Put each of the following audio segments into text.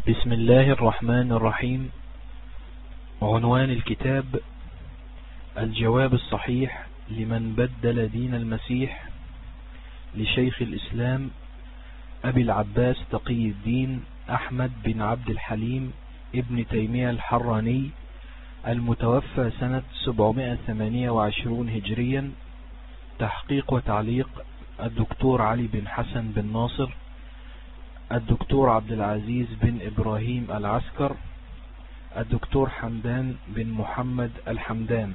بسم الله الرحمن الرحيم. عنوان الكتاب: الجواب الصحيح لمن بدل دين المسيح، لشيخ الإسلام أبي العباس تقي الدين أحمد بن عبد الحليم ابن تيمية الحراني، المتوفى سنة 728 هجريا. تحقيق وتعليق الدكتور علي بن حسن بن ناصر، الدكتور عبد العزيز بن إبراهيم العسكر، الدكتور حمدان بن محمد الحمدان.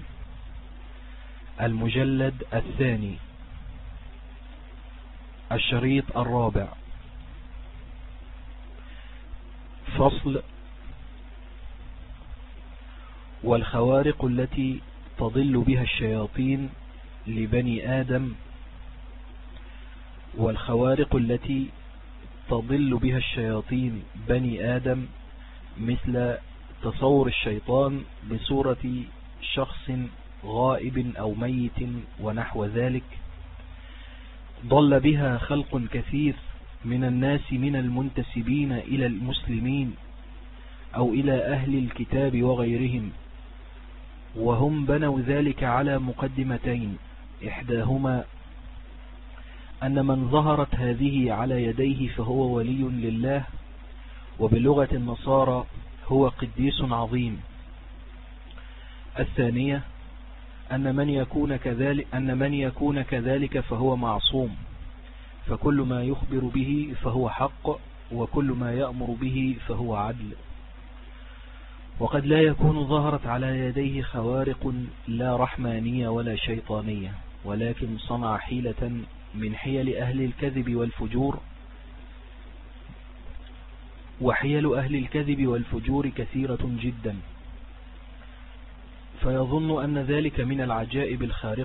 المجلد الثاني، الشريط الرابع. فصل: والخوارق التي تضل بها الشياطين لبني آدم، والخوارق التي تضل بها الشياطين بني آدم مثل تصور الشيطان بصورة شخص غائب أو ميت ونحو ذلك. ضل بها خلق كثير من الناس من المنتسبين إلى المسلمين أو إلى أهل الكتاب وغيرهم، وهم بنوا ذلك على مقدمتين: إحداهما أن من ظهرت هذه على يديه فهو ولي لله، وبلغة النصارى هو قديس عظيم. الثانية أن من يكون كذلك فهو معصوم، فكل ما يخبر به فهو حق، وكل ما يأمر به فهو عدل. وقد لا يكون ظهرت على يديه خوارق لا رحمانية ولا شيطانية، ولكن صنع حيلة من حيل أهل الكذب والفجور، وحيل أهل الكذب والفجور كثيرة جدا، فيظن أن ذلك من العجائب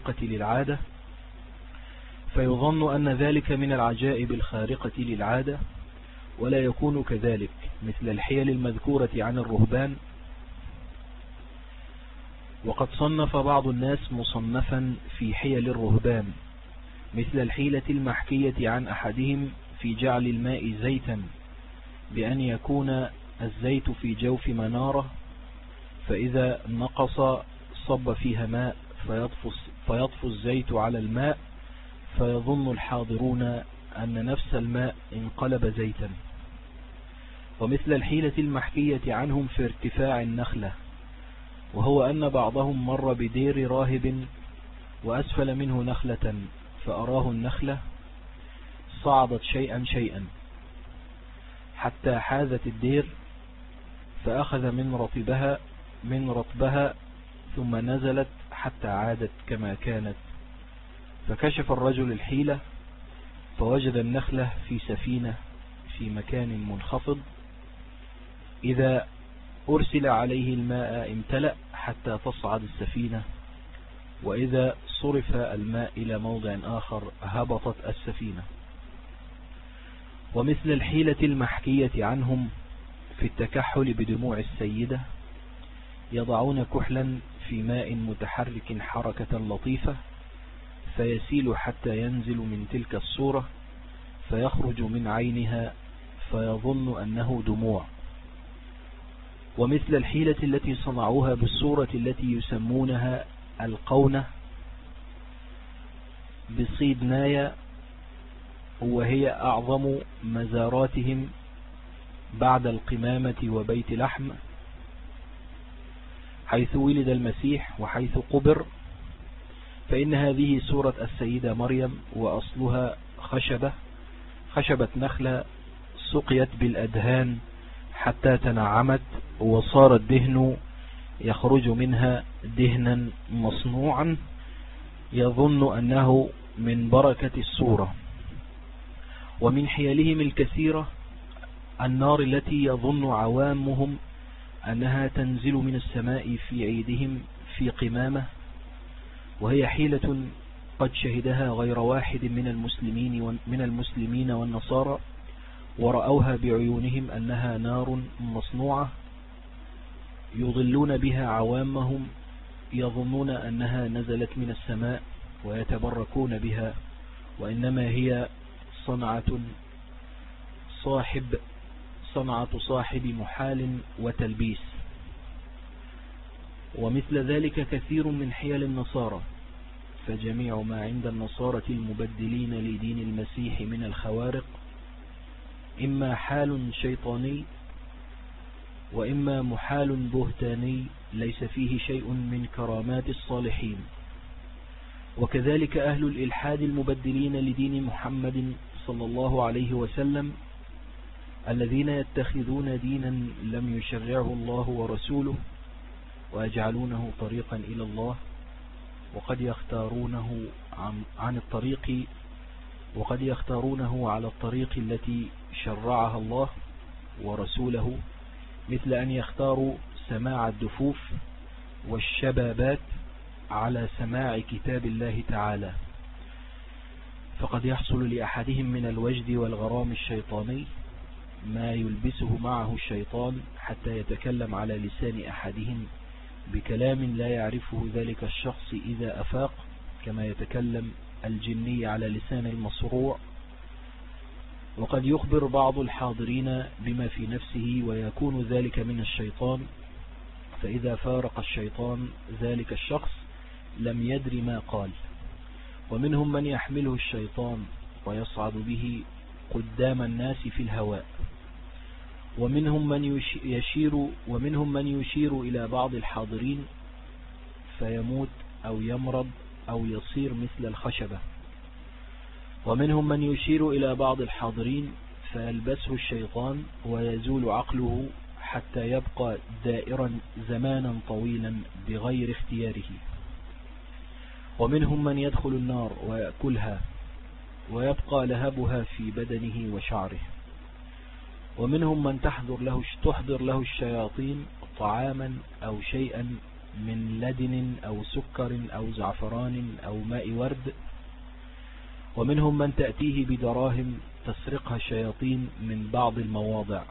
الخارقة للعادة، ولا يكون كذلك، مثل الحيل المذكورة عن الرهبان. وقد صنف بعض الناس مصنفا في حيل الرهبان، مثل الحيلة المحكية عن أحدهم في جعل الماء زيتا، بأن يكون الزيت في جوف منارة، فإذا نقص صب فيها ماء فيطفو الزيت على الماء، فيظن الحاضرون أن نفس الماء انقلب زيتا. ومثل الحيلة المحكية عنهم في ارتفاع النخلة، وهو أن بعضهم مر بدير راهب وأسفل منه نخلة، فأراه النخلة صعدت شيئا شيئا حتى حاذت الدير، فأخذ من رطبها ثم نزلت حتى عادت كما كانت. فكشف الرجل الحيلة فوجد النخلة في سفينة في مكان منخفض، إذا أرسل عليه الماء امتلأ حتى تصعد السفينة، وإذا صرف الماء إلى موضع آخر هبطت السفينة. ومثل الحيلة المحكية عنهم في التكحل بدموع السيدة، يضعون كحلا في ماء متحرك حركة لطيفة، فيسيل حتى ينزل من تلك الصورة، فيخرج من عينها فيظن أنه دموع. ومثل الحيلة التي صنعوها بالصورة التي يسمونها القونة بصيدنايا، وهي أعظم مزاراتهم بعد القمامة وبيت لحم، حيث ولد المسيح وحيث قبر، فإن هذه صورة السيدة مريم، وأصلها خشبة نخلة سقيت بالأدهان حتى تنعمت، وصار الدهن يخرج منها دهنا مصنوعا، يظن أنه من بركة الصورة. ومن حيلهم الكثيرة النار التي يظن عوامهم أنها تنزل من السماء في عيدهم في قمامة، وهي حيلة قد شهدها غير واحد من المسلمين والنصارى، ورأوها بعيونهم أنها نار مصنوعة يضلون بها عوامهم، يظنون أنها نزلت من السماء ويتبركون بها، وإنما هي صنعة صنعة صاحب محال وتلبيس. ومثل ذلك كثير من حيل النصارى، فجميع ما عند النصارى المبدلين لدين المسيح من الخوارق إما حال شيطاني وإما محال بهتاني ليس فيه شيء من كرامات الصالحين. وكذلك أهل الإلحاد المبدلين لدين محمد صلى الله عليه وسلم، الذين يتخذون دينا لم يشرعه الله ورسوله ويجعلونه طريقا إلى الله، وقد يختارونه على الطريق التي شرعها الله ورسوله، مثل أن يختاروا سماع الدفوف والشبابات على سماع كتاب الله تعالى. فقد يحصل لأحدهم من الوجد والغرام الشيطاني ما يلبسه معه الشيطان حتى يتكلم على لسان أحدهم بكلام لا يعرفه ذلك الشخص إذا أفاق، كما يتكلم الجني على لسان المصروع. وقد يخبر بعض الحاضرين بما في نفسه ويكون ذلك من الشيطان، فإذا فارق الشيطان ذلك الشخص لم يدر ما قال. ومنهم من يحمله الشيطان ويصعد به قدام الناس في الهواء. ومنهم من يشير إلى بعض الحاضرين فيموت أو يمرض أو يصير مثل الخشبة. ومنهم من يشير إلى بعض الحاضرين فيلبسه الشيطان ويزول عقله حتى يبقى دائرا زمانا طويلا بغير اختياره. ومنهم من يدخل النار ويأكلها ويبقى لهبها في بدنه وشعره. ومنهم من تحضر له الشياطين طعاما أو شيئا من لدن أو سكر أو زعفران أو ماء ورد. ومنهم من تأتيه بدراهم تسرقها الشياطين من بعض المواضع.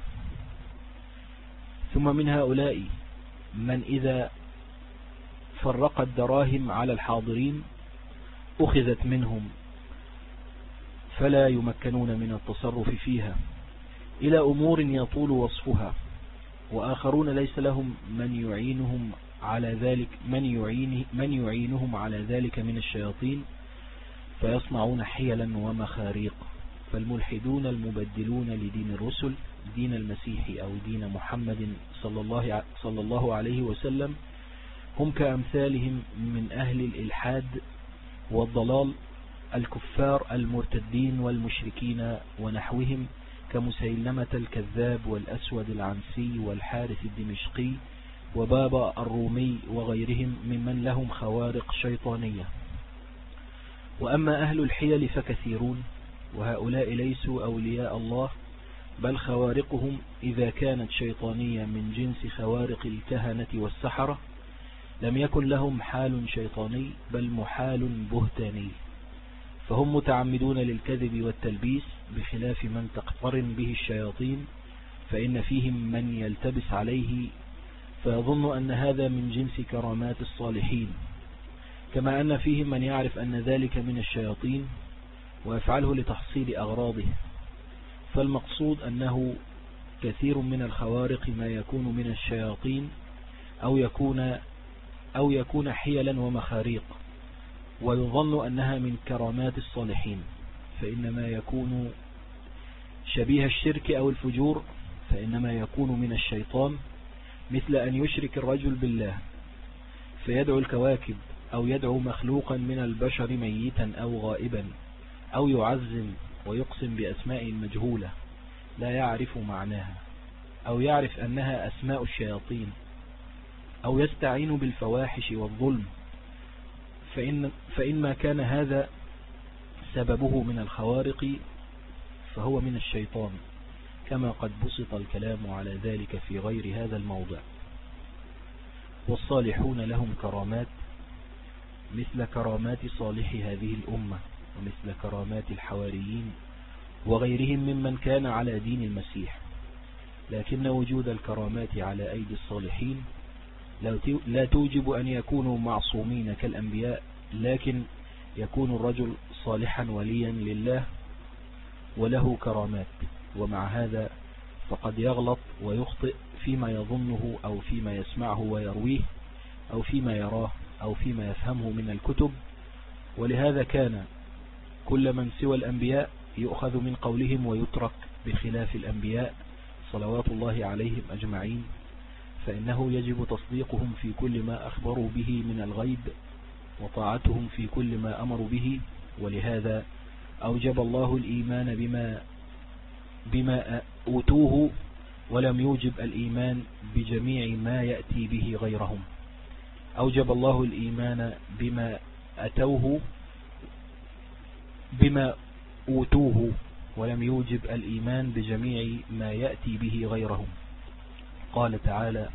ثم من هؤلاء من إذا فرق الدراهم على الحاضرين أخذت منهم فلا يمكنون من التصرف فيها إلى أمور يطول وصفها. وآخرون ليس لهم من يعينهم على ذلك من الشياطين، فيصنعون حيلا ومخاريق. فالملحدون المبدلون لدين الرسل، دين المسيح أو دين محمد صلى الله عليه وسلم، هم كأمثالهم من أهل الإلحاد والضلال الكفار المرتدين والمشركين ونحوهم، كمسيلمة الكذاب والأسود العنسي والحارث الدمشقي وبابا الرومي وغيرهم ممن لهم خوارق شيطانية. وأما أهل الحيل فكثيرون، وهؤلاء ليسوا أولياء الله، بل خوارقهم إذا كانت شيطانية من جنس خوارق الكهنة والسحرة لم يكن لهم حال شيطاني بل محال بهتاني، فهم متعمدون للكذب والتلبيس بخلاف من تقترن به الشياطين، فإن فيهم من يلتبس عليه فيظن أن هذا من جنس كرامات الصالحين، كما أن فيهم من يعرف أن ذلك من الشياطين ويفعله لتحصيل أغراضه. فالمقصود أنه كثير من الخوارق ما يكون من الشياطين أو يكون حيلا ومخاريق، ويظن أنها من كرامات الصالحين، فإنما يكون شبيه الشرك أو الفجور فإنما يكون من الشيطان، مثل أن يشرك الرجل بالله فيدعو الكواكب أو يدعو مخلوقا من البشر ميتا أو غائبا، أو يعزم ويقسم بأسماء مجهولة لا يعرف معناها، أو يعرف أنها أسماء الشياطين، أو يستعين بالفواحش والظلم، فإن ما كان هذا سببه من الخوارق فهو من الشيطان، كما قد بسط الكلام على ذلك في غير هذا الموضع. والصالحون لهم كرامات مثل كرامات صالح هذه الأمة، ومثل كرامات الحواريين وغيرهم ممن كان على دين المسيح، لكن وجود الكرامات على أيدي الصالحين لا توجب أن يكونوا معصومين كالأنبياء، لكن يكون الرجل صالحا وليا لله وله كرامات. ومع هذا فقد يغلط ويخطئ فيما يظنه أو فيما يسمعه ويرويه أو فيما يراه أو فيما يفهمه من الكتب. ولهذا كان كل من سوى الأنبياء يؤخذ من قولهم ويترك بخلاف الأنبياء صلوات الله عليهم أجمعين، فإنه يجب تصديقهم في كل ما أخبروا به من الغيب وطاعتهم في كل ما أمروا به. ولهذا أوجب الله الإيمان بما أوتوه ولم يوجب الإيمان بجميع ما يأتي به غيرهم. أوجب الله الإيمان بما أوتوه ولم يوجب الإيمان بجميع ما يأتي به غيرهم. قال تعالى: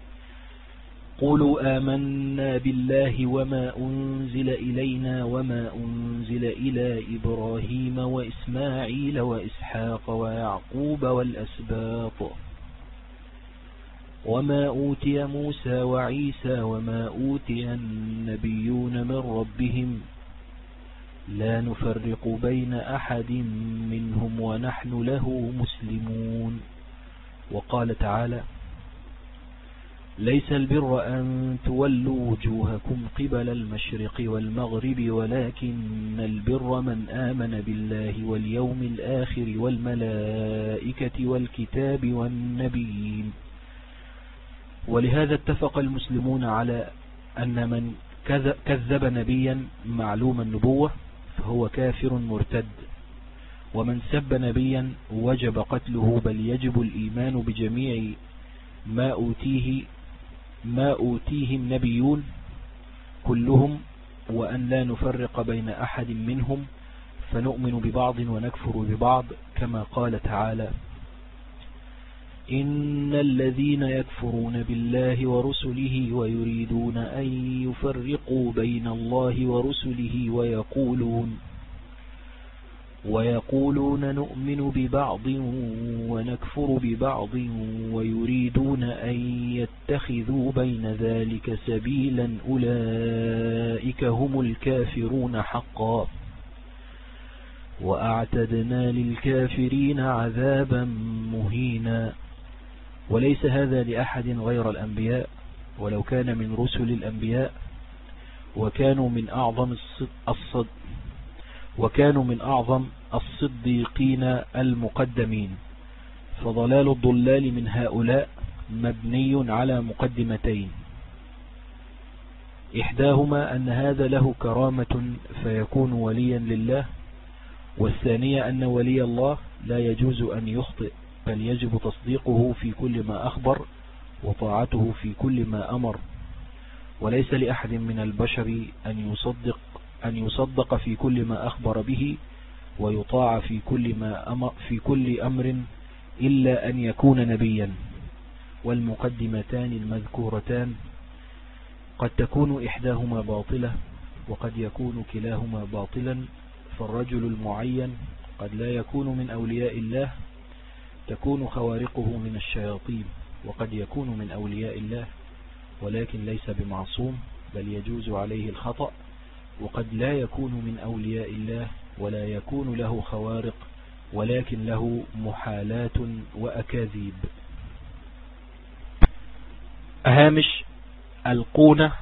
قولوا آمنا بالله وما أنزل إلينا وما أنزل إلى إبراهيم وإسماعيل وإسحاق ويعقوب والأسباط وما أوتي موسى وعيسى وما أوتي النبيون من ربهم لا نفرق بين أحد منهم ونحن له مسلمون. وقال تعالى: ليس البر أن تولوا وجوهكم قبل المشرق والمغرب ولكن البر من آمن بالله واليوم الآخر والملائكة والكتاب والنبيين. ولهذا اتفق المسلمون على أن من كذب نبيا معلوم النبوة فهو كافر مرتد، ومن سب نبيا وجب قتله، بل يجب الإيمان بجميع ما أوتيه النبيون كلهم، وأن لا نفرق بين أحد منهم، فنؤمن ببعض ونكفر ببعض، كما قال تعالى: إن الذين يكفرون بالله ورسله ويريدون أن يفرقوا بين الله ورسله ويقولون نؤمن ببعض ونكفر ببعض ويريدون أن يتخذوا بين ذلك سبيلا أولئك هم الكافرون حقا وأعتدنا للكافرين عذابا مهينا. وليس هذا لأحد غير الأنبياء، ولو كان من رسل الأنبياء وكانوا من أعظم الصديقين المقدمين. فضلال الضلال من هؤلاء مبني على مقدمتين: إحداهما أن هذا له كرامة فيكون وليا لله، والثانية أن ولي الله لا يجوز أن يخطئ، بل يجب تصديقه في كل ما أخبر وطاعته في كل ما أمر. وليس لأحد من البشر أن يصدق في كل ما أخبر به ويطاع في كل أمر إلا أن يكون نبيا. والمقدمتان المذكورتان قد تكون إحداهما باطلة وقد يكون كلاهما باطلا. فالرجل المعين قد لا يكون من أولياء الله، تكون خوارقه من الشياطين، وقد يكون من أولياء الله ولكن ليس بمعصوم بل يجوز عليه الخطأ، وقد لا يكون من أولياء الله ولا يكون له خوارق ولكن له محالات وأكاذيب. هامش القونة،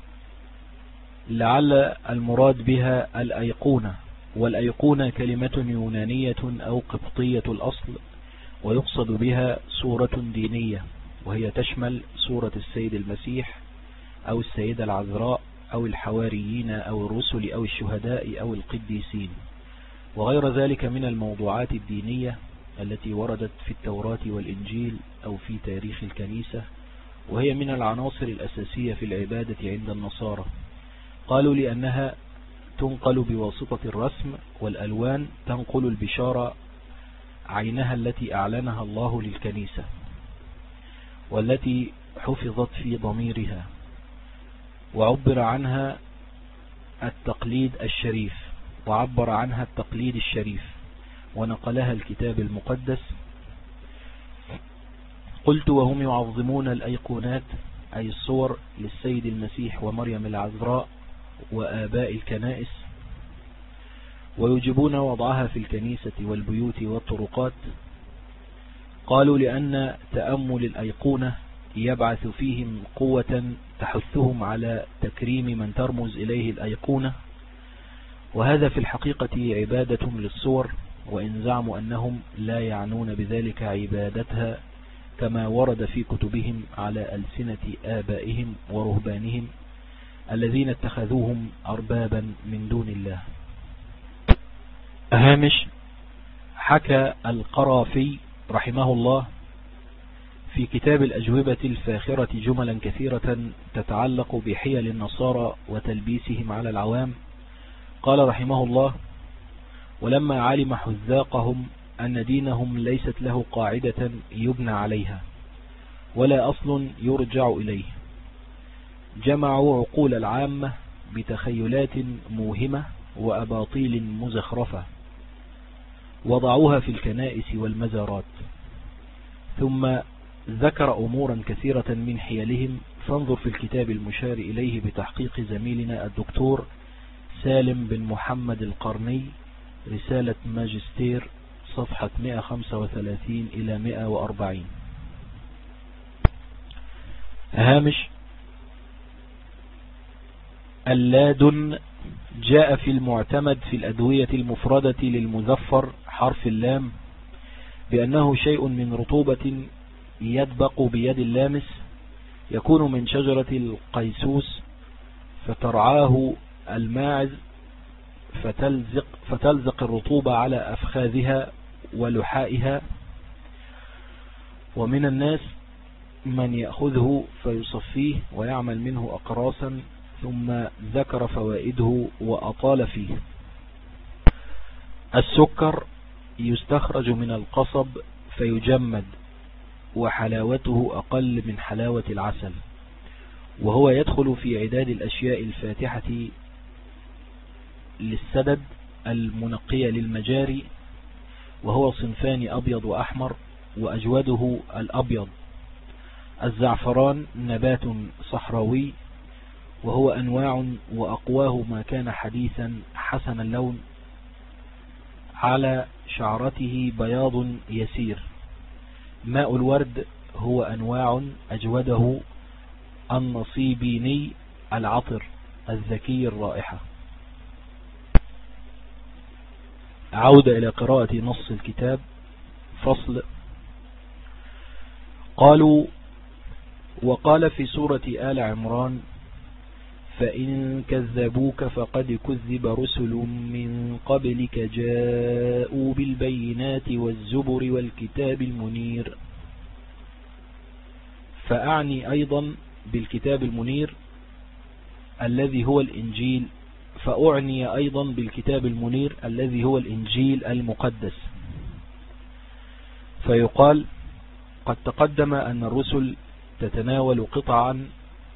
لعل المراد بها الأيقونة، والأيقونة كلمة يونانية أو قبطية الأصل، ويقصد بها صورة دينية، وهي تشمل صورة السيد المسيح أو السيدة العذراء أو الحواريين أو الرسل أو الشهداء أو القديسين وغير ذلك من الموضوعات الدينية التي وردت في التوراة والإنجيل أو في تاريخ الكنيسة، وهي من العناصر الأساسية في العبادة عند النصارى. قالوا لأنها تنقل بواسطة الرسم، والألوان تنقل البشارة عينها التي أعلنها الله للكنيسة والتي حفظت في ضميرها، وعبر عنها التقليد الشريف ونقلها الكتاب المقدس. قلت: وهم يعظمون الأيقونات أي الصور للسيد المسيح ومريم العذراء وآباء الكنائس، ويجبون وضعها في الكنيسة والبيوت والطرقات، قالوا لأن تأمل الأيقونة يبعث فيهم قوة تحثهم على تكريم من ترمز إليه الأيقونة، وهذا في الحقيقة عبادة للصور، وإن زعموا أنهم لا يعنون بذلك عبادتها كما ورد في كتبهم على ألسنة آبائهم ورهبانهم الذين اتخذوهم أربابا من دون الله. هامش: حكى القرافي رحمه الله في كتاب الأجوبة الفاخرة جملا كثيرة تتعلق بحيل النصارى وتلبيسهم على العوام. قال رحمه الله: ولما علم حذاقهم أن دينهم ليست له قاعدة يبنى عليها ولا أصل يرجع إليه، جمعوا عقول العامة بتخيلات موهمة وأباطيل مزخرفة، وضعوها في الكنائس والمزارات، ثم ذكر أمورا كثيرة من حيلهم. فانظر في الكتاب المشار إليه بتحقيق زميلنا الدكتور سالم بن محمد القرني، رسالة ماجستير، صفحة 135 إلى 140. هامش: اللادن جاء في المعتمد في الأدوية المفردة للمزفر حرف اللام بأنه شيء من رطوبة يدبق بيد اللامس، يكون من شجرة القيسوس، فترعاه الماعز فتلزق الرطوبة على أفخاذها ولحائها، ومن الناس من يأخذه فيصفيه ويعمل منه أقراصا، ثم ذكر فوائده وأطال فيه. السكر يستخرج من القصب فيجمد، وحلاوته أقل من حلاوة العسل، وهو يدخل في عداد الأشياء الفاتحة للسدد المنقية للمجاري، وهو صنفان أبيض وأحمر، وأجوده الأبيض. الزعفران نبات صحراوي، وهو أنواع، وأقواه ما كان حديثا حسن اللون، على شعرته بياض يسير. ماء الورد هو أنواع، أجوده النصيبيني العطر الذكي الرائحة. عودة إلى قراءة نص الكتاب. فصل: قالوا: وقال في سورة آل عمران: فإن كذبوك فقد كذب رسل من قبلك جاءوا بالبينات والزبر والكتاب المنير. فأعني أيضا بالكتاب المنير الذي هو الإنجيل، فأعني أيضا بالكتاب المنير الذي هو الإنجيل المقدس. فيقال: قد تقدم أن الرسل تتناول قطعا،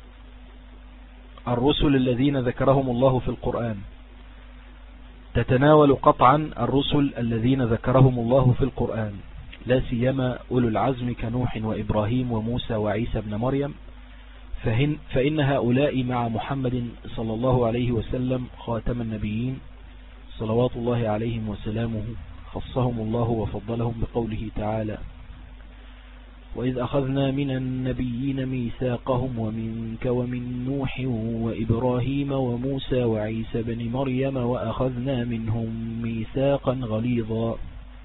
الرسل الذين ذكرهم الله في القرآن تتناول قطعا الرسل الذين ذكرهم الله في القرآن، لا سيما أولو العزم كنوح وإبراهيم وموسى وعيسى بن مريم، فإن هؤلاء مع محمد صلى الله عليه وسلم خاتم النبيين صلوات الله عليهم وسلامه، خصهم الله وفضلهم بقوله تعالى: وإذ أخذنا من النبيين ميثاقهم ومنك ومن نوح وإبراهيم وموسى وعيسى بن مريم وأخذنا منهم ميثاقا غليظا،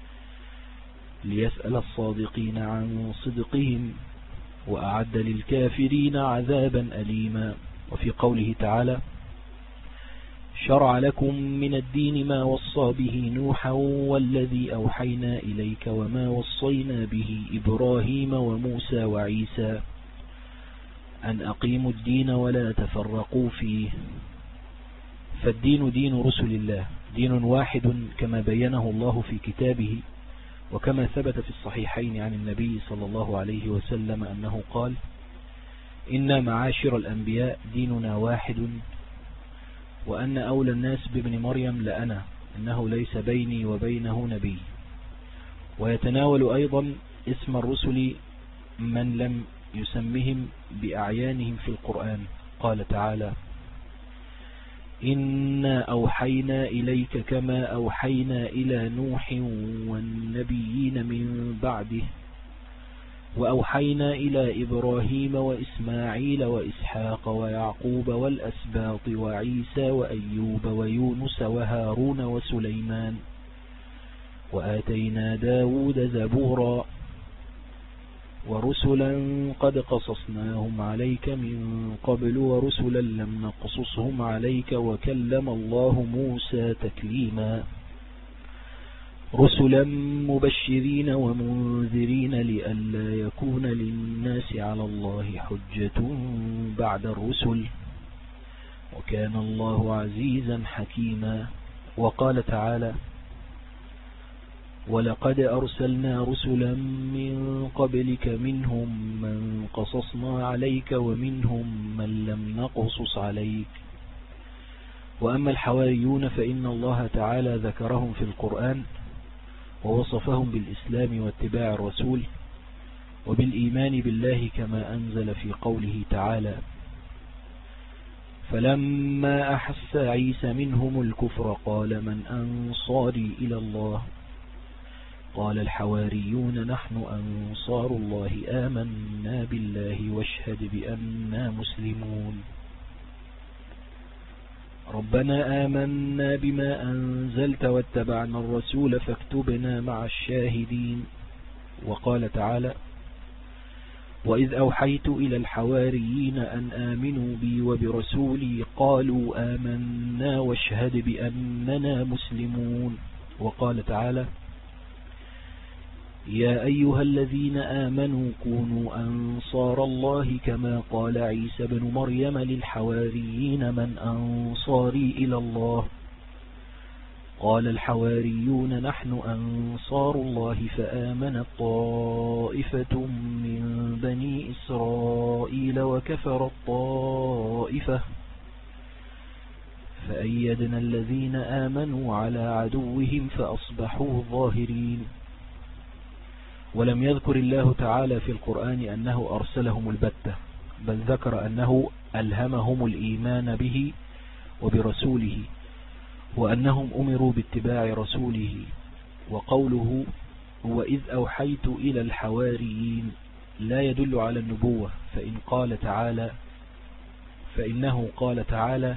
ليسأل الصادقين عن صدقهم وأعد للكافرين عذابا أليما. وفي قوله تعالى: شرع لكم من الدين ما وصى به نوحا والذي أوحينا إليك وما وصينا به إبراهيم وموسى وعيسى أن أقيموا الدين ولا تفرقوا فيه. فالدين دين رسل الله، دين واحد كما بينه الله في كتابه، وكما ثبت في الصحيحين عن النبي صلى الله عليه وسلم أنه قال: إنا معاشر الأنبياء ديننا واحد، وأن أولى الناس بابن مريم لأنا، إنه ليس بيني وبينه نبي. ويتناول أيضا اسم الرسل من لم يسمهم بأعيانهم في القرآن. قال تعالى: إنا أوحينا إليك كما أوحينا إلى نوح والنبيين من بعده وأوحينا إلى إبراهيم وإسماعيل وإسحاق ويعقوب والأسباط وعيسى وأيوب ويونس وهارون وسليمان وآتينا داود زبورا ورسلا قد قصصناهم عليك من قبل ورسلا لم نقصصهم عليك وكلم الله موسى تكليما رسلا مبشرين ومنذرين لئلا يكون للناس على الله حجة بعد الرسل وكان الله عزيزا حكيما. وقال تعالى ولقد أرسلنا رسلا من قبلك منهم من قصصنا عليك ومنهم من لم نقصص عليك. وأما الحواريون فإن الله تعالى ذكرهم في القرآن ووصفهم بالإسلام واتباع الرسول وبالإيمان بالله كما أنزل في قوله تعالى فلما أحس عيسى منهم الكفر قال من أنصاري إلى الله قال الحواريون نحن أنصار الله آمنا بالله واشهد بأننا مسلمون ربنا آمنا بما أنزلت واتبعنا الرسول فاكتبنا مع الشاهدين. وقال تعالى وإذ أوحيت إلى الحواريين أن آمنوا بي وبرسولي قالوا آمنا واشهد بأننا مسلمون. وقال تعالى يا أيها الذين آمنوا كونوا أنصار الله كما قال عيسى بن مريم للحواريين من أنصاري إلى الله قال الحواريون نحن أنصار الله فآمنت طائفة من بني إسرائيل وكفرت طائفة فأيدنا الذين آمنوا على عدوهم فأصبحوا ظاهرين. ولم يذكر الله تعالى في القرآن أنه أرسلهم البتة بل ذكر أنه ألهمهم الإيمان به وبرسوله وأنهم أمروا باتباع رسوله. وقوله وإذ أوحيت إلى الحواريين لا يدل على النبوة فإنه قال تعالى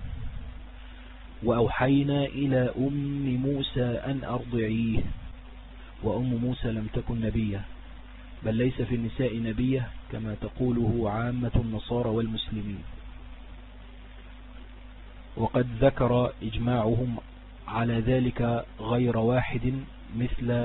وأوحينا إلى أم موسى أن أرضعيه وأم موسى لم تكن نبية بل ليس في النساء نبية كما تقوله عامة النصارى والمسلمين. وقد ذكر إجماعهم على ذلك غير واحد مثل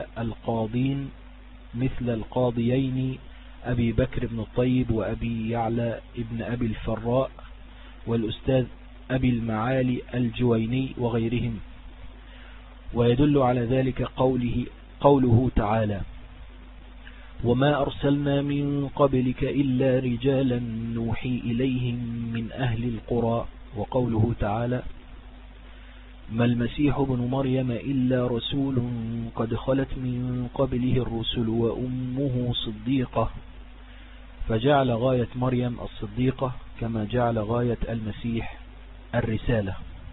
القاضيين أبي بكر بن الطيب وأبي يعلى ابن أبي الفراء والأستاذ أبي المعالي الجويني وغيرهم. ويدل على ذلك قوله تعالى وما أرسلنا من قبلك إلا رجالا نوحي إليهم من أهل القرى. وقوله تعالى ما المسيح ابن مريم إلا رسول قد خلت من قبله الرسل وأمه صديقة فجعل غاية مريم الصديقة كما جعل غاية المسيح الرسالة.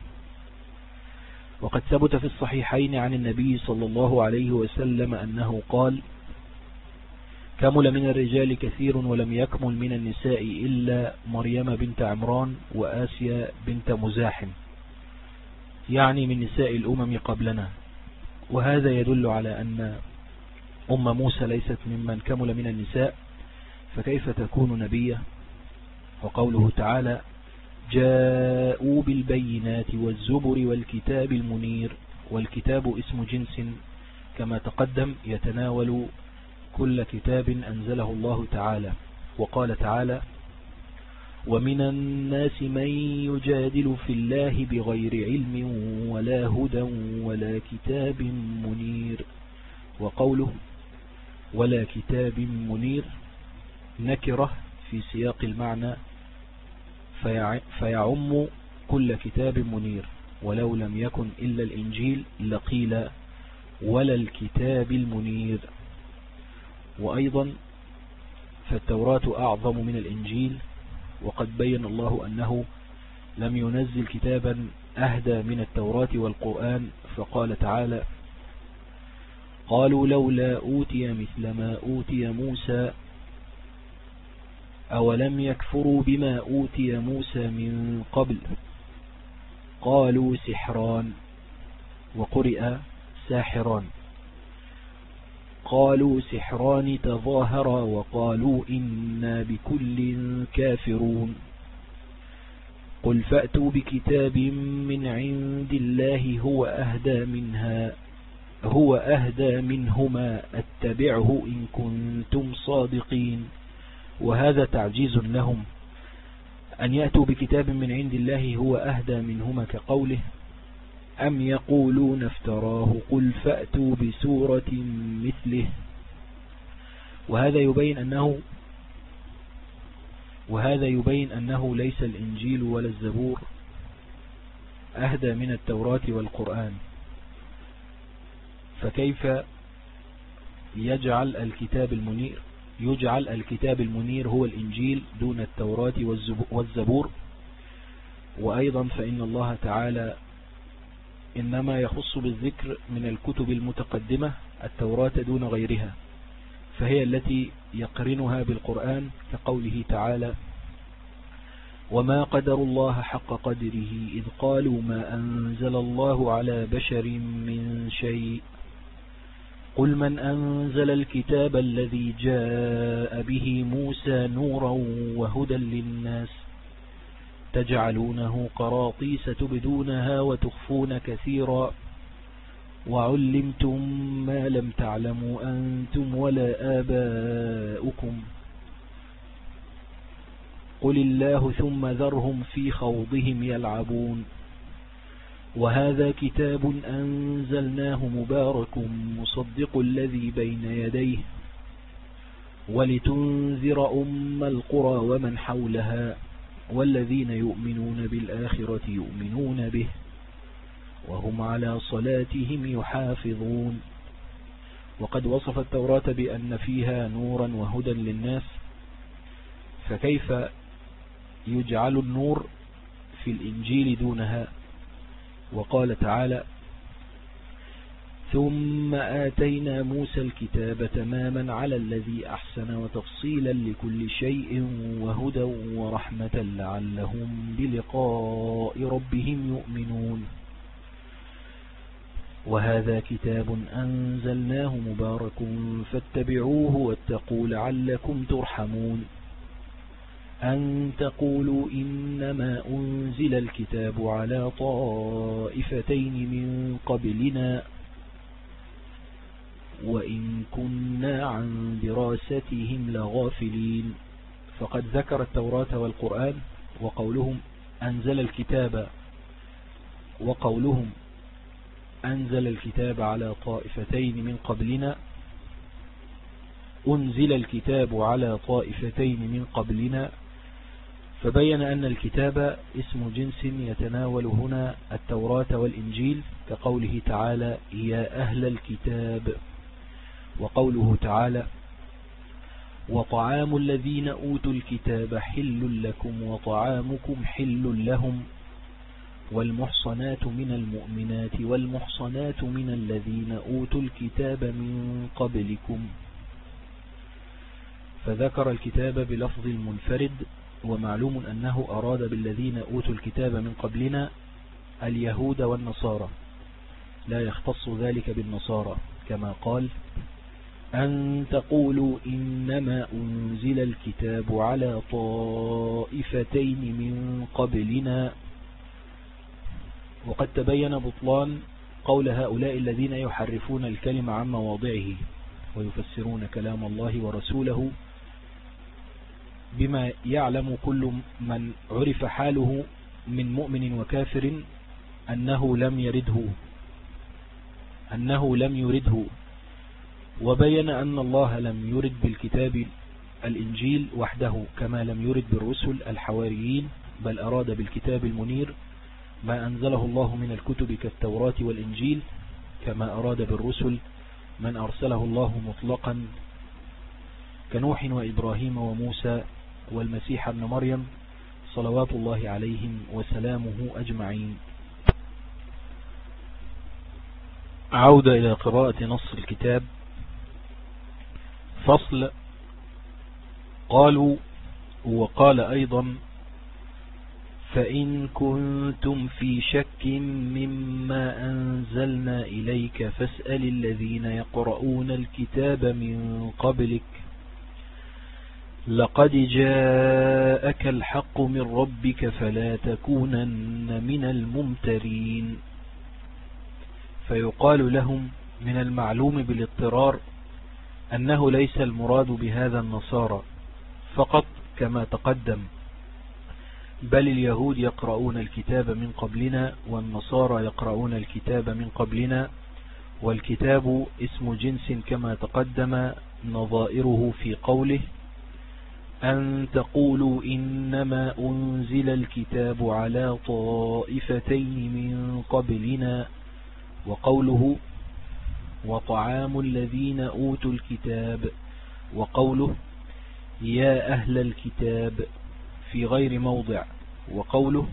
وقد ثبت في الصحيحين عن النبي صلى الله عليه وسلم أنه قال كمل من الرجال كثير ولم يكمل من النساء إلا مريم بنت عمران وآسيا بنت مزاحم يعني من نساء الأمم قبلنا. وهذا يدل على أن أم موسى ليست ممن كمل من النساء فكيف تكون نبية. وقوله تعالى جاءوا بالبينات والزبر والكتاب المنير والكتاب اسم جنس كما تقدم يتناول كل كتاب أنزله الله تعالى. وقال تعالى ومن الناس من يجادل في الله بغير علم ولا هدى ولا كتاب منير. وقوله ولا كتاب منير نكرة في سياق المعنى فيعم كل كتاب منير ولو لم يكن إلا الإنجيل لقيل ولا الكتاب المنير. وأيضا فالتوراة أعظم من الإنجيل وقد بين الله أنه لم ينزل كتابا أهدى من التوراة والقرآن فقال تعالى قالوا لولا أوتي مثل ما أوتي موسى أولم يكفروا بما أوتي موسى من قبل قالوا سحران وقرئ ساحران قالوا سحران تظاهرا وقالوا إنا بكل كافرون قل فأتوا بكتاب من عند الله هو أهدى منهما أتبعه إن كنتم صادقين. وهذا تعجيز لهم أن يأتوا بكتاب من عند الله هو أهدى منهما كقوله أم يقولون افتراه قل فأتوا بسورة مثله. وهذا يبين أنه ليس الإنجيل ولا الزبور أهدى من التوراة والقرآن، فكيف يجعل الكتاب المنير هو الإنجيل دون التوراة والزبور؟ وأيضا فإن الله تعالى إنما يخص بالذكر من الكتب المتقدمة التوراة دون غيرها، فهي التي يقرنها بالقرآن كقوله تعالى وما قدر الله حق قدره إذ قالوا ما أنزل الله على بشر من شيء قل من أنزل الكتاب الذي جاء به موسى نورا وهدى للناس تجعلونه قراطيس تبدونها وتخفون كثيرا وعلمتم ما لم تعلموا أنتم ولا آباؤكم قل الله ثم ذرهم في خوضهم يلعبون وهذا كتاب أنزلناه مبارك مصدق الذي بين يديه ولتنذر أم القرى ومن حولها والذين يؤمنون بالآخرة يؤمنون به وهم على صلاتهم يحافظون. وقد وصف التوراة بأن فيها نورا وهدى للناس، فكيف يجعل النور في الإنجيل دونها؟ وقال تعالى ثم آتينا موسى الكتاب تماما على الذي أحسن وتفصيلا لكل شيء وهدى ورحمة لعلهم بلقاء ربهم يؤمنون وهذا كتاب أنزلناه مبارك فاتبعوه واتقوا لعلكم ترحمون أن تقولوا إنما أنزل الكتاب على طائفتين من قبلنا وإن كنا عن دراستهم لغافلين. فقد ذكر التوراة والقرآن وقولهم أنزل الكتاب على طائفتين من قبلنا أنزل الكتاب على طائفتين من قبلنا، فبين أن الكتاب اسم جنس يتناول هنا التوراة والإنجيل كقوله تعالى يا أهل الكتاب، وقوله تعالى وطعام الذين أوتوا الكتاب حل لكم وطعامكم حل لهم والمحصنات من المؤمنات والمحصنات من الذين أوتوا الكتاب من قبلكم. فذكر الكتاب بلفظ المنفرد، ومعلوم أنه أراد بالذين أوتوا الكتاب من قبلنا اليهود والنصارى، لا يختص ذلك بالنصارى كما قال أن تقولوا إنما أنزل الكتاب على طائفتين من قبلنا. وقد تبين بطلان قول هؤلاء الذين يحرفون الكلمة عن مواضعه ويفسرون كلام الله ورسوله بما يعلم كل من عرف حاله من مؤمن وكافر أنه لم يرده، وبين أن الله لم يرد بالكتاب الإنجيل وحده كما لم يرد بالرسل الحواريين، بل أراد بالكتاب المنير ما أنزله الله من الكتب كالتوراة والإنجيل، كما أراد بالرسل من أرسله الله مطلقا كنوح وإبراهيم وموسى والمسيح ابن مريم صلوات الله عليهم وسلامه أجمعين. عودة إلى قراءة نص الكتاب. فصل. قالوا وقال أيضا: فإن كنتم في شك مما أنزلنا إليك فاسأل الذين يقرؤون الكتاب من قبلك لقد جاءك الحق من ربك فلا تكونن من الممترين. فيقال لهم: من المعلوم بالاضطرار أنه ليس المراد بهذا النصارى فقط كما تقدم، بل اليهود يقرؤون الكتاب من قبلنا والنصارى يقرؤون الكتاب من قبلنا، والكتاب اسم جنس كما تقدم، نظائره في قوله: أن تقولوا إنما أنزل الكتاب على طائفتين من قبلنا، وقوله: وطعام الذين أوتوا الكتاب، وقوله: يا أهل الكتاب في غير موضع، وقوله: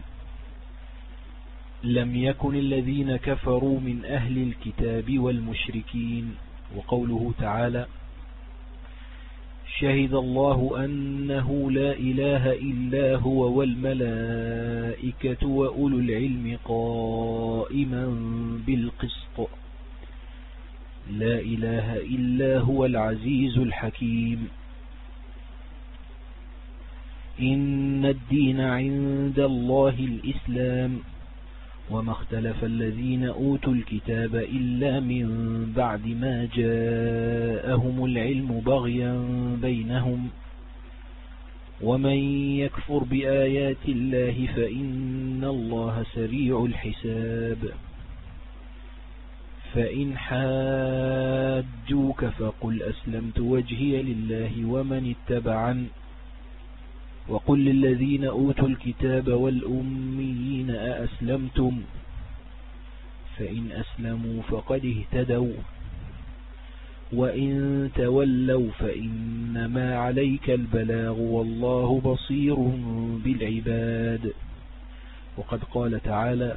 لم يكن الذين كفروا من أهل الكتاب والمشركين، وقوله تعالى: شهد الله أنه لا إله إلا هو والملائكة وأولو العلم قائما بالقسط لا إله إلا هو العزيز الحكيم. إن الدين عند الله الإسلام، وما اختلف الذين أوتوا الكتاب إلا من بعد ما جاءهم العلم بغيا بينهم، ومن يكفر بآيات الله فإن الله سريع الحساب. فإن حاجوك فقل أسلمت وجهي لله ومن اتبعن، وقل للذين أوتوا الكتاب والأميين أأسلمتم، فإن أسلموا فقد اهتدوا، وإن تولوا فإنما عليك البلاغ والله بصير بالعباد. وقد قال تعالى: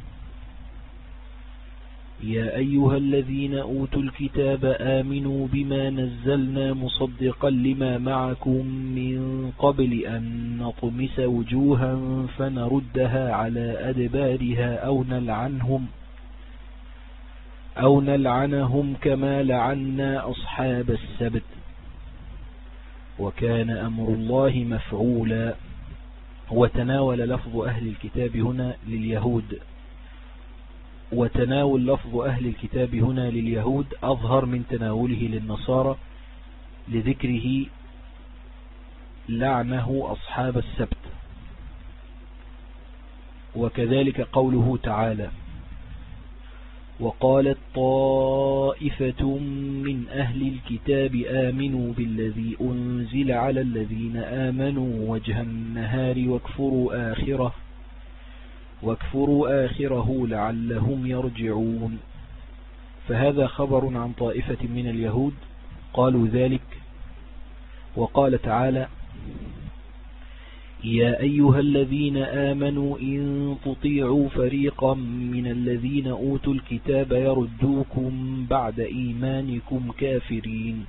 يا أيها الذين أوتوا الكتاب آمنوا بما نزلنا مصدقا لما معكم من قبل أن نطمس وجوها فنردها على أدبارها أو نلعنهم كما لعنا أصحاب السبت، وكان أمر الله مفعولا. وتناول لفظ أهل الكتاب هنا لليهود، وتناول لفظ أهل الكتاب هنا لليهود أظهر من تناوله للنصارى لذكره لعنه أصحاب السبت. وكذلك قوله تعالى: وقالت طائفة من أهل الكتاب آمنوا بالذي أنزل على الذين آمنوا وجه النهار واكفروا آخره لعلهم يرجعون. فهذا خبر عن طائفة من اليهود قالوا ذلك. وقال تعالى: يا أيها الذين آمنوا إن تطيعوا فريقا من الذين أوتوا الكتاب يردوكم بعد إيمانكم كافرين.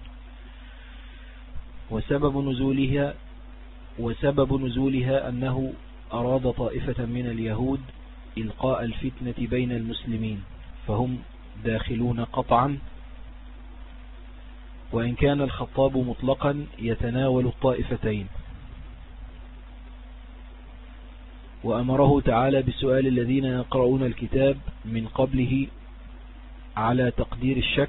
وسبب نزولها أنه أراد طائفة من اليهود إلقاء الفتنة بين المسلمين، فهم داخلون قطعا، وإن كان الخطاب مطلقا يتناول الطائفتين. وأمره تعالى بسؤال الذين يقرؤون الكتاب من قبله على تقدير الشك،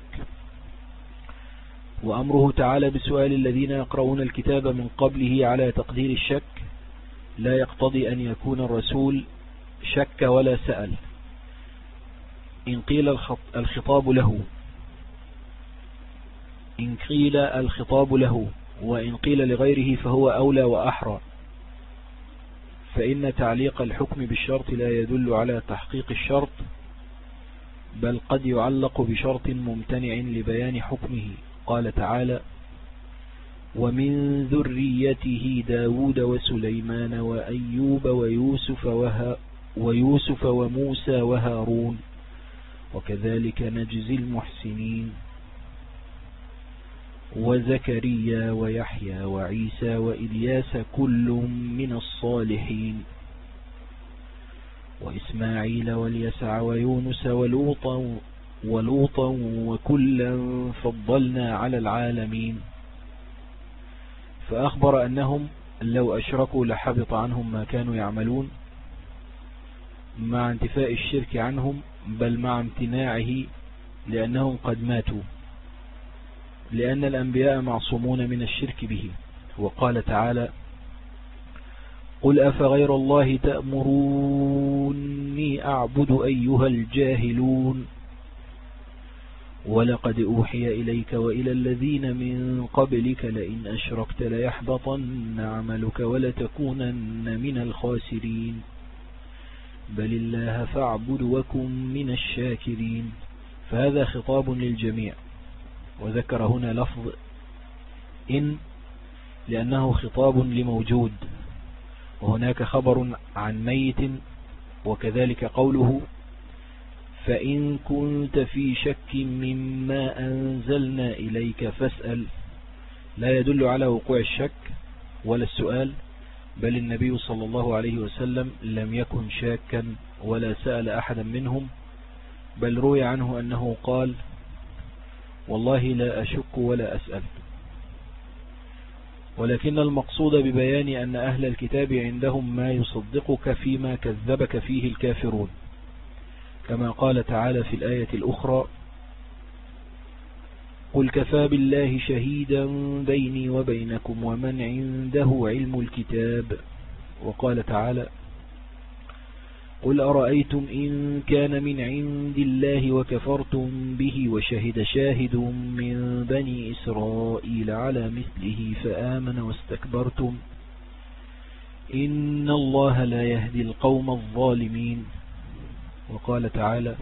وأمره تعالى بسؤال الذين يقرؤون الكتاب من قبله على تقدير الشك لا يقتضي أن يكون الرسول شك ولا سأل. إن قيل الخطاب له وإن قيل لغيره فهو أولى وأحرى، فإن تعليق الحكم بالشرط لا يدل على تحقيق الشرط، بل قد يعلق بشرط ممتنع لبيان حكمه. قال تعالى: ومن ذريته داود وسليمان وأيوب ويوسف وموسى وهارون وكذلك نجزي المحسنين. وزكريا ويحيى وعيسى وإلياس كل من الصالحين وإسماعيل واليسع ويونس ولوطا وكلا فضلنا على العالمين. فأخبر أنهم لو أشركوا لحبط عنهم ما كانوا يعملون مع انتفاء الشرك عنهم، بل مع امتناعه لأنهم قد ماتوا، لأن الأنبياء معصومون من الشرك به. وقال تعالى: قل أفغير الله تأمروني أعبد أيها الجاهلون ولقد أوحي إليك وإلى الذين من قبلك لئن أشركت ليحبطن عملك ولتكونن من الخاسرين بل الله فاعبد وكن من الشاكرين. فهذا خطاب للجميع، وذكر هنا لفظ إن لأنه خطاب لموجود، وهناك خبر عن ميت، وكذلك قوله: فإن كنت في شك مما أنزلنا إليك فاسأل، لا يدل على وقوع الشك ولا السؤال، بل النبي صلى الله عليه وسلم لم يكن شاكا ولا سأل أحدا منهم، بل روي عنه أنه قال: والله لا أشك ولا أسأل. ولكن المقصود ببيان أن أهل الكتاب عندهم ما يصدقك فيما كذبك فيه الكافرون، كما قال تعالى في الآية الأخرى: قل كفى بالله شهيدا بيني وبينكم ومن عنده علم الكتاب. وقال تعالى: قل أرأيتم إن كان من عند الله وكفرتم به وشهد شاهد من بني إسرائيل على مثله فآمن واستكبرتم إن الله لا يهدي القوم الظالمين. وقال تعالى: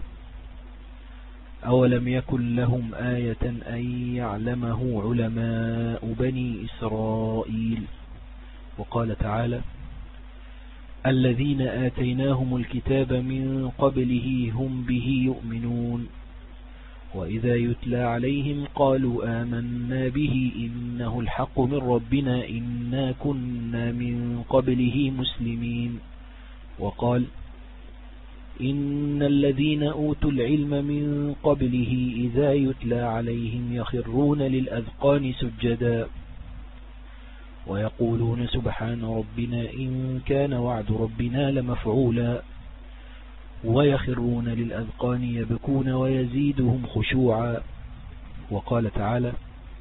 أولم يكن لهم آية أن يعلمه علماء بني إسرائيل. وقال تعالى: الذين آتيناهم الكتاب من قبله هم به يؤمنون وإذا يتلى عليهم قالوا آمنا به إنه الحق من ربنا إنا كنا من قبله مسلمين. وقال: إن الذين أوتوا العلم من قبله إذا يتلى عليهم يخرون للأذقان سجدا ويقولون سبحان ربنا إن كان وعد ربنا لمفعولا ويخرون للأذقان يبكون ويزيدهم خشوعا. وقال تعالى: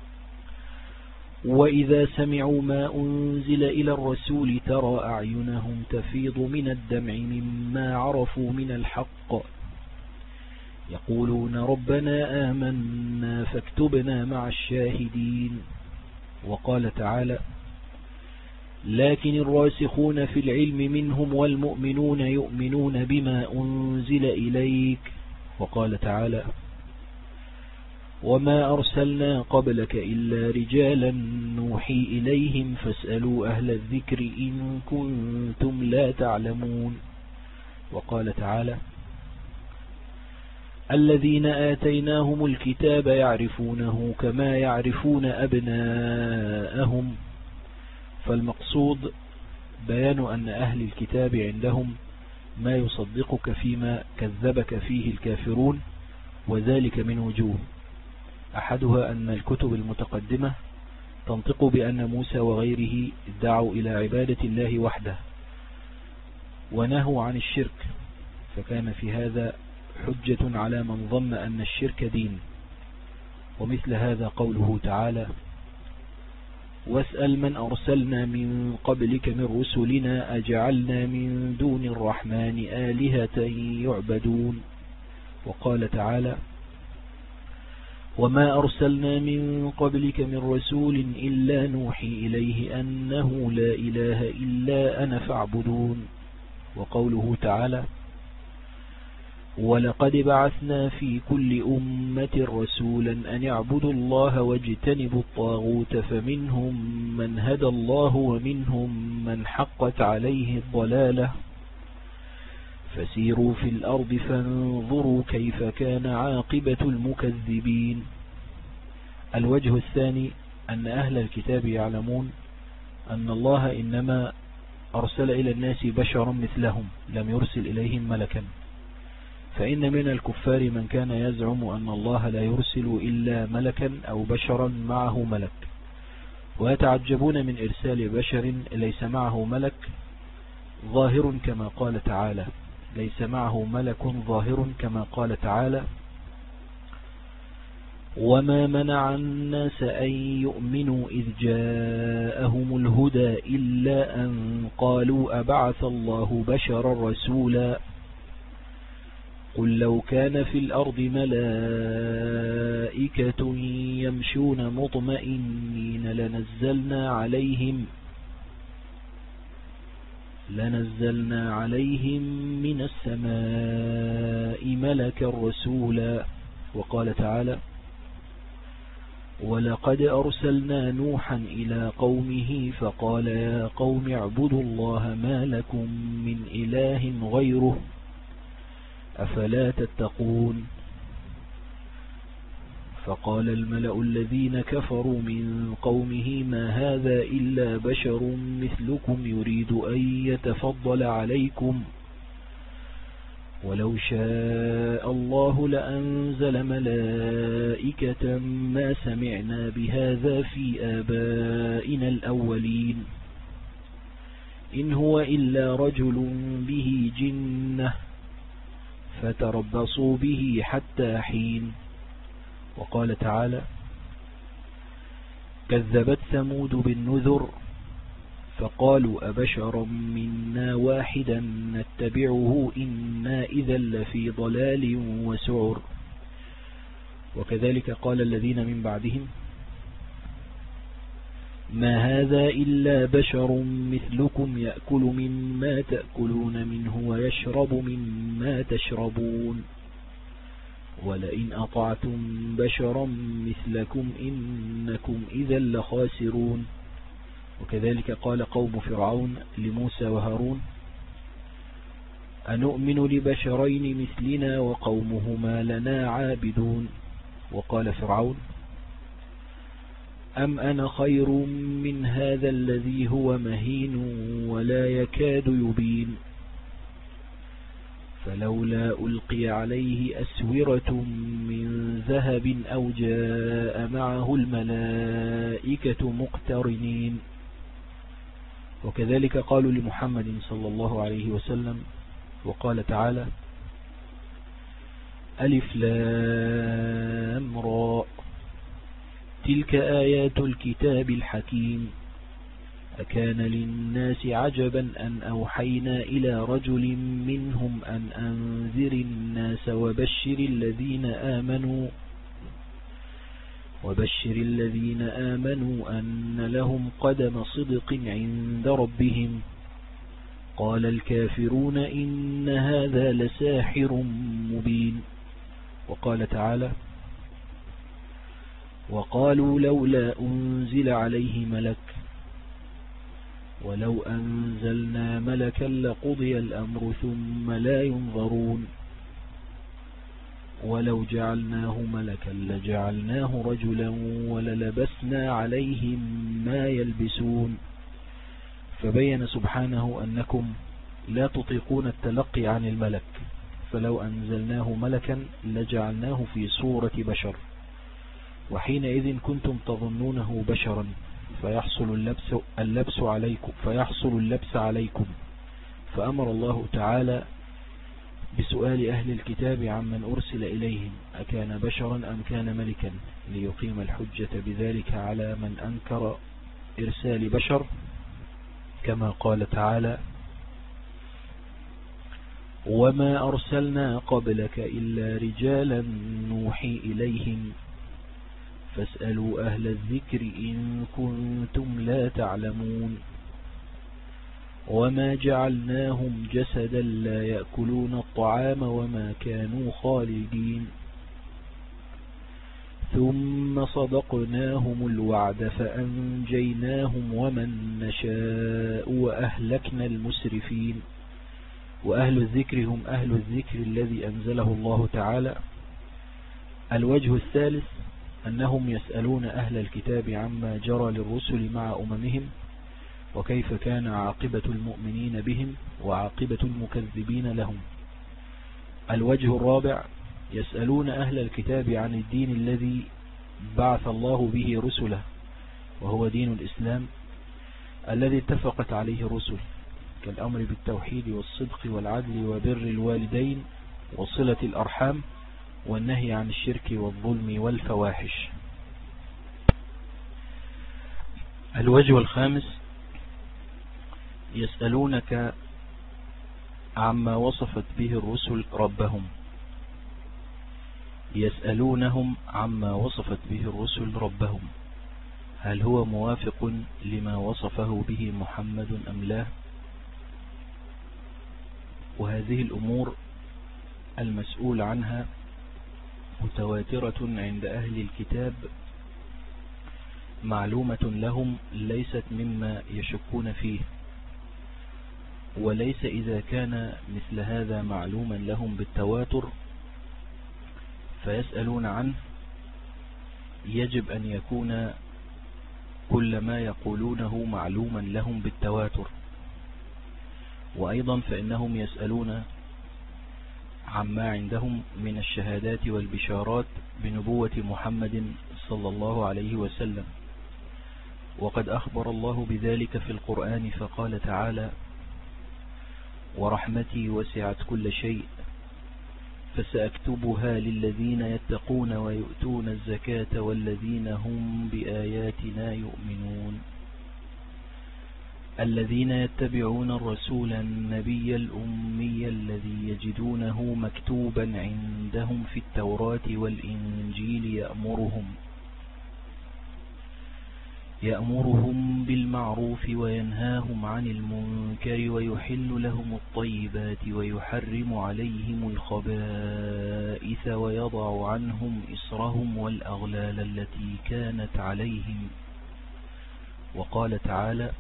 وإذا سمعوا ما أنزل إلى الرسول ترى أعينهم تفيض من الدمع مما عرفوا من الحق يقولون ربنا آمنا فاكتبنا مع الشاهدين. وقال تعالى: لكن الراسخون في العلم منهم والمؤمنون يؤمنون بما أنزل إليك. وقال تعالى: وما أرسلنا قبلك إلا رجالا نوحي إليهم فاسألوا أهل الذكر إن كنتم لا تعلمون. وقال تعالى: الذين آتيناهم الكتاب يعرفونه كما يعرفون أبناءهم. فالمقصود بيان أن أهل الكتاب عندهم ما يصدقك فيما كذبك فيه الكافرون، وذلك من وجوه. أحدها أن الكتب المتقدمة تنطق بأن موسى وغيره ادعوا إلى عبادة الله وحده ونهوا عن الشرك، فكان في هذا حجة على من ظن أن الشرك دين. ومثل هذا قوله تعالى: واسأل من أرسلنا من قبلك من رسلنا أجعلنا من دون الرحمن آلهة يعبدون. وقال تعالى: وما أرسلنا من قبلك من رسول إلا نوحي إليه أنه لا إله إلا أنا فاعبدون. وقوله تعالى: ولقد بعثنا في كل أمة رسولا أن يعبدوا الله واجتنبوا الطاغوت فمنهم من هدى الله ومنهم من حقت عليه الضلالة فسيروا في الأرض فانظروا كيف كان عاقبة المكذبين. الوجه الثاني أن أهل الكتاب يعلمون أن الله إنما أرسل إلى الناس بشرا مثلهم لم يرسل إليهم ملكا، فإن من الكفار من كان يزعم أن الله لا يرسل إلا ملكا أو بشرا معه ملك، ويتعجبون من إرسال بشر ليس معه ملك ظاهر كما قال تعالى، ليس معه ملك ظاهر كما قال تعالى: وما منع الناس أن يؤمنوا إذ جاءهم الهدى إلا أن قالوا أبعث الله بشرا رسولا قل لو كان في الأرض ملائكة يمشون مطمئنين لنزلنا عليهم من السماء ملكا رسولا. وقال تعالى: ولقد أرسلنا نوحا إلى قومه فقال يا قوم اعبدوا الله ما لكم من إله غيره أفلا تتقون. فقال الملأ الذين كفروا من قومه ما هذا إلا بشر مثلكم يريد أن يتفضل عليكم ولو شاء الله لأنزل ملائكة ما سمعنا بهذا في آبائنا الأولين إن هو إلا رجل به جنة فتربصوا به حتى حين. وقال تعالى: كذبت ثمود بالنذر فقالوا أبشرا منا واحدا نتبعه إنا إذا لفي ضلال وسعر. وكذلك قال الذين من بعدهم: ما هذا إلا بشر مثلكم يأكل مما تأكلون منه ويشرب مما تشربون ولئن أطعتم بشرا مثلكم إنكم إذا لخاسرون. وكذلك قال قوم فرعون لموسى وهارون: أنؤمن لبشرين مثلنا وقومهما لنا عابدون. وقال فرعون: أم أنا خير من هذا الذي هو مهين ولا يكاد يبين فلولا ألقي عليه أسورة من ذهب أو جاء معه الملائكة مقترنين. وكذلك قالوا لمحمد صلى الله عليه وسلم. وقال تعالى: ألف لام راء تلك آيات الكتاب الحكيم أكان للناس عجبا أن أوحينا إلى رجل منهم أن أنذر الناس وبشر الذين آمنوا أن لهم قدم صدق عند ربهم قال الكافرون إن هذا لساحر مبين. وقال تعالى: وقالوا لولا أنزل عليه ملك ولو أنزلنا ملكا لقضي الأمر ثم لا ينظرون ولو جعلناه ملكا لجعلناه رجلا وللبسنا عليهم ما يلبسون. فبين سبحانه أنكم لا تطيقون التلقي عن الملك، فلو أنزلناه ملكا لجعلناه في صورة بشر، وحينئذ كنتم تظنونه بشرا فيحصل اللبس عليكم. فأمر الله تعالى بسؤال أهل الكتاب عمن أرسل إليهم أكان بشرا أم كان ملكا، ليقيم الحجة بذلك على من أنكر إرسال بشر، كما قال تعالى: وما أرسلنا قبلك إلا رجالا نوحي إليهم فاسألوا أهل الذكر إن كنتم لا تعلمون. وما جعلناهم جسدا لا يأكلون الطعام وما كانوا خالدين ثم صدقناهم الوعد فأنجيناهم ومن نشاء وأهلكنا المسرفين. وأهل الذكر هم أهل الذكر الذي أنزله الله تعالى. الوجه الثالث أنهم يسألون أهل الكتاب عما جرى للرسل مع أممهم وكيف كان عاقبة المؤمنين بهم وعاقبة المكذبين لهم. الوجه الرابع: يسألون أهل الكتاب عن الدين الذي بعث الله به رسله، وهو دين الإسلام الذي اتفقت عليه الرسل، كالأمر بالتوحيد والصدق والعدل وبر الوالدين وصلة الأرحام والنهي عن الشرك والظلم والفواحش. الوجه الخامس: يسألونك عما وصفت به الرسل ربهم. يسألونهم عما وصفت به الرسل ربهم، هل هو موافق لما وصفه به محمد أم لا؟ وهذه الأمور المسؤول عنها متواترة عند أهل الكتاب، معلومة لهم، ليست مما يشكون فيه. وليس إذا كان مثل هذا معلوما لهم بالتواتر فيسألون عنه، يجب أن يكون كل ما يقولونه معلوما لهم بالتواتر. وأيضا فإنهم يسألون عما عندهم من الشهادات والبشارات بنبوة محمد صلى الله عليه وسلم، وقد أخبر الله بذلك في القرآن فقال تعالى: ورحمتي وسعت كل شيء فسأكتبها للذين يتقون ويؤتون الزكاة والذين هم بآياتنا يؤمنون. الذين يتبعون الرسول النبي الأمي الذي يجدونه مكتوبا عندهم في التوراة والإنجيل يأمرهم بالمعروف وينهاهم عن المنكر ويحل لهم الطيبات ويحرم عليهم الخبائث ويضع عنهم إصرهم والأغلال التي كانت عليهم. وقال تعالى: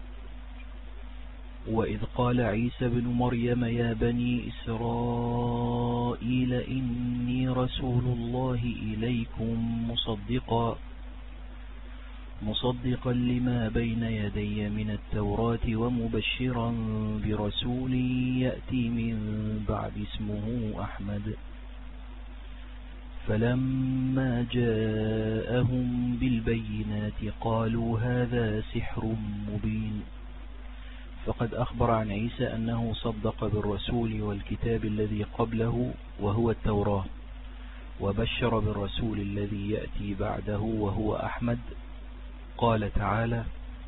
وإذ قال عيسى بن مريم يا بني إسرائيل إني رسول الله إليكم مصدقا لما بين يدي من التوراة ومبشرا برسول يأتي من بعد اسمه أحمد. فلما جاءهم بالبينات قالوا هذا سحر مبين. فقد أخبر عن عيسى أنه صدق بالرسول والكتاب الذي قبله وهو التوراة، وبشر بالرسول الذي يأتي بعده وهو أحمد. قال تعالى: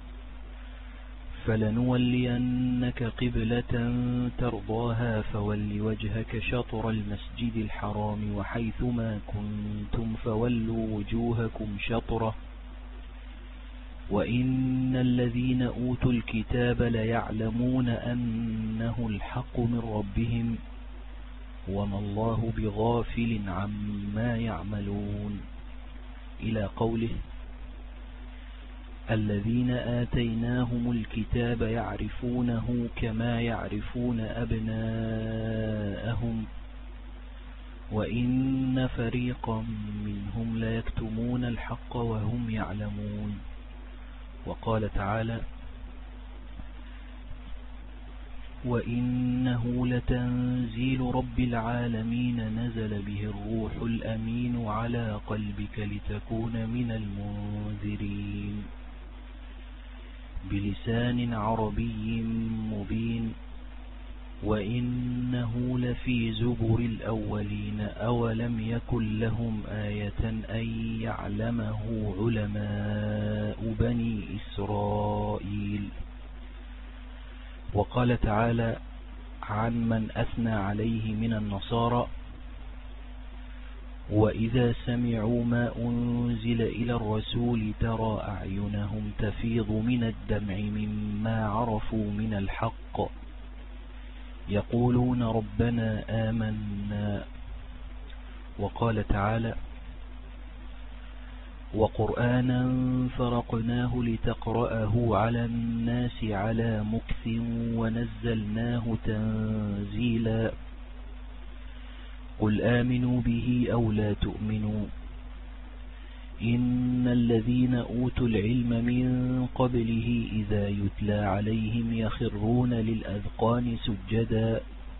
فلنولينك قبلة ترضاها فول وجهك شطر المسجد الحرام وحيثما كنتم فولوا وجوهكم شطره وإن الذين أوتوا الكتاب ليعلمون أنه الحق من ربهم وما الله بغافل عما يعملون، إلى قوله: الذين آتيناهم الكتاب يعرفونه كما يعرفون أبناءهم وإن فريقا منهم ليكتمون الحق وهم يعلمون. وقال تعالى: وإنه لتنزيل رب العالمين نزل به الروح الأمين على قلبك لتكون من المنذرين بلسان عربي مبين وإنه لفي زبر الأولين أولم يكن لهم آية أن يعلمه علماء بني إسرائيل. وقال تعالى عن من أثنى عليه من النصارى: وإذا سمعوا ما أنزل إلى الرسول ترى أعينهم تفيض من الدمع مما عرفوا من الحق يقولون ربنا آمنا. وقال تعالى: وقرآنا فرقناه لتقرأه على الناس على مكث ونزلناه تنزيلا قل آمنوا به أو لا تؤمنوا إن الذين أوتوا العلم من قبله إذا يتلى عليهم يخرون للأذقان سجدا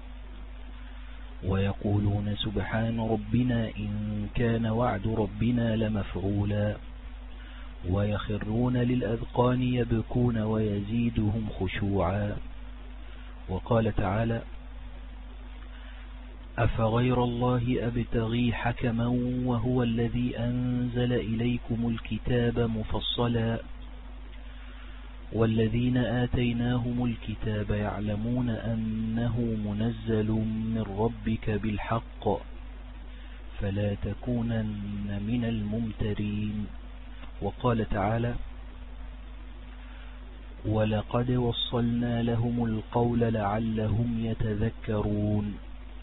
ويقولون سبحان ربنا إن كان وعد ربنا لمفعولا ويخرون للأذقان يبكون ويزيدهم خشوعا. وقال تعالى أفغير الله أبتغي حكما وهو الذي أنزل إليكم الكتاب مفصلا والذين آتيناهم الكتاب يعلمون أنه منزل من ربك بالحق فلا تكونن من الممترين. وقال تعالى ولقد وصلنا لهم القول لعلهم يتذكرون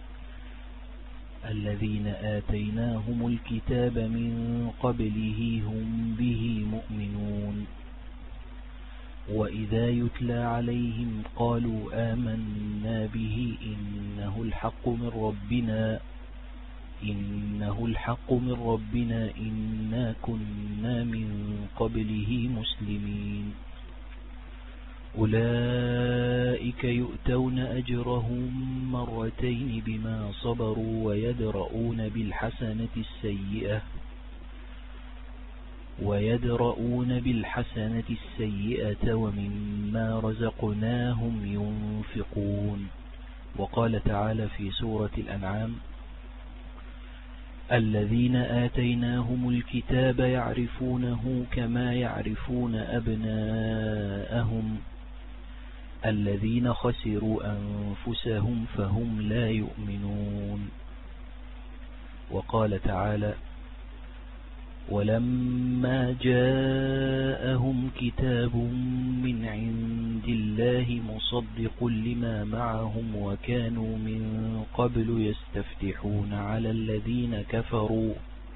الذين آتيناهم الكتاب من قبله هم به مؤمنون وإذا يتلى عليهم قالوا آمنا به إنه الحق من ربنا إنا كنا من قبله مسلمين. أولئك يؤتون أجرهم مرتين بما صبروا ويدرؤون بالحسنة السيئة ومما رزقناهم ينفقون. وقال تعالى في سورة الأنعام الذين آتيناهم الكتاب يعرفونه كما يعرفون أبناءهم الذين خسروا أنفسهم فهم لا يؤمنون. وقال تعالى ولما جاءهم كتاب من عند الله مصدق لما معهم وكانوا من قبل يستفتحون على الذين كفروا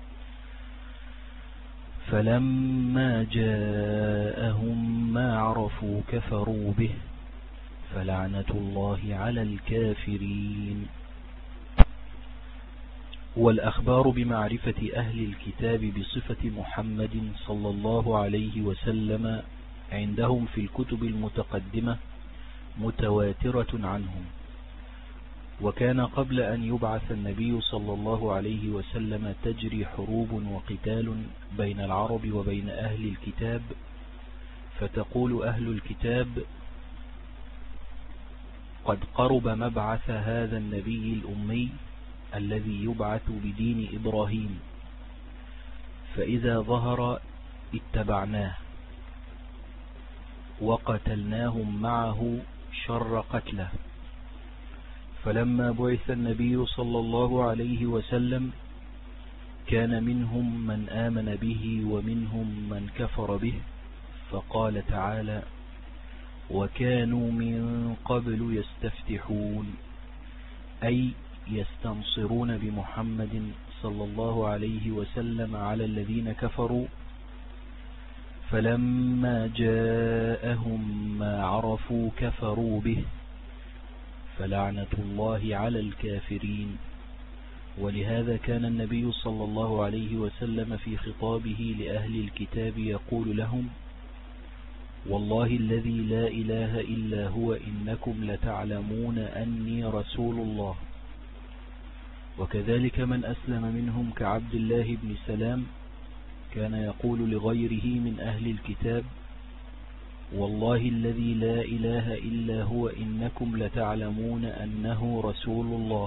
فلما جاءهم ما عرفوا كفروا به فلعنة الله على الكافرين. والأخبار بمعرفة أهل الكتاب بصفة محمد صلى الله عليه وسلم عندهم في الكتب المتقدمة متواترة عنهم. وكان قبل أن يبعث النبي صلى الله عليه وسلم تجري حروب وقتال بين العرب وبين أهل الكتاب، فتقول أهل الكتاب قد قرب مبعث هذا النبي الأمي الذي يبعث بدين إبراهيم، فإذا ظهر اتبعناه وقتلناهم معه شر قتله. فلما بعث النبي صلى الله عليه وسلم كان منهم من آمن به ومنهم من كفر به، فقال تعالى وكانوا من قبل يستفتحون، أي يستنصرون بمحمد صلى الله عليه وسلم على الذين كفروا، فلما جاءهم ما عرفوا كفروا به، فلعنة الله على الكافرين. ولهذا كان النبي صلى الله عليه وسلم في خطابه لأهل الكتاب يقول لهم والله الذي لا إله إلا هو إنكم لتعلمون أني رسول الله. وكذلك من أسلم منهم كعبد الله بن سلام كان يقول لغيره من أهل الكتاب والله الذي لا إله إلا هو إنكم لتعلمون أنه رسول الله.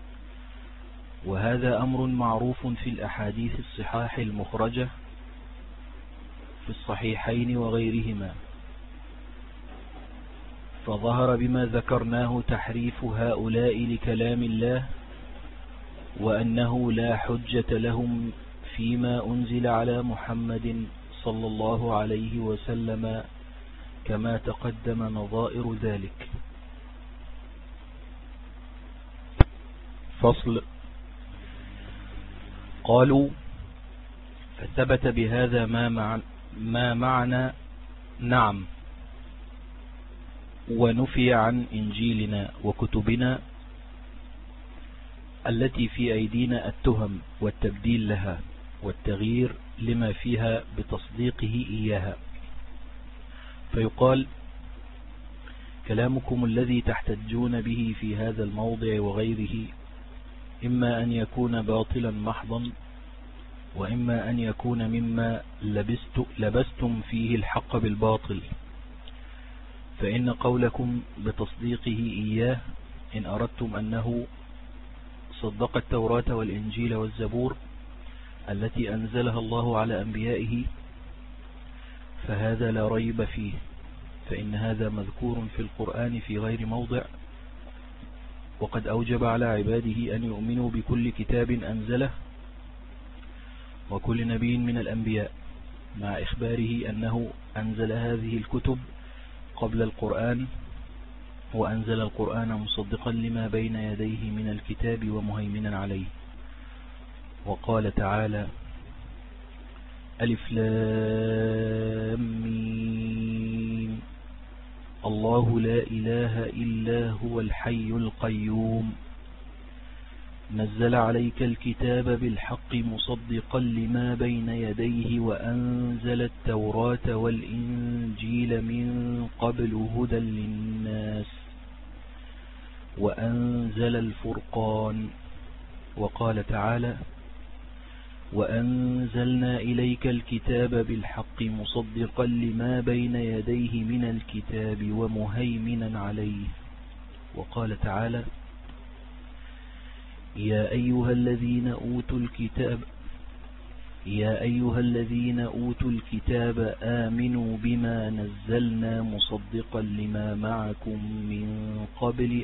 وهذا أمر معروف في الأحاديث الصحاح المخرجة في الصحيحين وغيرهما، فظهر بما ذكرناه تحريف هؤلاء لكلام الله، وأنه لا حجة لهم فيما أنزل على محمد صلى الله عليه وسلم كما تقدم نظائر ذلك. فصل. قالوا فثبت بهذا ما معنى نعم، ونفي عن إنجيلنا وكتبنا التي في أيدينا التهم والتبديل لها، والتغيير لما فيها بتصديقه إياها. فيقال: كلامكم الذي تحتجون به في هذا الموضع وغيره إما أن يكون باطلا محضا، وإما أن يكون مما لبستم فيه الحق بالباطل. فإن قولكم بتصديقه إياه إن أردتم أنه صدق التوراة والإنجيل والزبور التي أنزلها الله على أنبيائه، فهذا لا ريب فيه، فإن هذا مذكور في القرآن في غير موضع، وقد أوجب على عباده أن يؤمنوا بكل كتاب أنزله وكل نبي من الأنبياء، مع إخباره أنه أنزل هذه الكتب قبل القرآن، وأنزل القرآن مصدقا لما بين يديه من الكتاب ومهيمنا عليه. وقال تعالى: ألف لام ميم، الله لا إله إلا هو الحي القيوم، نزل عليك الكتاب بالحق مصدقا لما بين يديه وأنزل التوراة والإنجيل من قبل هدى للناس وأنزل الفرقان. وقال تعالى: وأنزلنا إليك الكتاب بالحق مصدقا لما بين يديه من الكتاب ومهيمنا عليه. وقال تعالى: يا أيها الذين أوتوا الكتاب آمنوا بما نزلنا مصدقا لما معكم من قبل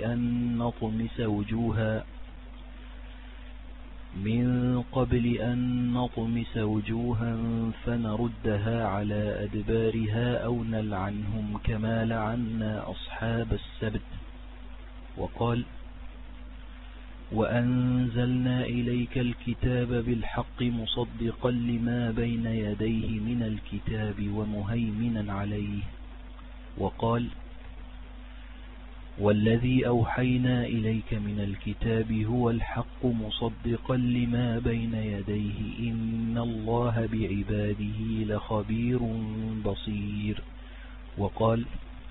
أن نطمس وجوها فنردها على أدبارها أو نلعنهم كما لعنا أصحاب السبت. وقال: وأنزلنا إليك الكتاب بالحق مصدقا لما بين يديه من الكتاب ومهيمنا عليه. وقال: والذي أوحينا إليك من الكتاب هو الحق مصدقا لما بين يديه إن الله بعباده لخبير بصير. وقال: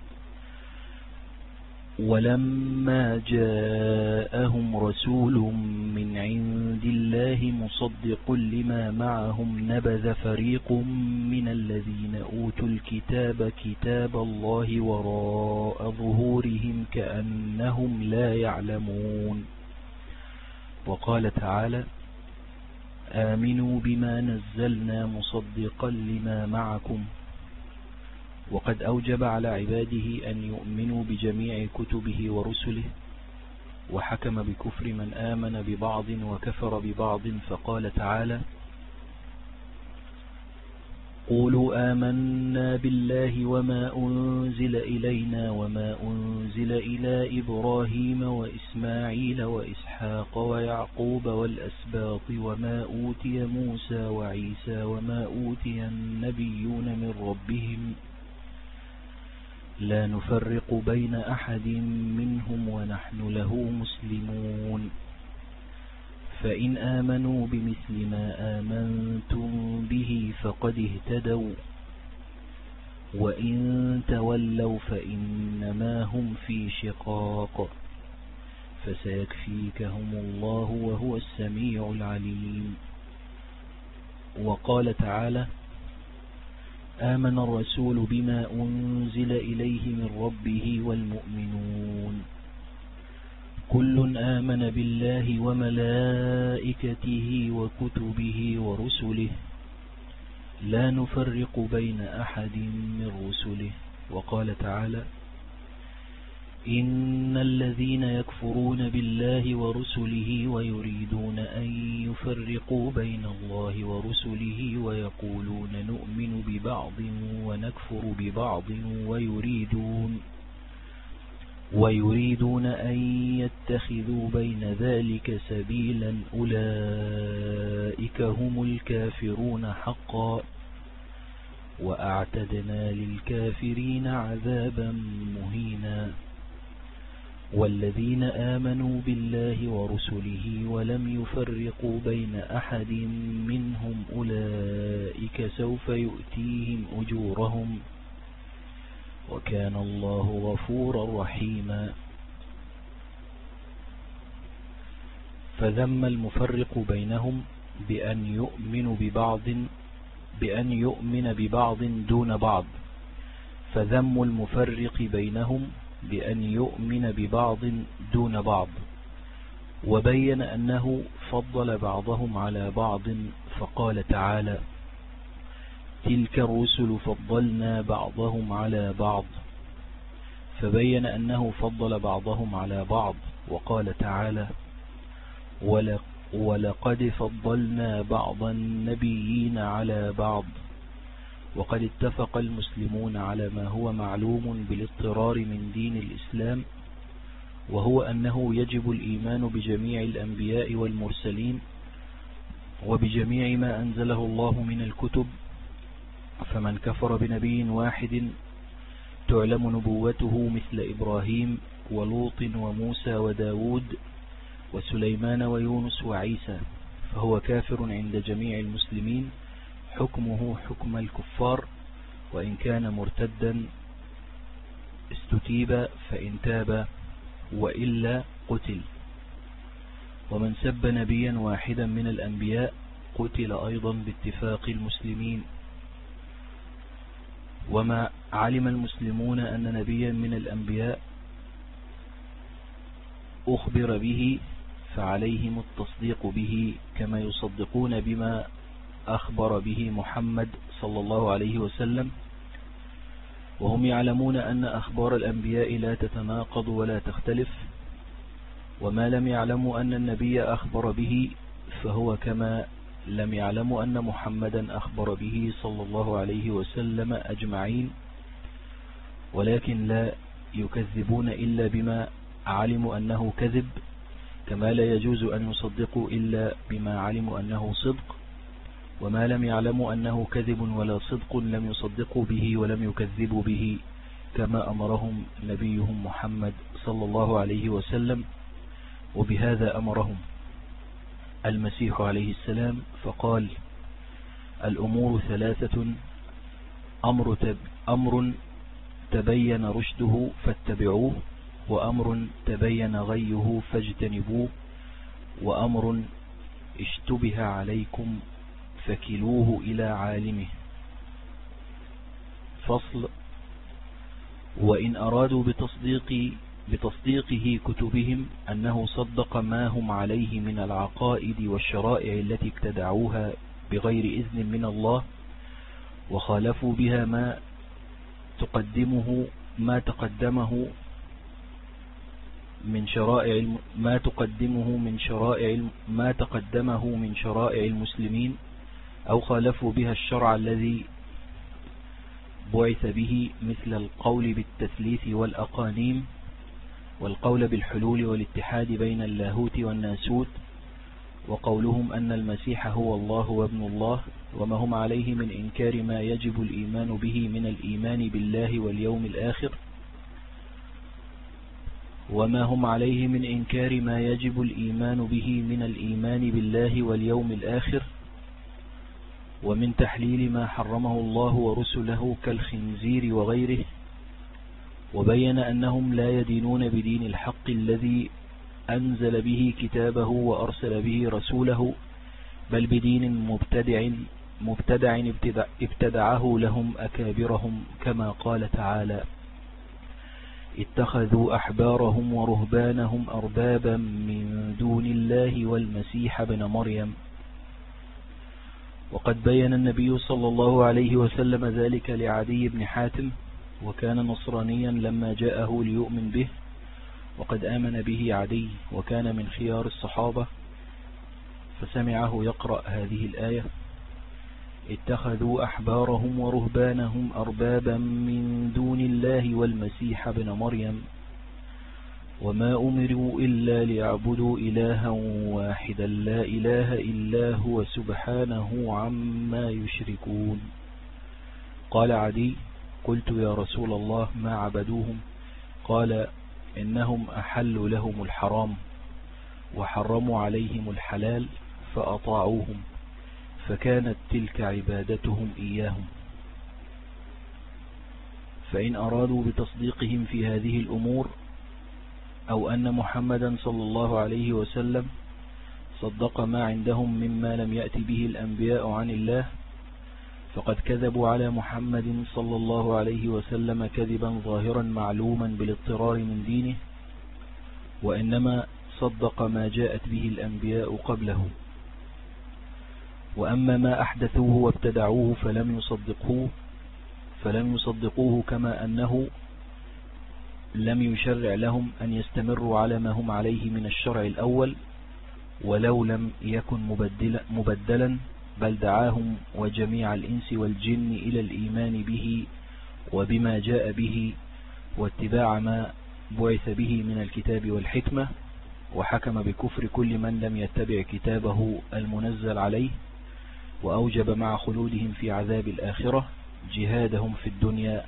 ولما جاءهم رسول من عند الله مصدق لما معهم نبذ فريق من الذين أوتوا الكتاب كتاب الله وراء ظهورهم كأنهم لا يعلمون. وقال تعالى: آمنوا بما نزلنا مصدقا لما معكم. وقد أوجب على عباده أن يؤمنوا بجميع كتبه ورسله، وحكم بكفر من آمن ببعض وكفر ببعض، فقال تعالى: قولوا آمنا بالله وما أنزل إلينا وما أنزل إلى إبراهيم وإسماعيل وإسحاق ويعقوب والأسباط وما أوتي موسى وعيسى وما أوتي النبيون من ربهم لا نفرق بين أحد منهم ونحن له مسلمون. فإن آمنوا بمثل ما آمنتم به فقد اهتدوا، وإن تولوا فإنما هم في شقاق، فسيكفيكهم الله وهو السميع العليم. وقال تعالى: آمن الرسول بما أنزل إليه من ربه والمؤمنون كل آمن بالله وملائكته وكتبه ورسله لا نفرق بين أحد من رسله. وقال تعالى: إن الذين يكفرون بالله ورسله ويريدون أن يفرقوا بين الله ورسله ويقولون نؤمن ببعض ونكفر ببعض ويريدون أن يتخذوا بين ذلك سبيلا أولئك هم الكافرون حقا، وأعتدنا للكافرين عذابا مهينا. والذين آمنوا بالله ورسله ولم يفرقوا بين أحد منهم أولئك سوف يؤتيهم أجورهم وكان الله غفورا رحيما. فذم المفرق بينهم بأن يؤمن ببعض دون بعض، فذم المفرق بينهم بأن يؤمن ببعض دون بعض، وبين أنه فضل بعضهم على بعض، فقال تعالى: تلك الرسل فضلنا بعضهم على بعض، فبين أنه فضل بعضهم على بعض، وقال تعالى: ولقد فضلنا بعض النبيين على بعض. وقد اتفق المسلمون على ما هو معلوم بالاضطرار من دين الإسلام، وهو أنه يجب الإيمان بجميع الأنبياء والمرسلين وبجميع ما أنزله الله من الكتب، فمن كفر بنبي واحد تعلم نبوته مثل إبراهيم ولوط وموسى وداود وسليمان ويونس وعيسى فهو كافر عند جميع المسلمين، حكمه حكم الكفار، وإن كان مرتدا استتيب فإن تاب وإلا قتل. ومن سب نبيا واحدا من الأنبياء قتل أيضا باتفاق المسلمين. وما علم المسلمون أن نبيا من الأنبياء أخبر به فعليهم التصديق به كما يصدقون بما أخبر به محمد صلى الله عليه وسلم، وهم يعلمون أن أخبار الأنبياء لا تتناقض ولا تختلف، وما لم يعلموا أن النبي أخبر به فهو كما لم يعلموا أن محمدا أخبر به صلى الله عليه وسلم أجمعين، ولكن لا يكذبون إلا بما علموا أنه كذب، كما لا يجوز أن يصدقوا إلا بما علموا أنه صدق، وما لم يعلموا أنه كذب ولا صدق لم يصدقوا به ولم يكذبوا به، كما أمرهم نبيهم محمد صلى الله عليه وسلم، وبهذا أمرهم المسيح عليه السلام فقال: الأمور ثلاثة: أمر تبين رشده فاتبعوه، وأمر تبين غيه فاجتنبوه، وأمر اشتبه عليكم فكلوه إلى عالمه. فصل: وإن أرادوا بتصديقه كتبهم أنه صدق ما هم عليه من العقائد والشرائع التي ابتدعوها بغير إذن من الله، وخالفوا بها ما تقدمه من شرائع المسلمين، أو خالفوا بها الشرع الذي بعث به، مثل القول بالتثليث والأقانيم، والقول بالحلول والاتحاد بين اللاهوت والناسوت، وقولهم أن المسيح هو الله وابن الله، وما هم عليه من إنكار ما يجب الإيمان به من الإيمان بالله واليوم الآخر، وما هم عليه من إنكار ما يجب الإيمان به من الإيمان بالله واليوم الآخر، ومن تحليل ما حرمه الله ورسله كالخنزير وغيره. وبين أنهم لا يدينون بدين الحق الذي أنزل به كتابه وأرسل به رسوله، بل بدين مبتدع ابتدعه لهم أكابرهم، كما قال تعالى: اتخذوا أحبارهم ورهبانهم أربابا من دون الله والمسيح ابن مريم. وقد بين النبي صلى الله عليه وسلم ذلك لعدي بن حاتم، وكان نصرانيا لما جاءه ليؤمن به، وقد آمن به عدي وكان من خيار الصحابة، فسمعه يقرأ هذه الآية: اتخذوا أحبارهم ورهبانهم أربابا من دون الله والمسيح ابن مريم، وما أمروا إلا ليعبدوا إلها واحدا لا إله إلا هو سبحانه عما يشركون. قال عدي: قلت يا رسول الله ما عبدوهم؟ قال: إنهم أحلوا لهم الحرام وحرموا عليهم الحلال فأطاعوهم، فكانت تلك عبادتهم إياهم. فإن أرادوا بتصديقهم في هذه الأمور أو أن محمدا صلى الله عليه وسلم صدق ما عندهم مما لم يأت به الأنبياء عن الله، فقد كذبوا على محمد صلى الله عليه وسلم كذبا ظاهرا معلوما بالاضطرار من دينه، وإنما صدق ما جاءت به الأنبياء قبله. وأما ما أحدثوه وابتدعوه فلم يصدقوه كما أنه لم يشرع لهم أن يستمروا على ما هم عليه من الشرع الأول ولو لم يكن مبدلا، بل دعاهم وجميع الإنس والجن إلى الإيمان به وبما جاء به واتباع ما بعث به من الكتاب والحكمة، وحكم بكفر كل من لم يتبع كتابه المنزل عليه، وأوجب مع خلودهم في عذاب الآخرة جهادهم في الدنيا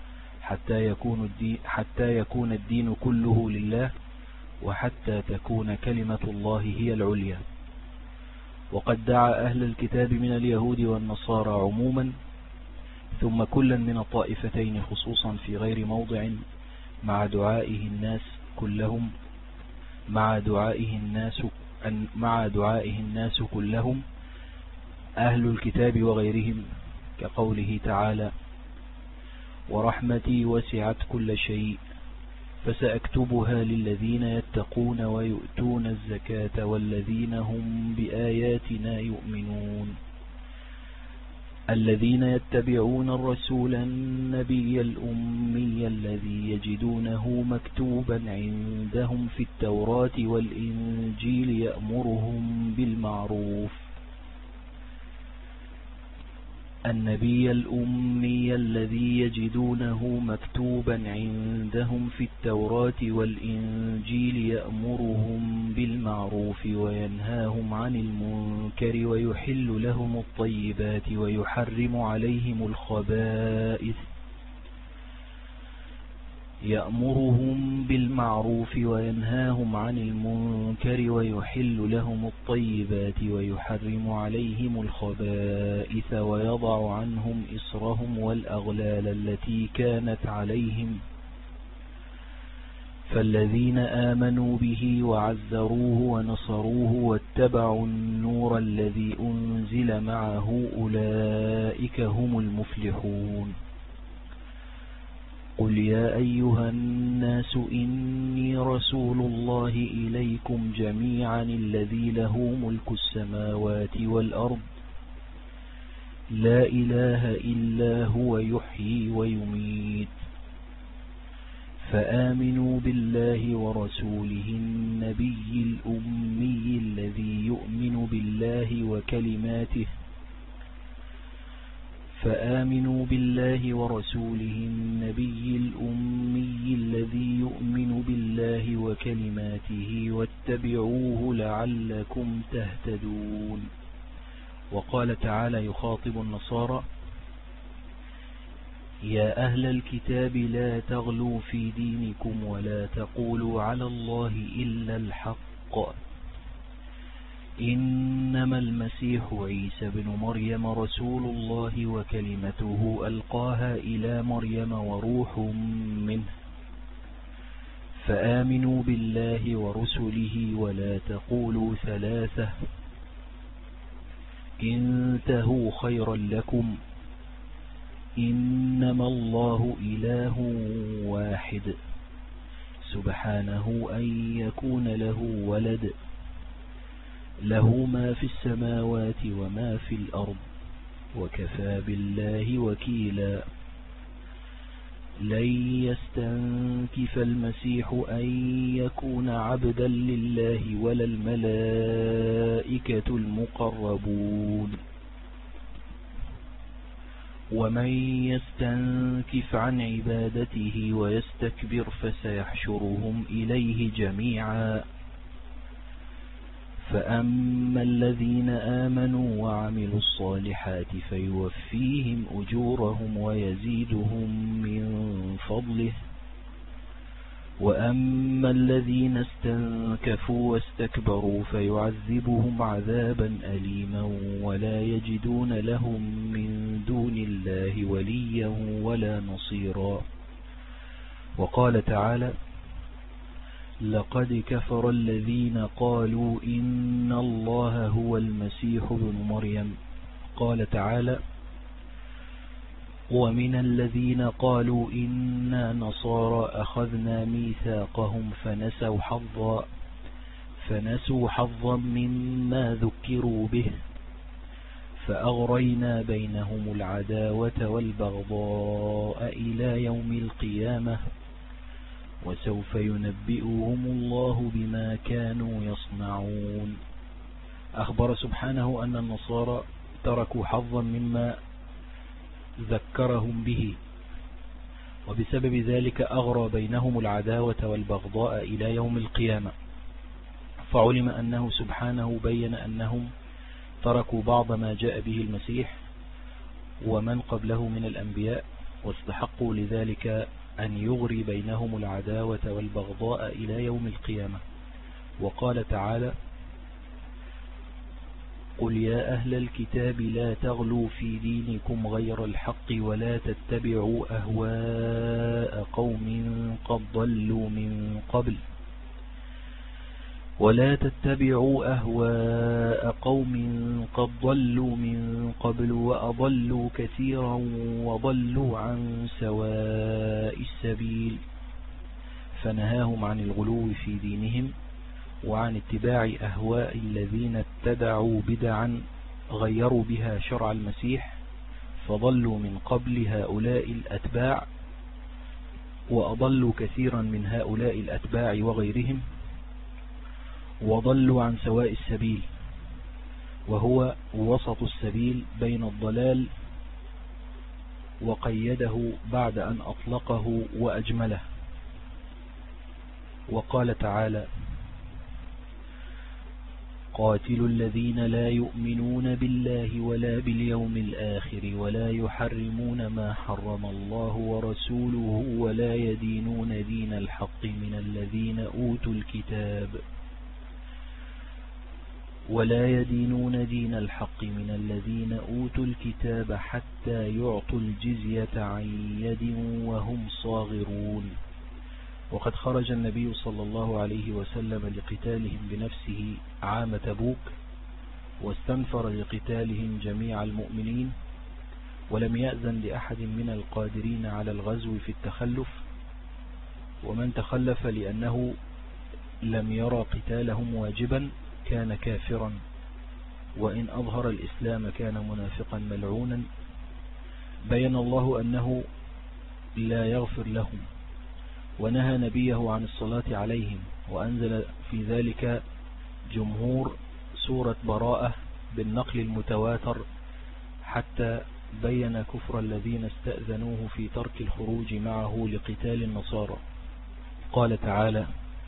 حتى يكون الدين كله لله، وحتى تكون كلمة الله هي العليا. وقد دعا أهل الكتاب من اليهود والنصارى عموما، ثم كلا من الطائفتين خصوصا في غير موضع مع دعائه الناس كلهم أهل الكتاب وغيرهم، كقوله تعالى: ورحمتي وسعت كل شيء فسأكتبها للذين يتقون ويؤتون الزكاة والذين هم بآياتنا يؤمنون، الذين يتبعون الرسول النبي الأمي الذي يجدونه مكتوبا عندهم في التوراة والإنجيل يأمرهم بالمعروف، النبي الأمي الذي يجدونه مكتوبا عندهم في التوراة والإنجيل يأمرهم بالمعروف وينهاهم عن المنكر ويحل لهم الطيبات ويحرم عليهم الخبائث يأمرهم بالمعروف وينهاهم عن المنكر ويحل لهم الطيبات ويحرم عليهم الخبائث ويضع عنهم إصرهم والأغلال التي كانت عليهم، فالذين آمنوا به وعزروه ونصروه واتبعوا النور الذي أنزل معه أولئك هم المفلحون. قل يا أيها الناس إني رسول الله إليكم جميعا الذي له ملك السماوات والأرض لا إله إلا هو يحيي ويميت، فآمنوا بالله ورسوله النبي الأمي الذي يؤمن بالله وكلماته واتبعوه لعلكم تهتدون. وقال تعالى يخاطب النصارى: يا أهل الكتاب لا تغلوا في دينكم ولا تقولوا على الله إلا الحق، إنما المسيح عيسى بن مريم رسول الله وكلمته ألقاها إلى مريم وروح منه، فآمنوا بالله ورسله ولا تقولوا ثلاثة، انتهوا خيرا لكم، إنما الله إله واحد سبحانه أن يكون له ولد، له ما في السماوات وما في الأرض وكفى بالله وكيلا. لن يستنكف المسيح أن يكون عبدا لله ولا الملائكة المقربون، ومن يستنكف عن عبادته ويستكبر فسيحشرهم إليه جميعا. فأما الذين آمنوا وعملوا الصالحات فيوفيهم أجورهم ويزيدهم من فضله، وأما الذين استنكفوا واستكبروا فيعذبهم عذابا أليما ولا يجدون لهم من دون الله وليا ولا نصيرا. وقال تعالى: لقد كفر الذين قالوا إن الله هو المسيح ابن مريم. قال تعالى: ومن الذين قالوا إنا نصارى أخذنا ميثاقهم فنسوا حظا مما ذكروا به فأغرينا بينهم العداوة والبغضاء إلى يوم القيامة وسوف ينبئهم الله بما كانوا يصنعون. أخبر سبحانه أن النصارى تركوا حظا مما ذكرهم به، وبسبب ذلك أغرى بينهم العداوة والبغضاء إلى يوم القيامة. فعلم أنه سبحانه بين أنهم تركوا بعض ما جاء به المسيح ومن قبله من الأنبياء، واستحقوا لذلك أن يغري بينهم العداوة والبغضاء إلى يوم القيامة. وقال تعالى: قل يا أهل الكتاب لا تغلوا في دينكم غير الحق ولا تتبعوا أهواء قوم قد ضلوا من قبل وأضلوا كثيرا وضلوا عن سواء السبيل. فنهاهم عن الغلو في دينهم وعن اتباع أهواء الذين ابتدعوا بدعا غيروا بها شرع المسيح، فضلوا من قبل هؤلاء الأتباع وأضلوا كثيرا من هؤلاء الأتباع وغيرهم وضلوا عن سواء السبيل، وهو وسط السبيل بين الضلال، وقيده بعد أن أطلقه وأجمله. وقال تعالى: قاتلوا الذين لا يؤمنون بالله ولا باليوم الآخر ولا يحرمون ما حرم الله ورسوله ولا يدينون دين الحق من الذين أوتوا الكتاب حتى يعطوا الجزية عن يد وهم صاغرون. وقد خرج النبي صلى الله عليه وسلم لقتالهم بنفسه عام تبوك، واستنفر لقتالهم جميع المؤمنين، ولم يأذن لأحد من القادرين على الغزو في التخلف، ومن تخلف لأنه لم يرى قتالهم واجبا كان كافرا، وإن أظهر الإسلام كان منافقا ملعونا. بين الله أنه لا يغفر لهم، ونهى نبيه عن الصلاة عليهم، وأنزل في ذلك جمهور سورة براءة بالنقل المتواتر، حتى بين كفر الذين استأذنوه في ترك الخروج معه لقتال النصارى. قال تعالى: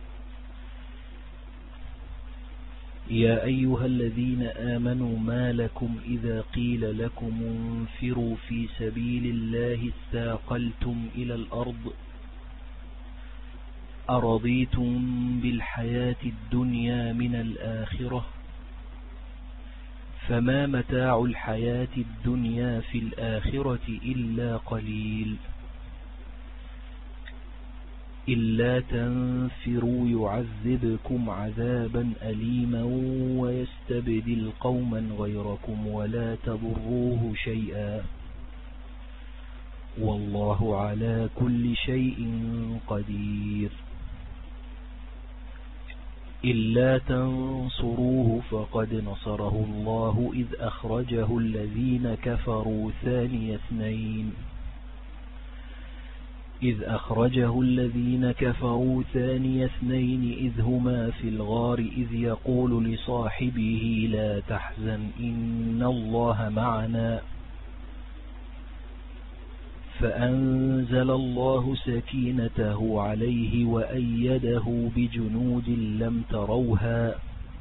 يا أيها الذين آمنوا ما لكم إذا قيل لكم انفروا في سبيل الله استاقلتم إلى الأرض أرضيتم بالحياة الدنيا من الآخرة فما متاع الحياة الدنيا في الآخرة إلا قليل إلا تنفروا يعذبكم عذابا أليما ويستبدل قوما غيركم ولا تضروه شيئا والله على كل شيء قدير. إلا تنصروه فقد نصره الله إذ أخرجه الذين كفروا ثاني اثنين إذ هما في الغار إذ يقول لصاحبه لا تحزن إن الله معنا فأنزل الله سكينته عليه وأيده بجنود لم تروها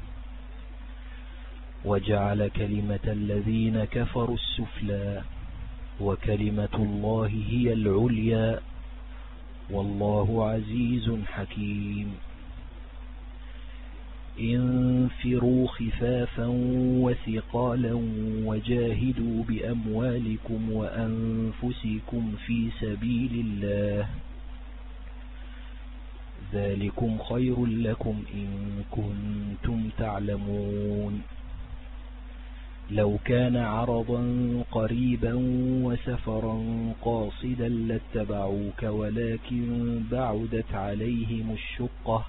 وجعل كلمة الذين كفروا السفلى وكلمة الله هي العليا والله عزيز حكيم. انفروا خفافا وثقالا وجاهدوا بأموالكم وأنفسكم في سبيل الله، ذلكم خير لكم إن كنتم تعلمون. لو كان عرضا قريبا وسفرا قاصدا لاتبعوك ولكن بعدت عليهم الشقة،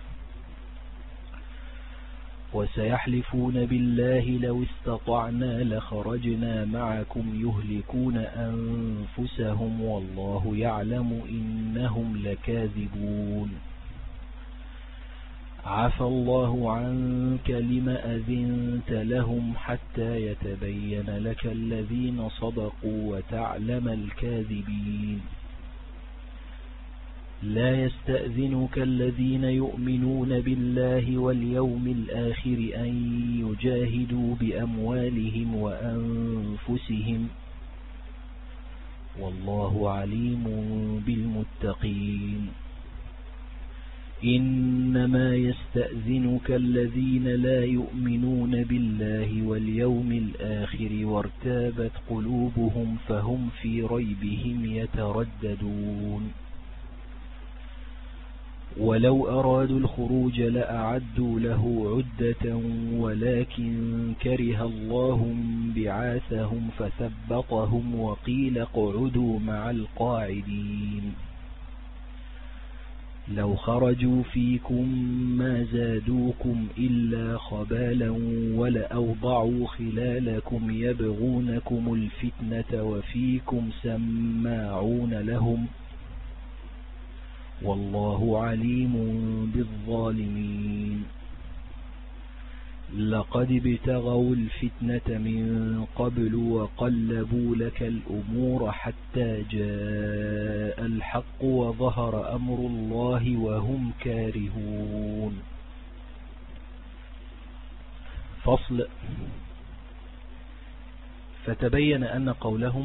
وسيحلفون بالله لو استطعنا لخرجنا معكم يهلكون أنفسهم والله يعلم إنهم لكاذبون. عفى الله عنك لما أذنت لهم حتى يتبين لك الذين صدقوا وتعلم الكاذبين. لا يستأذنك الذين يؤمنون بالله واليوم الآخر أن يجاهدوا بأموالهم وأنفسهم والله عليم بالمتقين. إنما يستأذنك الذين لا يؤمنون بالله واليوم الآخر وارتابت قلوبهم فهم في ريبهم يترددون. ولو أرادوا الخروج لأعدوا له عدة ولكن كره الله بعاثهم فثبطهم وقيل اقعدوا مع القاعدين. لو خرجوا فيكم ما زادوكم إلا خبالا ولأوضعوا خلالكم يبغونكم الفتنة وفيكم سماعون لهم والله عليم بالظالمين. لقد ابتغوا الفتنة من قبل وقلبوا لك الأمور حتى جاء الحق وظهر أمر الله وهم كارهون. فصل. فتبين أن قولهم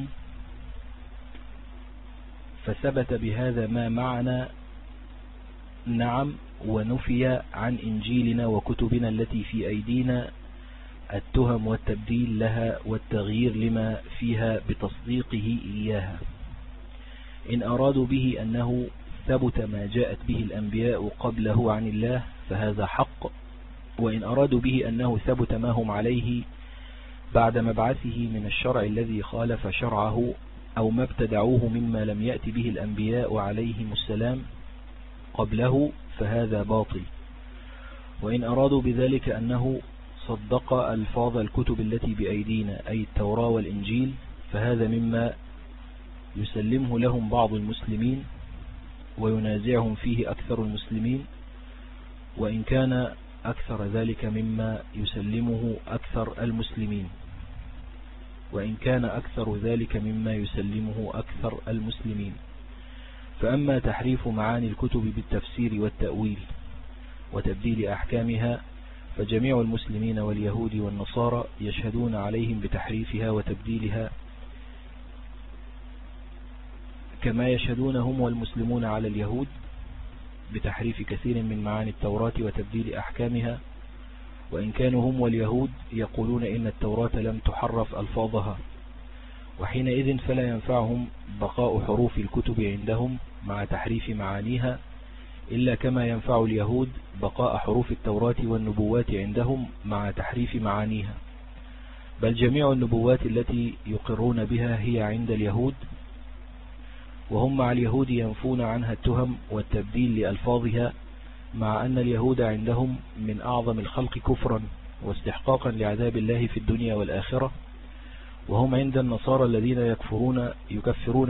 فثبت بهذا ما معنا نعم ونفي عن إنجيلنا وكتبنا التي في أيدينا التهم والتبديل لها والتغيير لما فيها بتصديقه إياها. إن أرادوا به أنه ثبت ما جاءت به الأنبياء قبله عن الله فهذا حق، وإن أرادوا به أنه ثبت ما هم عليه بعد مبعثه من الشرع الذي خالف شرعه أو ما ابتدعوه مما لم يأت به الأنبياء عليهم السلام قبله فهذا باطل. وإن أرادوا بذلك أنه صدق ألفاظ الكتب التي بأيدينا أي التوراة والإنجيل فهذا مما يسلمه لهم بعض المسلمين وينازعهم فيه أكثر المسلمين، وإن كان أكثر ذلك مما يسلمه أكثر المسلمين أكثر المسلمين. فأما تحريف معاني الكتب بالتفسير والتأويل وتبديل أحكامها فجميع المسلمين واليهود والنصارى يشهدون عليهم بتحريفها وتبديلها كما يشهدون هم والمسلمون على اليهود بتحريف كثير من معاني التوراة وتبديل أحكامها، وإن كانوا هم واليهود يقولون إن التوراة لم تحرف ألفاظها، وحينئذ فلا ينفعهم بقاء حروف الكتب عندهم مع تحريف معانيها إلا كما ينفع اليهود بقاء حروف التوراة والنبوات عندهم مع تحريف معانيها. بل جميع النبوات التي يقرون بها هي عند اليهود، وهم مع اليهود ينفون عنها التهم والتبديل لألفاظها، مع أن اليهود عندهم من أعظم الخلق كفرا واستحقاقا لعذاب الله في الدنيا والآخرة، وهم عند النصارى الذين يكفرون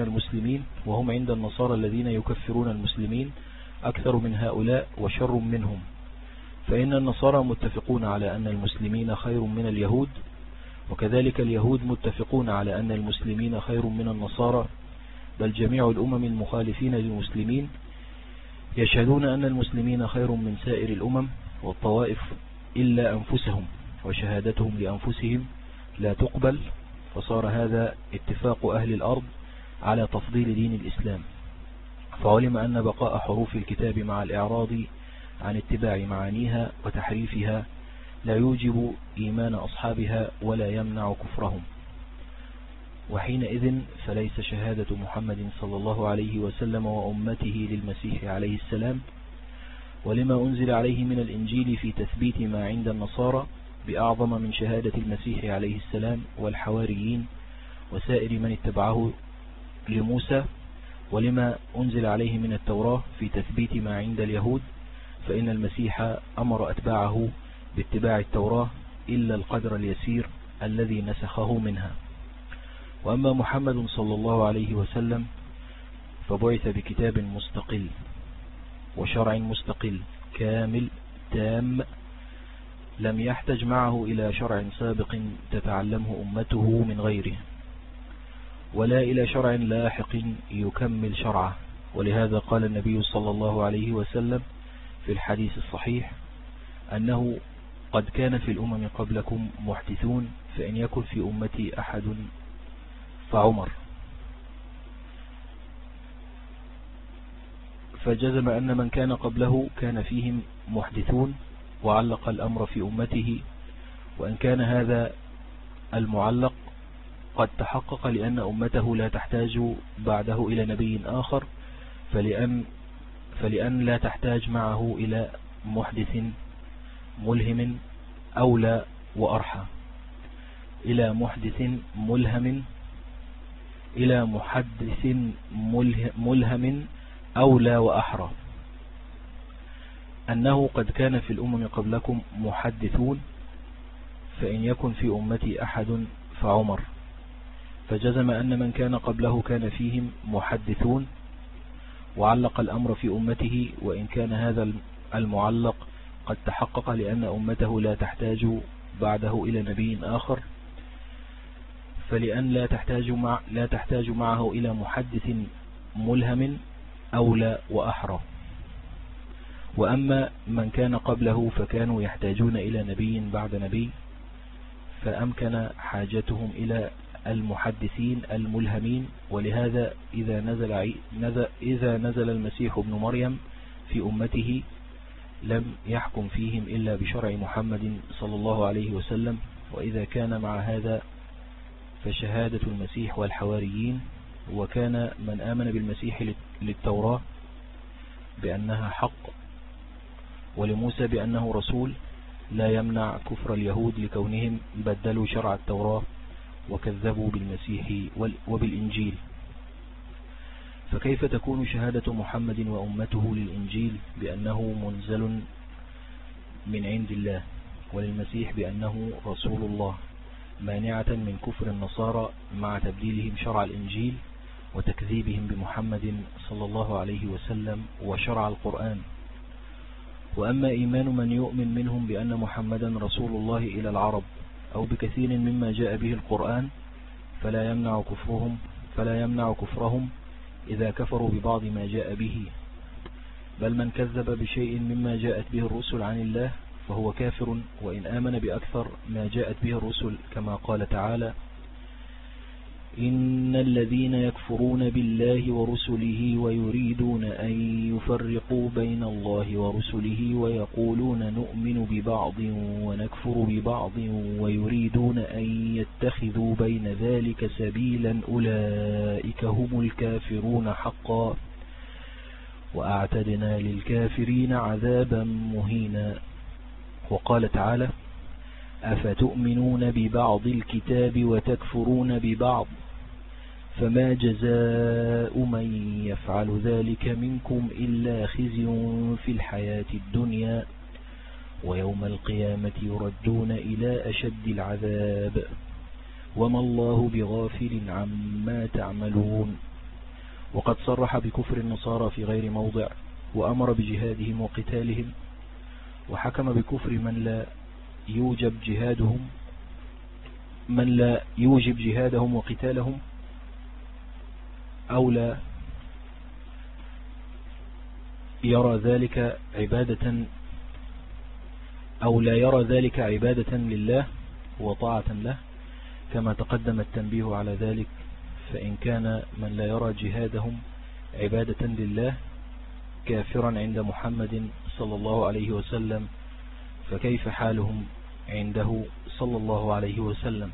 المسلمين أكثر من هؤلاء وشر منهم. فإن النصارى متفقون على أن المسلمين خير من اليهود، وكذلك اليهود متفقون على أن المسلمين خير من النصارى، بل جميع الأمم المخالفين للمسلمين يشهدون أن المسلمين خير من سائر الأمم والطوائف إلا أنفسهم، وشهادتهم لأنفسهم لا تقبل. فصار هذا اتفاق أهل الأرض على تفضيل دين الإسلام فعلم أن بقاء حروف الكتاب مع الإعراض عن اتباع معانيها وتحريفها لا يوجب إيمان أصحابها ولا يمنع كفرهم. وحينئذ فليس شهادة محمد صلى الله عليه وسلم وأمته للمسيح عليه السلام ولما أنزل عليه من الإنجيل في تثبيت ما عند النصارى بأعظم من شهادة المسيح عليه السلام والحواريين وسائر من اتبعه لموسى، ولما أنزل عليه من التوراة في تثبيت ما عند اليهود، فإن المسيح أمر أتباعه باتباع التوراة إلا القدر اليسير الذي نسخه منها. وأما محمد صلى الله عليه وسلم فبعث بكتاب مستقل وشرع مستقل كامل تام لم يحتج معه إلى شرع سابق تتعلمه أمته من غيره ولا إلى شرع لاحق يكمل شرعه. ولهذا قال النبي صلى الله عليه وسلم في الحديث الصحيح أنه قد كان في الأمم قبلكم محدثون فإن يكن في أمتي أحد فعمر. فجزم أن من كان قبله كان فيهم محدثون وعلق الأمر في أمته، وإن كان هذا المعلق قد تحقق لأن أمته لا تحتاج بعده إلى نبي آخر، فلأن لا تحتاج معه إلى محدث ملهم أولى وأرحى إلى محدث ملهم أولى وأحرى. أنه قد كان في الأمم قبلكم محدثون فإن يكن في أمتي أحد فعمر. فجزم أن من كان قبله كان فيهم محدثون وعلق الأمر في أمته، وإن كان هذا المعلق قد تحقق لأن أمته لا تحتاج بعده إلى نبي آخر، فلأن لا تحتاج معه إلى محدث ملهم أولى وأحرى. وأما من كان قبله فكانوا يحتاجون إلى نبي بعد نبي، فأمكن حاجتهم إلى المحدثين الملهمين. ولهذا إذا نزل المسيح ابن مريم في أمته لم يحكم فيهم إلا بشرع محمد صلى الله عليه وسلم. وإذا كان مع هذا فشهادة المسيح والحواريين وكان من آمن بالمسيح للتوراة بأنها حق ولموسى بأنه رسول لا يمنع كفر اليهود لكونهم بدلوا شرع التوراة وكذبوا بالمسيح وبالإنجيل. فكيف تكون شهادة محمد وأمته للإنجيل بأنه منزل من عند الله وللمسيح بأنه رسول الله مانعة من كفر النصارى مع تبديلهم شرع الإنجيل وتكذيبهم بمحمد صلى الله عليه وسلم وشرع القرآن؟ وأما إيمان من يؤمن منهم بأن محمدا رسول الله إلى العرب أو بكثير مما جاء به القرآن فلا يمنع كفرهم إذا كفروا ببعض ما جاء به، بل من كذب بشيء مما جاءت به الرسل عن الله فهو كافر وإن آمن بأكثر ما جاءت به الرسل، كما قال تعالى: إن الذين يكفرون بالله ورسله ويريدون أن يفرقوا بين الله ورسله ويقولون نؤمن ببعض ونكفر ببعض ويريدون أن يتخذوا بين ذلك سبيلا أولئك هم الكافرون حقا وأعتدنا للكافرين عذابا مهينا. وقال تعالى: أفتؤمنون ببعض الكتاب وتكفرون ببعض فما جزاء من يفعل ذلك منكم إلا خزي في الحياة الدنيا ويوم القيامة يردون إلى أشد العذاب وما الله بغافل عما تعملون. وقد صرح بكفر النصارى في غير موضع وأمر بجهادهم وقتالهم، وحكم بكفر من لا يوجب جهادهم وقتالهم أو لا يرى ذلك عبادة لله وطاعة له، كما تقدم التنبيه على ذلك. فإن كان من لا يرى جهادهم عبادة لله كافرا عند محمد صلى الله عليه وسلم، فكيف حالهم عنده صلى الله عليه وسلم؟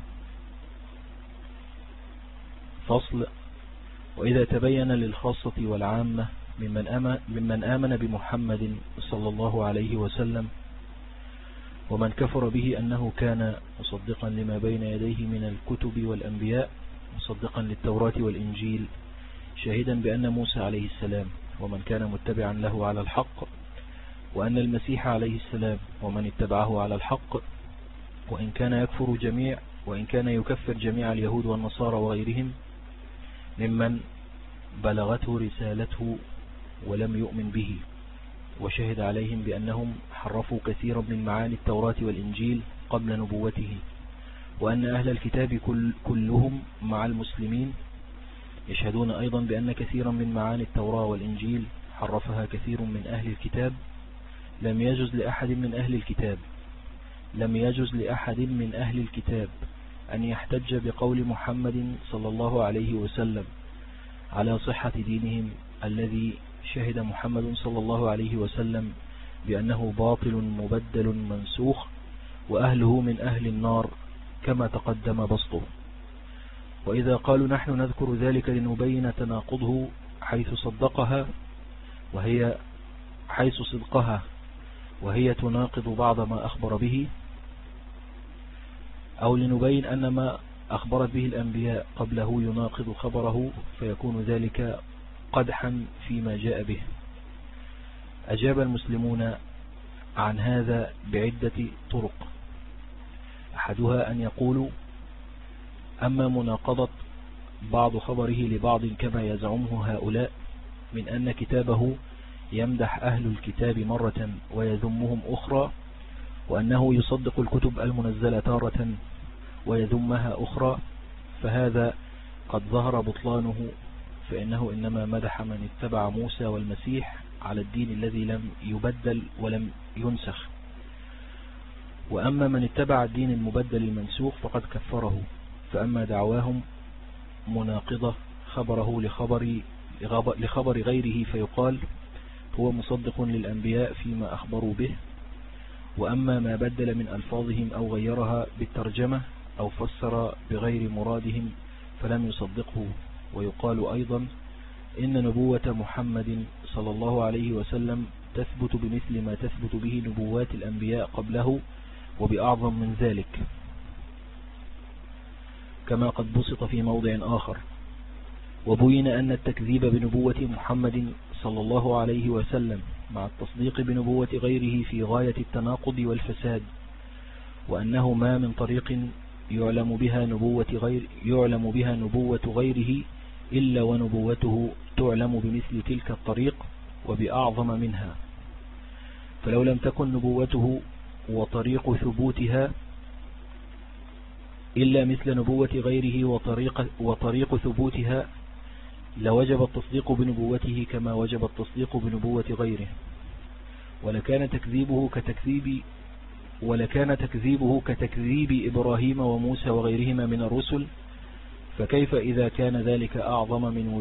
فصل. وإذا تبين للخاصة والعامة ممن آمن بمحمد صلى الله عليه وسلم ومن كفر به أنه كان مصدقا لما بين يديه من الكتب والأنبياء، مصدقا للتوراة والإنجيل، شاهدا بأن موسى عليه السلام ومن كان متبعا له على الحق، وأن المسيح عليه السلام ومن اتبعه على الحق، وإن كان يكفر جميع اليهود والنصارى وغيرهم ممن بلغته رسالته ولم يؤمن به، وشهد عليهم بأنهم حرفوا كثيرا من معاني التوراة والإنجيل قبل نبوته، وأن أهل الكتاب كلهم مع المسلمين يشهدون أيضا بأن كثيرا من معاني التوراة والإنجيل حرفها كثير من أهل الكتاب، لم يجوز لأحد من أهل الكتاب أن يحتج بقول محمد صلى الله عليه وسلم على صحة دينهم الذي شهد محمد صلى الله عليه وسلم بأنه باطل مبدل منسوخ وأهله من أهل النار كما تقدم بسطه. وإذا قالوا نحن نذكر ذلك لنبين تناقضه حيث صدقها وهي تناقض بعض ما أخبر به، أو لنبين أن ما أخبرت به الأنبياء قبله يناقض خبره، فيكون ذلك قدحا فيما جاء به. أجاب المسلمون عن هذا بعدة طرق، أحدها أن يقولوا أما مناقضة بعض خبره لبعض كما يزعمه هؤلاء من أن كتابه يمدح أهل الكتاب مرة ويذمهم أخرى، وأنه يصدق الكتب المنزلة تارة ويذمها أخرى، فهذا قد ظهر بطلانه، فإنه إنما مدح من اتبع موسى والمسيح على الدين الذي لم يبدل ولم ينسخ، وأما من اتبع الدين المبدل المنسوخ فقد كفره. فأما دعواهم مناقضة خبره لخبر غيره فيقال هو مصدق للأنبياء فيما أخبروا به، وأما ما بدل من ألفاظهم أو غيرها بالترجمة أو فسر بغير مرادهم فلم يصدقه. ويقال أيضا إن نبوة محمد صلى الله عليه وسلم تثبت بمثل ما تثبت به نبوات الأنبياء قبله وبأعظم من ذلك، كما قد بسط في موضع آخر. وبين أن التكذيب بنبوة محمد صلى الله عليه وسلم مع التصديق بنبوة غيره في غاية التناقض والفساد، وأنه ما من طريق يعلم بها نبوة غيره إلا ونبوته تعلم بمثل تلك الطريق وبأعظم منها، فلو لم تكن نبوته وطريق ثبوتها إلا مثل نبوة غيره وطريق ثبوتها لوجب التصديق بنبوته كما وجب التصديق بنبوة غيره، ولكان تكذيبه كتكذيب إبراهيم وموسى وغيرهما من الرسل، فكيف إذا كان ذلك أعظم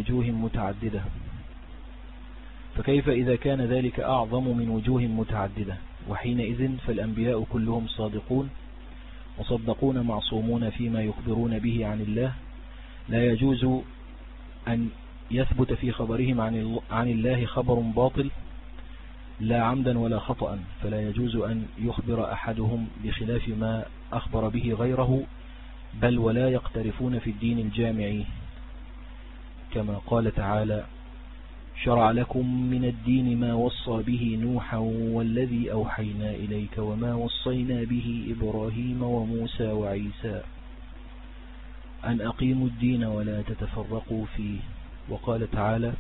من وجوه متعددة، وحينئذ فالأنبياء كلهم صادقون مصدقون معصومون فيما يخبرون به عن الله، لا يجوز أن يثبت في خبرهم عن الله خبر باطل لا عمدا ولا خطأ، فلا يجوز أن يخبر أحدهم بخلاف ما أخبر به غيره، بل ولا يقترفون في الدين الجامع، كما قال تعالى: شرع لكم من الدين ما وصى به نوحا والذي أوحينا إليك وما وصينا به إبراهيم وموسى وعيسى أن أقيموا الدين ولا تتفرقوا فيه. وقال تعالى: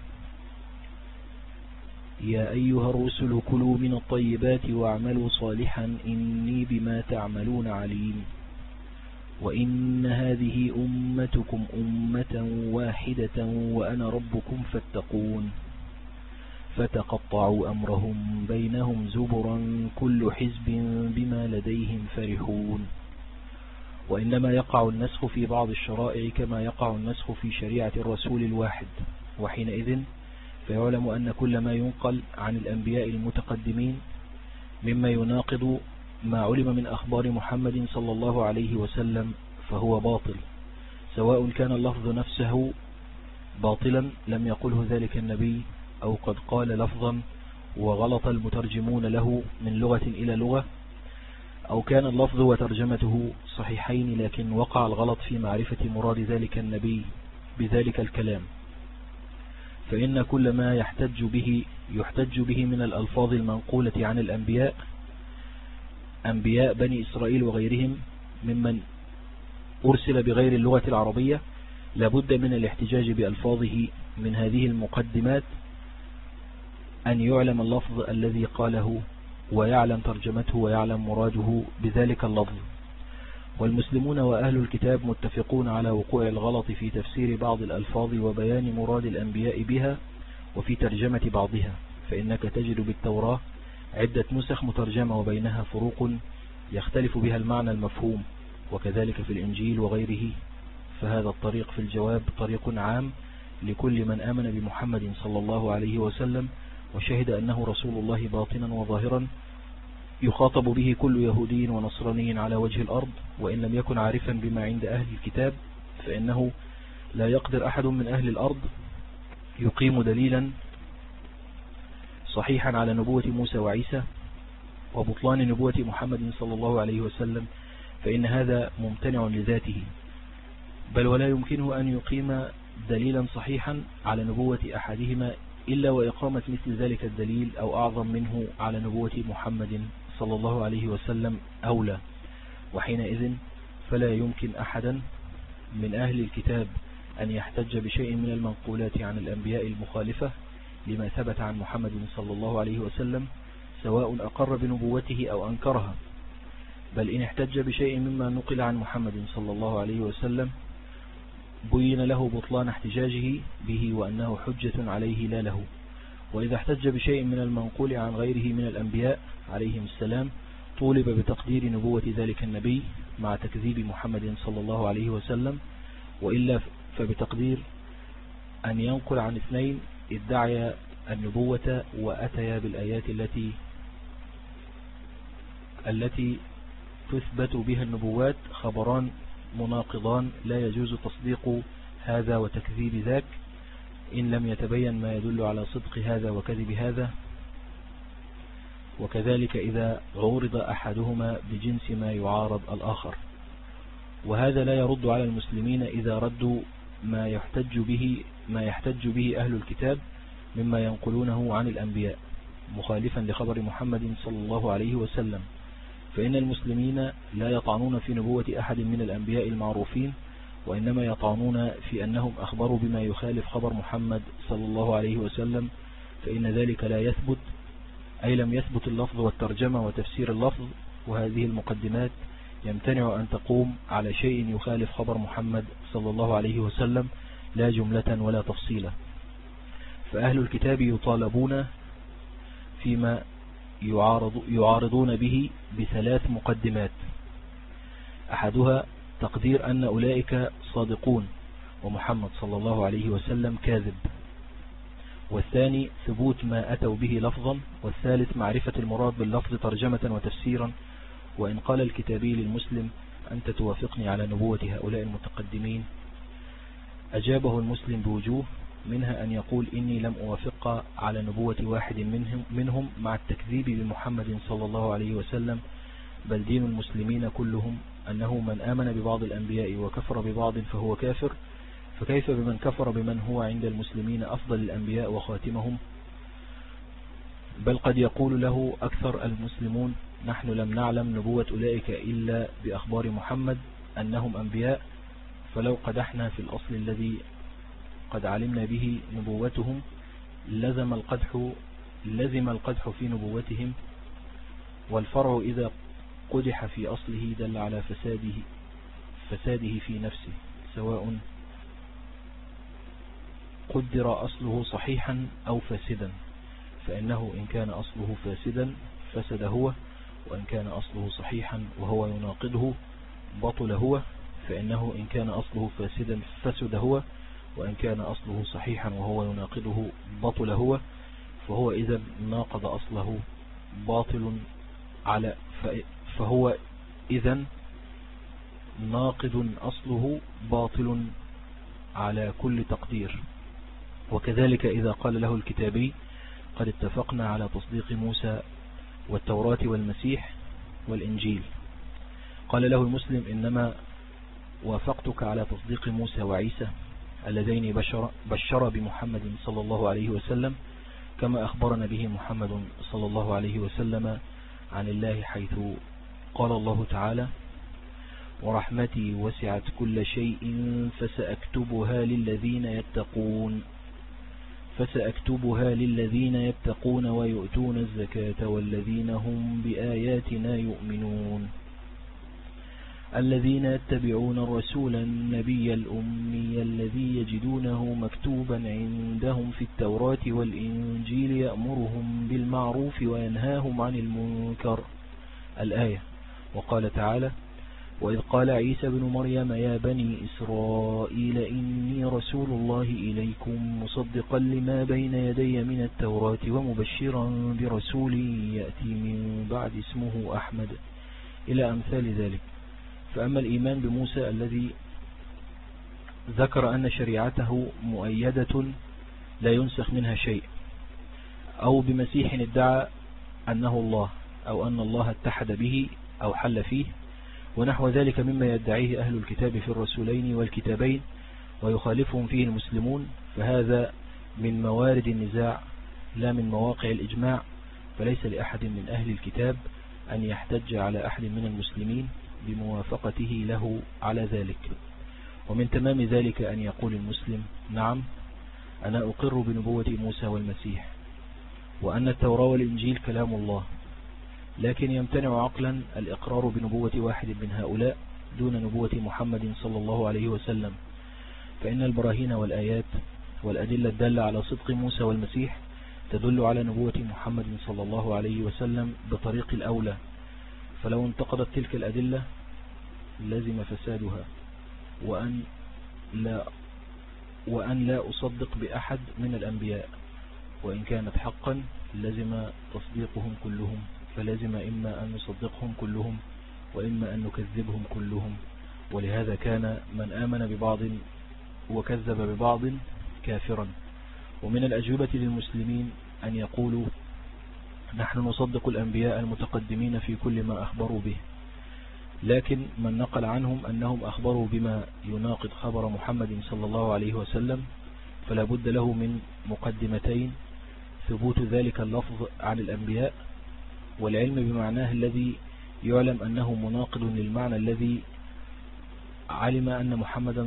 يا أيها الرسل كلوا من الطيبات واعملوا صالحا إني بما تعملون عليم، وإن هذه أمتكم أمة واحدة وأنا ربكم فاتقون، فتقطعوا أمرهم بينهم زبرا كل حزب بما لديهم فرحون. وإنما يقع النسخ في بعض الشرائع كما يقع النسخ في شريعة الرسول الواحد، وحينئذ فيعلم أن كل ما ينقل عن الأنبياء المتقدمين مما يناقض ما علم من أخبار محمد صلى الله عليه وسلم فهو باطل، سواء كان اللفظ نفسه باطلا لم يقله ذلك النبي، أو قد قال لفظا وغلط المترجمون له من لغة إلى لغة، أو كان اللفظ وترجمته صحيحين لكن وقع الغلط في معرفة مراد ذلك النبي بذلك الكلام. فإن كل ما يحتج به من الألفاظ المنقولة عن الأنبياء، أنبياء بني إسرائيل وغيرهم ممن أرسل بغير اللغة العربية، لابد من الاحتجاج بألفاظه من هذه المقدمات، أن يعلم اللفظ الذي قاله ويعلم ترجمته ويعلم مراده بذلك اللفظ. والمسلمون وأهل الكتاب متفقون على وقوع الغلط في تفسير بعض الألفاظ وبيان مراد الأنبياء بها وفي ترجمة بعضها، فإنك تجد بالتوراة عدة نسخ مترجمة وبينها فروق يختلف بها المعنى المفهوم، وكذلك في الإنجيل وغيره. فهذا الطريق في الجواب طريق عام لكل من آمن بمحمد صلى الله عليه وسلم وشهد أنه رسول الله باطنا وظاهرا، يخاطب به كل يهودي ونصراني على وجه الأرض، وإن لم يكن عارفا بما عند أهل الكتاب، فإنه لا يقدر أحد من أهل الأرض يقيم دليلا صحيحا على نبوة موسى وعيسى وبطلان نبوة محمد صلى الله عليه وسلم، فإن هذا ممتنع لذاته، بل ولا يمكنه أن يقيم دليلا صحيحا على نبوة أحدهما إلا وإقامة مثل ذلك الدليل أو أعظم منه على نبوة محمد صلى الله عليه وسلم أولى. وحينئذ فلا يمكن أحدا من أهل الكتاب أن يحتج بشيء من المنقولات عن الأنبياء المخالفة لما ثبت عن محمد صلى الله عليه وسلم، سواء أقر بنبوته أو أنكرها، بل إن احتج بشيء مما نقل عن محمد صلى الله عليه وسلم بين له بطلان احتجاجه به وأنه حجة عليه لا له. وإذا احتج بشيء من المنقول عن غيره من الأنبياء عليهم السلام طولب بتقدير نبوة ذلك النبي مع تكذيب محمد صلى الله عليه وسلم، وإلا فبتقدير أن ينقل عن اثنين ادعي النبوة وأتيا بالآيات التي تثبت بها النبوات خبران مناقضان لا يجوز تصديق هذا وتكذيب ذاك إن لم يتبين ما يدل على صدق هذا وكذب هذا، وكذلك إذا عورض أحدهما بجنس ما يعارض الآخر. وهذا لا يرد على المسلمين إذا ردوا ما يحتج به أهل الكتاب مما ينقلونه عن الأنبياء مخالفا لخبر محمد صلى الله عليه وسلم، فإن المسلمين لا يطعنون في نبوة أحد من الأنبياء المعروفين، وإنما يطعنون في أنهم أخبروا بما يخالف خبر محمد صلى الله عليه وسلم، فإن ذلك لا يثبت، أي لم يثبت اللفظ والترجمة وتفسير اللفظ، وهذه المقدمات يمتنع أن تقوم على شيء يخالف خبر محمد صلى الله عليه وسلم لا جملة ولا تفصيلا. فأهل الكتاب يطالبون فيما يعارضون به بثلاث مقدمات: أحدها تقدير أن أولئك صادقون ومحمد صلى الله عليه وسلم كاذب، والثاني ثبوت ما أتوا به لفظا، والثالث معرفة المراد باللفظ ترجمة وتفسيرا. وإن قال الكتابي للمسلم أنت توافقني على نبوة هؤلاء المتقدمين، أجابه المسلم بوجوه، منها أن يقول إني لم أوافق على نبوة واحد منهم مع التكذيب بمحمد صلى الله عليه وسلم، بل دين المسلمين كلهم أنه من آمن ببعض الأنبياء وكفر ببعض فهو كافر، فكيف بمن كفر بمن هو عند المسلمين أفضل الأنبياء وخاتمهم؟ بل قد يقول له أكثر المسلمون نحن لم نعلم نبوة أولئك إلا بأخبار محمد أنهم أنبياء، فلو قدحنا في الأصل الذي قد علمنا به نبوتهم لزم القدح في نبوتهم، والفرع إذا قدح في أصله دل على فساده في نفسه، سواء قدر أصله صحيحا أو فاسدا، فإنه إن كان أصله فاسدا فسد هو، وإن كان أصله صحيحا وهو يناقضه بطل هو، فإنه إن كان أصله فاسدا فسد هو، وإن كان أصله صحيحا وهو يناقضه بطل هو، فهو إذن ناقض أصله باطل على فهو إذن ناقض أصله باطل على كل تقدير. وكذلك إذا قال له الكتابي قد اتفقنا على تصديق موسى والتوراة والمسيح والإنجيل، قال له المسلم إنما وافقتك على تصديق موسى وعيسى اللذين بشر بمحمد صلى الله عليه وسلم كما أخبرنا به محمد صلى الله عليه وسلم عن الله، حيث قال الله تعالى: ورحمتي وسعت كل شيء فسأكتبها للذين يتقون ويؤتون الزكاة والذين هم بآياتنا يؤمنون الذين يتبعون الرسول النبي الأمي الذي يجدونه مكتوبا عندهم في التوراة والإنجيل يأمرهم بالمعروف وينهاهم عن المنكر. الآية. وقال تعالى: وإذ قال عيسى بن مريم يا بني إسرائيل إني رسول الله إليكم مصدقا لما بين يدي من التوراة ومبشرا برسول يأتي من بعد اسمه أحمد، إلى أمثال ذلك. فأما الإيمان بموسى الذي ذكر أن شريعته مؤيدة لا ينسخ منها شيء، أو بمسيح ادعى أنه الله أو أن الله اتحد به أو حل فيه ونحو ذلك مما يدعيه أهل الكتاب في الرسولين والكتابين ويخالفهم فيه المسلمون، فهذا من موارد النزاع لا من مواقع الإجماع، فليس لأحد من أهل الكتاب أن يحتج على أحد من المسلمين بموافقته له على ذلك. ومن تمام ذلك أن يقول المسلم: نعم، أنا أقر بنبوة موسى والمسيح وأن التوراة والإنجيل كلام الله، لكن يمتنع عقلا الإقرار بنبوة واحد من هؤلاء دون نبوة محمد صلى الله عليه وسلم، فإن البراهين والآيات والأدلة الدالة على صدق موسى والمسيح تدل على نبوة محمد صلى الله عليه وسلم بطريق الأولى، فلو انتقدت تلك الأدلة لازم فسادها، وأن لا أصدق بأحد من الأنبياء، وإن كانت حقا لازم تصديقهم كلهم، فلازم إما أن نصدقهم كلهم وإما أن نكذبهم كلهم. ولهذا كان من آمن ببعض وكذب ببعض كافرا. ومن الأجوبة للمسلمين أن يقولوا: نحن نصدق الأنبياء المتقدمين في كل ما أخبروا به، لكن من نقل عنهم أنهم أخبروا بما يناقض خبر محمد صلى الله عليه وسلم فلا بد له من مقدمتين: ثبوت ذلك اللفظ عن الأنبياء، والعلم بمعناه الذي يعلم أنه مناقض للمعنى الذي علم أن محمدا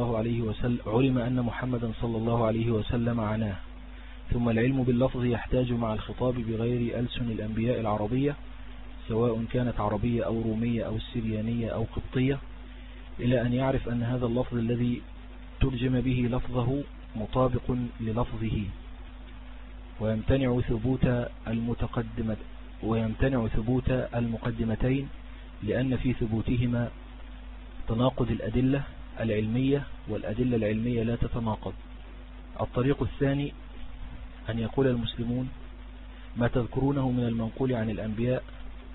صلى الله عليه وسلم عناه. ثم العلم باللفظ يحتاج مع الخطاب بغير ألسن الأنبياء العربية، سواء كانت عربية أو رومية أو سريانية أو قبطية، إلى أن يعرف أن هذا اللفظ الذي ترجم به لفظه مطابق للفظه، ويمتنع ثبوت المقدمتين لأن في ثبوتهما تناقض الأدلة العلمية، والأدلة العلمية لا تتناقض. الطريق الثاني أن يقول المسلمون: ما تذكرونه من المنقول عن الأنبياء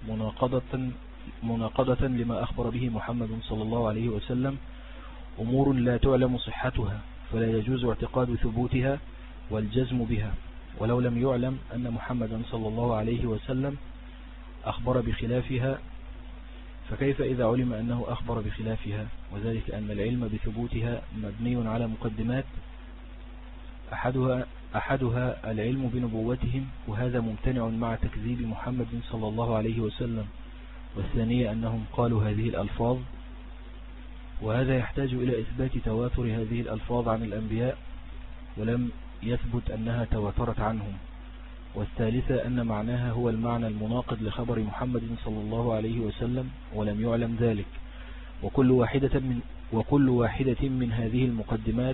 مناقضة لما أخبر به محمد صلى الله عليه وسلم أمور لا تعلم صحتها، فلا يجوز اعتقاد ثبوتها والجزم بها، ولو لم يعلم أن محمدا صلى الله عليه وسلم أخبر بخلافها، فكيف إذا علم أنه أخبر بخلافها؟ وذلك أن العلم بثبوتها مبني على مقدمات، أحدها العلم بنبوتهم، وهذا ممتنع مع تكذيب محمد صلى الله عليه وسلم، والثانية أنهم قالوا هذه الألفاظ، وهذا يحتاج إلى إثبات تواتر هذه الألفاظ عن الأنبياء ولم يثبت أنها تواترت عنهم، والثالثة أن معناها هو المعنى المناقض لخبر محمد صلى الله عليه وسلم ولم يعلم ذلك. وكل واحدة من هذه المقدمات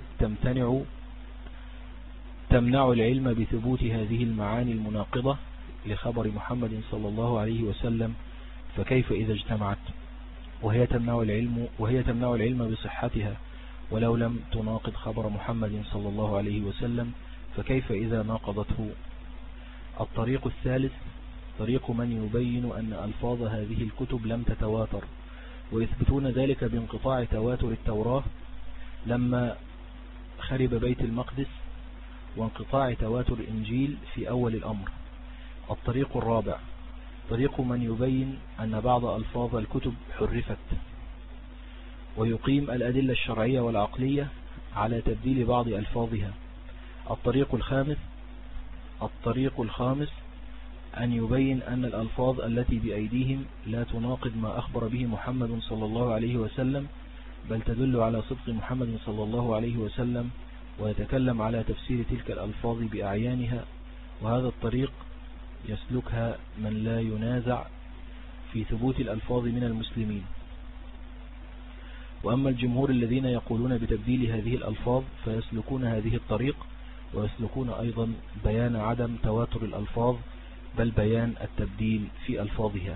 تمنع العلم بثبوت هذه المعاني المناقضة لخبر محمد صلى الله عليه وسلم، فكيف إذا اجتمعت؟ وهي تمنع العلم بصحتها، ولو لم تناقض خبر محمد صلى الله عليه وسلم فكيف إذا ناقضته؟ الطريق الثالث طريق من يبين أن ألفاظ هذه الكتب لم تتواتر، ويثبتون ذلك بانقطاع تواتر التوراة لما خرب بيت المقدس، وانقطاع تواتر الإنجيل في أول الأمر. الطريق الرابع طريق من يبين أن بعض ألفاظ الكتب حرفت، ويقيم الأدلة الشرعية والعقلية على تبديل بعض ألفاظها. الطريق الخامس أن يبين أن الألفاظ التي بأيديهم لا تناقض ما أخبر به محمد صلى الله عليه وسلم، بل تدل على صدق محمد صلى الله عليه وسلم، ويتكلم على تفسير تلك الألفاظ بأعيانها. وهذا الطريق يسلكها من لا ينازع في ثبوت الألفاظ من المسلمين. وأما الجمهور الذين يقولون بتبديل هذه الألفاظ فيسلكون هذه الطريق، ويسلكون أيضا بيان عدم تواتر الألفاظ، بل بيان التبديل في ألفاظها.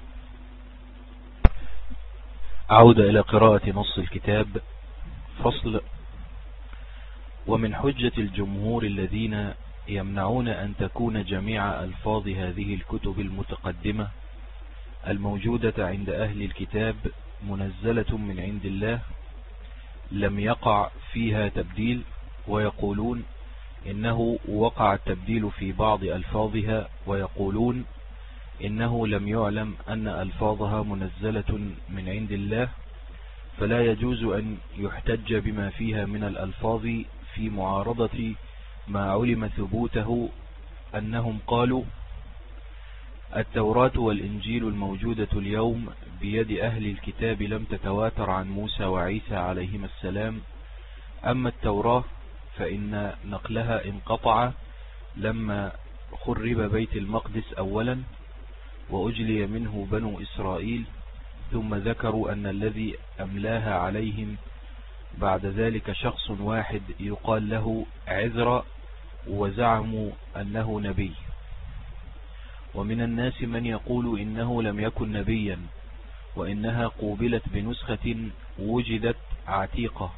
أعود إلى قراءة نص الكتاب. فصل: ومن حجة الجمهور الذين يمنعون أن تكون جميع ألفاظ هذه الكتب المتقدمة الموجودة عند أهل الكتاب منزلة من عند الله لم يقع فيها تبديل، ويقولون إنه وقع التبديل في بعض ألفاظها، ويقولون إنه لم يعلم أن ألفاظها منزلة من عند الله، فلا يجوز أن يحتج بما فيها من الألفاظ في معارضة ما علم ثبوته. أنهم قالوا: التوراة والإنجيل الموجودة اليوم بيد أهل الكتاب لم تتواتر عن موسى وعيسى عليهما السلام، أما التوراة فإن نقلها انقطع لما خرب بيت المقدس أولا وأجلي منه بنو إسرائيل، ثم ذكروا أن الذي أملاها عليهم بعد ذلك شخص واحد يقال له عذرا، وزعموا أنه نبي. ومن الناس من يقول إنه لم يكن نبيا، وإنها قوبلت بنسخة وجدت عتيقة،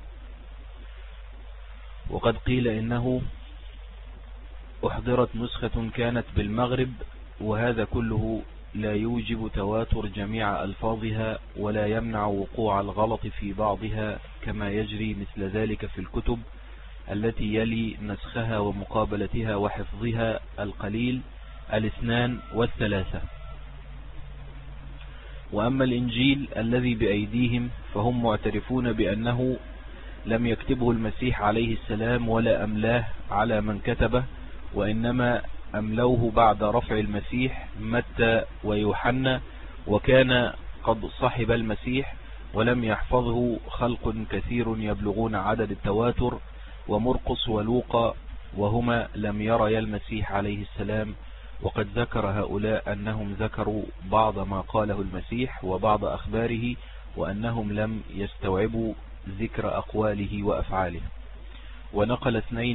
وقد قيل إنه أحضرت نسخة كانت بالمغرب، وهذا كله لا يوجب تواتر جميع ألفاظها، ولا يمنع وقوع الغلط في بعضها، كما يجري مثل ذلك في الكتب التي يلي نسخها ومقابلتها وحفظها القليل 2 و3. وأما الإنجيل الذي بأيديهم فهم معترفون بأنه لم يكتبه المسيح عليه السلام ولا أملاه على من كتبه، وإنما أملوه بعد رفع المسيح متى ويوحنا، وكان قد صحب المسيح، ولم يحفظه خلق كثير يبلغون عدد التواتر، ومرقس ولوقا، وهما لم يريا المسيح عليه السلام. وقد ذكر هؤلاء أنهم ذكروا بعض ما قاله المسيح وبعض أخباره، وأنهم لم يستوعبوا ذكر أقواله وأفعاله. ونقل 2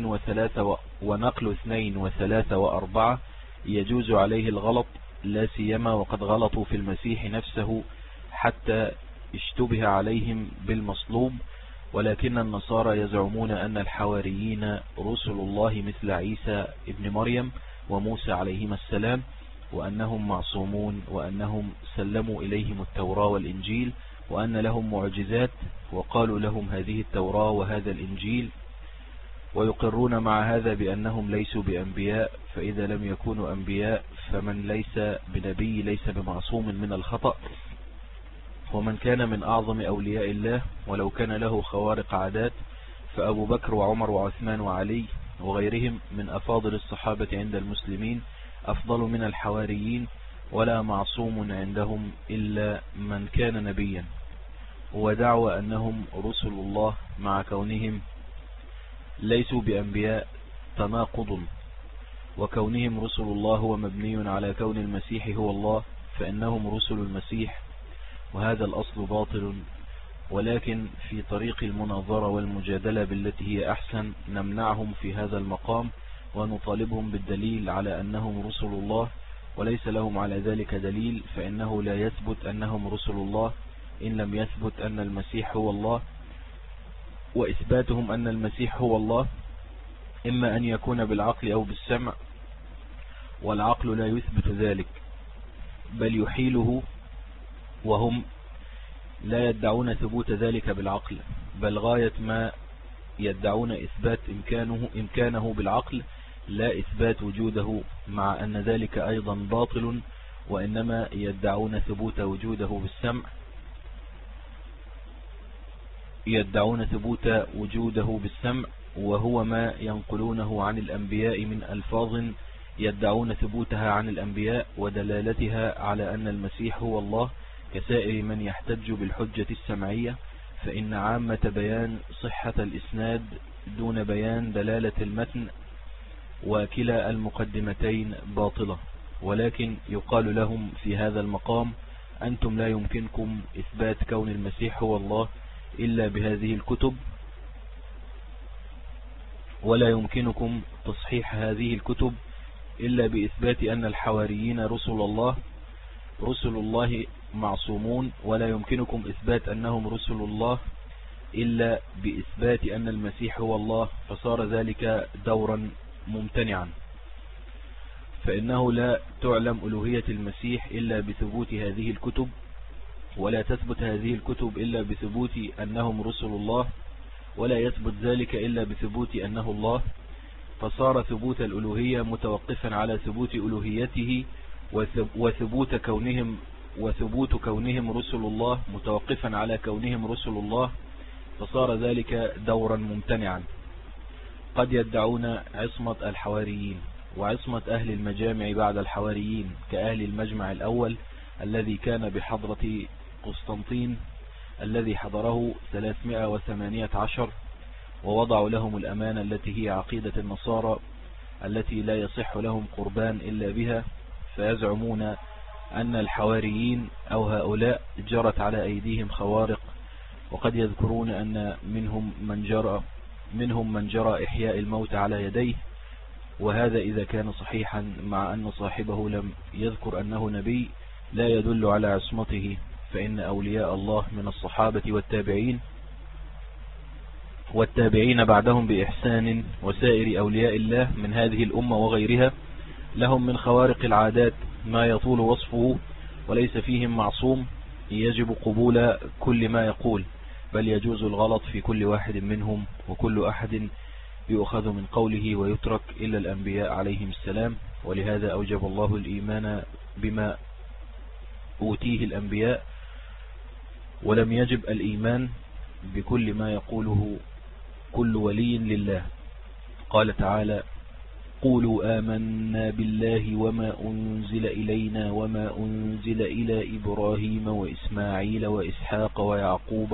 و3 و4 يجوز عليه الغلط، لا سيما وقد غلطوا في المسيح نفسه حتى اشتبه عليهم بالمصلوب. ولكن النصارى يزعمون أن الحواريين رسل الله مثل عيسى ابن مريم وموسى عليهما السلام، وأنهم معصومون، وأنهم سلموا إليهم التوراة والإنجيل، وأن لهم معجزات، وقالوا لهم هذه التوراة وهذا الإنجيل. ويقرون مع هذا بأنهم ليسوا بأنبياء، فإذا لم يكونوا أنبياء فمن ليس بنبي ليس بمعصوم من الخطأ. ومن كان من أعظم أولياء الله ولو كان له خوارق عادات فأبو بكر وعمر وعثمان وعلي وغيرهم من أفاضل الصحابة عند المسلمين أفضل من الحواريين، ولا معصوم عندهم إلا من كان نبيا. ودعوى أنهم رسل الله مع كونهم ليسوا بأنبياء تناقض، وكونهم رسل الله هو مبني على كون المسيح هو الله، فإنهم رسل المسيح، وهذا الأصل باطل. ولكن في طريق المناظرة والمجادلة بالتي هي أحسن نمنعهم في هذا المقام، ونطالبهم بالدليل على أنهم رسل الله، وليس لهم على ذلك دليل، فإنه لا يثبت أنهم رسل الله إن لم يثبت أن المسيح هو الله. وإثباتهم أن المسيح هو الله إما أن يكون بالعقل أو بالسمع، والعقل لا يثبت ذلك بل يحيله، وهم لا يدعون ثبوت ذلك بالعقل، بل غاية ما يدعون إثبات إمكانه بالعقل لا إثبات وجوده، مع أن ذلك أيضا باطل، وإنما يدعون ثبوت وجوده بالسمع، وهو ما ينقلونه عن الأنبياء من ألفاظ يدعون ثبوتها عن الأنبياء ودلالتها على أن المسيح هو الله، كسائر من يحتج بالحجة السمعية، فإن عامة بيان صحة الإسناد دون بيان دلالة المتن، وكلا المقدمتين باطلة. ولكن يقال لهم في هذا المقام: أنتم لا يمكنكم إثبات كون المسيح هو الله إلا بهذه الكتب، ولا يمكنكم تصحيح هذه الكتب إلا بإثبات أن الحواريين رسل الله معصومون، ولا يمكنكم إثبات أنهم رسل الله إلا بإثبات أن المسيح هو الله، فصار ذلك دورا ممتنعا، فإنه لا تعلم ألوهية المسيح إلا بثبوت هذه الكتب، ولا تثبت هذه الكتب إلا بثبوت أنهم رسل الله، ولا يثبت ذلك إلا بثبوت أنه الله، فصار ثبوت الألوهية متوقفا على ثبوت ألوهيته، وثبوت كونهم رسل الله متوقفا على كونهم رسل الله، فصار ذلك دورا ممتنعا. قد يدعون عصمة الحواريين وعصمة أهل المجامع بعد الحواريين، كأهل المجمع الأول الذي كان بحضرة قسطنطين الذي حضره 318، ووضعوا لهم الأمانة التي هي عقيدة النصارى التي لا يصح لهم قربان إلا بها، فيزعمون أن الحواريين أو هؤلاء جرت على أيديهم خوارق، وقد يذكرون أن منهم من جرى إحياء الموت على يديه، وهذا إذا كان صحيحا، مع أن صاحبه لم يذكر أنه نبي لا يدل على عصمته، فإن أولياء الله من الصحابة والتابعين بعدهم بإحسان وسائر أولياء الله من هذه الأمة وغيرها لهم من خوارق العادات ما يطول وصفه، وليس فيهم معصوم يجب قبول كل ما يقول، بل يجوز الغلط في كل واحد منهم، وكل أحد يؤخذ من قوله ويترك إلا الأنبياء عليهم السلام. ولهذا أوجب الله الإيمان بما أوتيه الأنبياء، ولم يجب الإيمان بكل ما يقوله كل ولي لله. قال تعالى: قولوا آمنا بالله وما أنزل إلينا وما أنزل إلى إبراهيم وإسماعيل وإسحاق ويعقوب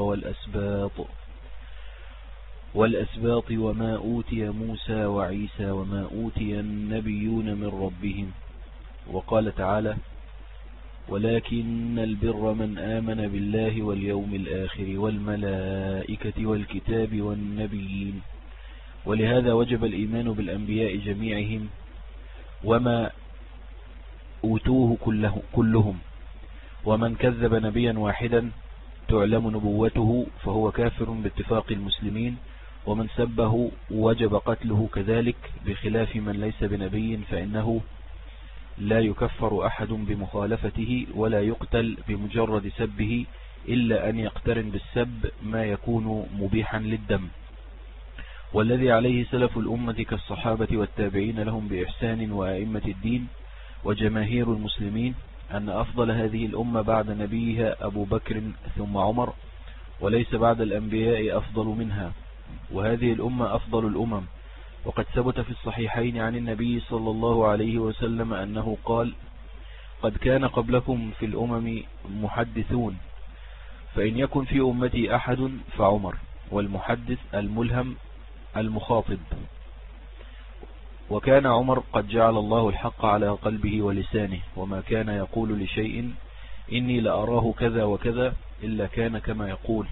والأسباط وما أوتي موسى وعيسى وما أوتي النبيون من ربهم. وقال تعالى: ولكن البر من آمن بالله واليوم الآخر والملائكة والكتاب والنبيين. ولهذا وجب الإيمان بالأنبياء جميعهم وما أوتوه كلهم، ومن كذب نبيا واحدا تعلم نبوته فهو كافر باتفاق المسلمين، ومن سبه وجب قتله كذلك، بخلاف من ليس بنبي فإنه لا يكفر أحد بمخالفته ولا يقتل بمجرد سبه، إلا أن يقترن بالسب ما يكون مبيحا للدم. والذي عليه سلف الأمة كالصحابة والتابعين لهم بإحسان وأئمة الدين وجماهير المسلمين أن أفضل هذه الأمة بعد نبيها أبو بكر ثم عمر، وليس بعد الأنبياء أفضل منها، وهذه الأمة أفضل الأمم. وقد ثبت في الصحيحين عن النبي صلى الله عليه وسلم أنه قال: قد كان قبلكم في الأمم محدثون، فإن يكن في أمتي أحد فعمر. والمحدث الملهم المخاطب. وكان عمر قد جعل الله الحق على قلبه ولسانه، وما كان يقول لشيء إني لأراه كذا وكذا إلا كان كما يقول.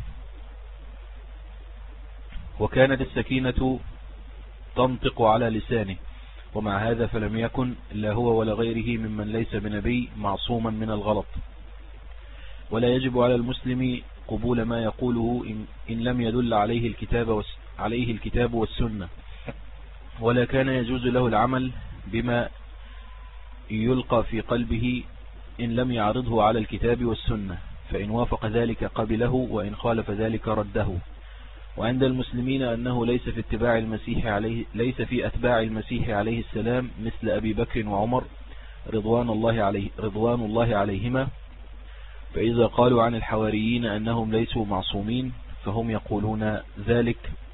وكانت السكينة تنطق على لسانه، ومع هذا فلم يكن لا هو ولا غيره ممن ليس بنبي معصوما من الغلط. ولا يجب على المسلم قبول ما يقوله إن لم يدل عليه الكتاب والسنة، ولا كان يجوز له العمل بما يلقى في قلبه إن لم يعرضه على الكتاب والسنة، فإن وافق ذلك قبله وإن خالف ذلك رده. وعند المسلمين أنه ليس في أتباع المسيح عليه السلام مثل أبي بكر وعمر رضوان الله عليهما، فإذا قالوا عن الحواريين أنهم ليسوا معصومين فهم يقولون ذلك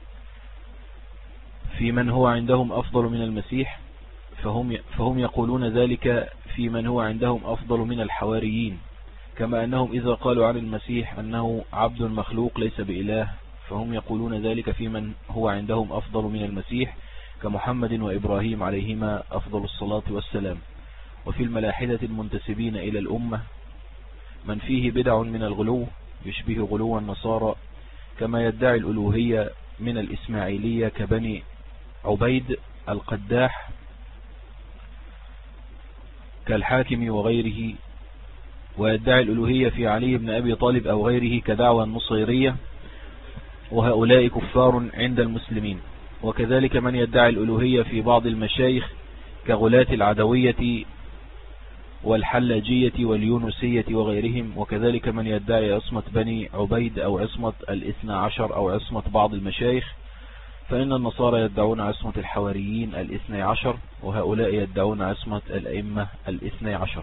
في من هو عندهم أفضل من المسيح، فهم يقولون ذلك في من هو عندهم أفضل من الحواريين، كما أنهم إذا قالوا عن المسيح أنه عبد مخلوق ليس بإله فهم يقولون ذلك في من هو عندهم أفضل من المسيح كمحمد وإبراهيم عليهما أفضل الصلاة والسلام. وفي الملاحدة المنتسبين إلى الأمة من فيه بدع من الغلو يشبه غلو النصارى، كما يدعي الألوهية من الإسماعيلية كبني عبيد القداح كالحاكم وغيره، ويدعي الألوهية في علي بن أبي طالب أو غيره كدعوى النصيرية، وهؤلاء كفار عند المسلمين. وكذلك من يدعي الألوهية في بعض المشايخ كغلاة العدوية والحلاجية واليونسية وغيرهم، وكذلك من يدعي عصمة بني عبيد أو عصمة الاثنى عشر أو عصمة بعض المشايخ، فإن النصارى يدعون عصمة الحواريين الاثنى عشر، وهؤلاء يدعون عصمة الأئمة الاثنى عشر.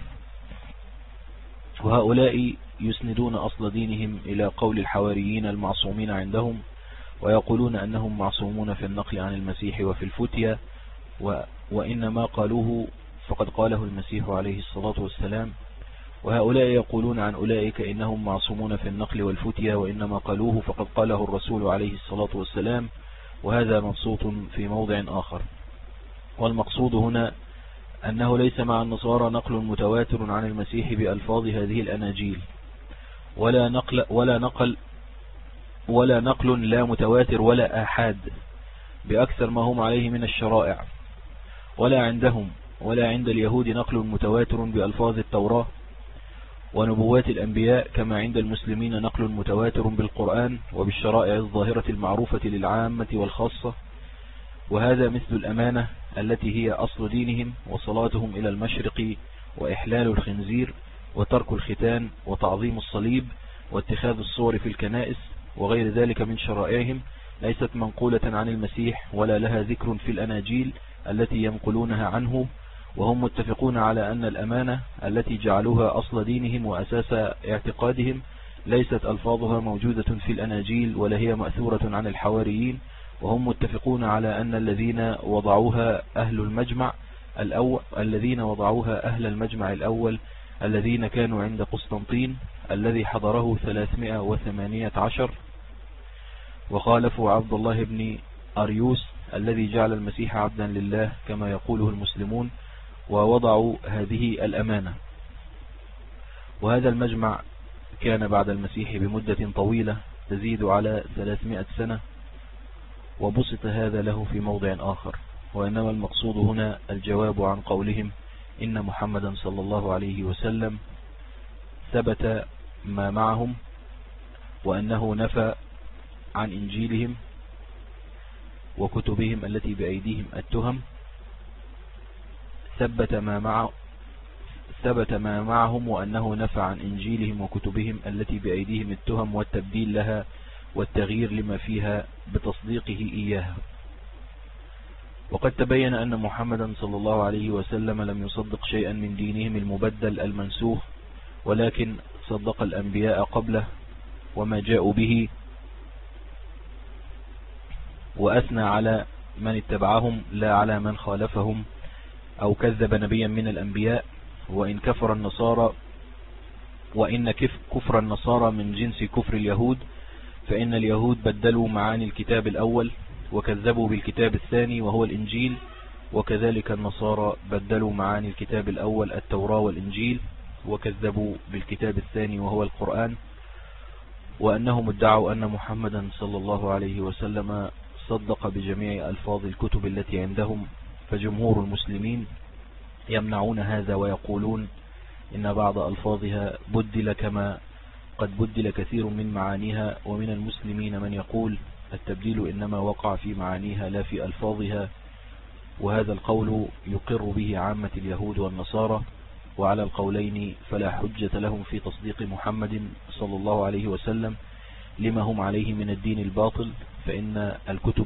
وهؤلاء يسندون أصل دينهم إلى قول الحواريين المعصومين عندهم، ويقولون أنهم معصومون في النقل عن المسيح وفي الفتية، وإنما قالوه فقد قاله المسيح عليه الصلاة والسلام. وهؤلاء يقولون عن أولئك إنهم معصومون في النقل والفتية، وإنما قالوه فقد قاله الرسول عليه الصلاة والسلام، وهذا مبسوط في موضع آخر. والمقصود هنا أنه ليس مع النصارى نقل متواتر عن المسيح بألفاظ هذه الأناجيل، ولا نقل لا متواتر ولا آحاد بأكثر ما هم عليه من الشرائع، ولا عندهم ولا عند اليهود نقل متواتر بألفاظ التوراة ونبوات الأنبياء، كما عند المسلمين نقل متواتر بالقرآن وبالشرائع الظاهرة المعروفة للعامة والخاصة. وهذا مثل الأمانة التي هي أصل دينهم، وصلاتهم إلى المشرق، وإحلال الخنزير، وترك الختان، وتعظيم الصليب، واتخاذ الصور في الكنائس، وغير ذلك من شرائعهم، ليست منقولة عن المسيح ولا لها ذكر في الأناجيل التي ينقلونها عنه. وهم متفقون على أن الأمانة التي جعلوها أصل دينهم وأساس اعتقادهم ليست ألفاظها موجودة في الأناجيل ولا هي مأثورة عن الحواريين. وهم متفقون على أن الذين وضعوها أهل المجمع الأول الذين كانوا عند قسطنطين الذي حضره 318، وخالفوا عبد الله بن أريوس الذي جعل المسيح عبدا لله كما يقوله المسلمون، ووضعوا هذه الأمانة. وهذا المجمع كان بعد المسيح بمدة طويلة تزيد على 300 سنة، وبسط هذا له في موضع آخر. وإنما المقصود هنا الجواب عن قولهم إن محمدا صلى الله عليه وسلم ثبت ما معهم، وأنه نفى عن إنجيلهم وكتبهم التي بأيديهم التهم، ثبت ما معهم وأنه نفى عن إنجيلهم وكتبهم التي بأيديهم التهم والتبديل لها والتغيير لما فيها بتصديقه إياها. وقد تبين أن محمدا صلى الله عليه وسلم لم يصدق شيئا من دينهم المبدل المنسوخ، ولكن صدق الأنبياء قبله وما جاءوا به، وأثنى على من اتبعهم لا على من خالفهم أو كذب نبيا من الأنبياء. وإن كفر النصارى من جنس كفر اليهود، فإن اليهود بدلوا معاني الكتاب الأول وكذبوا بالكتاب الثاني وهو الإنجيل، وكذلك النصارى بدلوا معاني الكتاب الأول التوراة والإنجيل وكذبوا بالكتاب الثاني وهو القرآن. وأنهم ادعوا أن محمدا صلى الله عليه وسلم صدق بجميع ألفاظ الكتب التي عندهم، فجمهور المسلمين يمنعون هذا ويقولون إن بعض ألفاظها بدل كما وقد بدل كثير من معانيها، ومن المسلمين من يقول التبديل إنما وقع في معانيها لا في ألفاظها، وهذا القول يقر به عامة اليهود والنصارى، وعلى القولين فلا حجة لهم في تصديق محمد صلى الله عليه وسلم لما هم عليه من الدين الباطل، فإن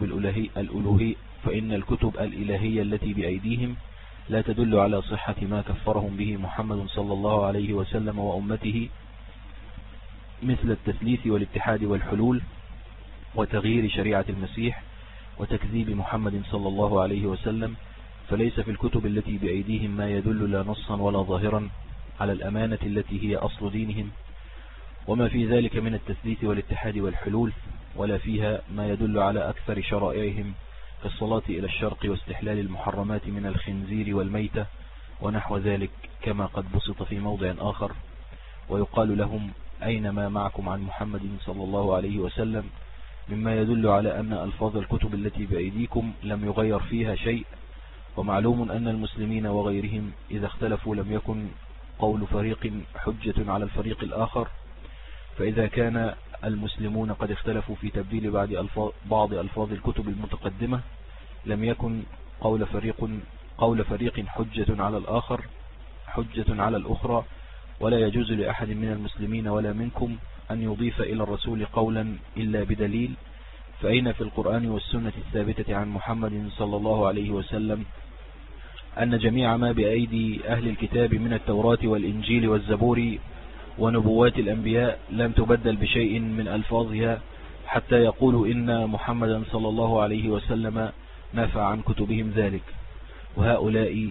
الكتب الإلهية التي بأيديهم لا تدل على صحة ما كفرهم به محمد صلى الله عليه وسلم وأمته، مثل التثليث والاتحاد والحلول وتغيير شريعة المسيح وتكذيب محمد صلى الله عليه وسلم. فليس في الكتب التي بأيديهم ما يدل لا نصا ولا ظاهرا على الأمانة التي هي أصل دينهم، وما في ذلك من التثليث والاتحاد والحلول، ولا فيها ما يدل على أكثر شرائعهم كالصلاة إلى الشرق واستحلال المحرمات من الخنزير والميتة ونحو ذلك، كما قد بسط في موضع آخر: ويقال لهم أين ما معكم عن محمد صلى الله عليه وسلم، مما يدل على أن ألفاظ الكتب التي بأيديكم لم يغير فيها شيء. ومعلوم أن المسلمين وغيرهم إذا اختلفوا لم يكن قول فريق حجة على الفريق الآخر، فإذا كان المسلمون قد اختلفوا في تبديل بعض ألفاظ الكتب المتقدمة لم يكن قول فريق حجة على الأخرى، ولا يجوز لأحد من المسلمين ولا منكم أن يضيف إلى الرسول قولا إلا بدليل. فأين في القرآن والسنة الثابتة عن محمد صلى الله عليه وسلم أن جميع ما بأيدي أهل الكتاب من التوراة والإنجيل والزبور ونبوات الأنبياء لم تبدل بشيء من ألفاظها حتى يقولوا إن محمدا صلى الله عليه وسلم نفى عن كتبهم ذلك؟ وهؤلاء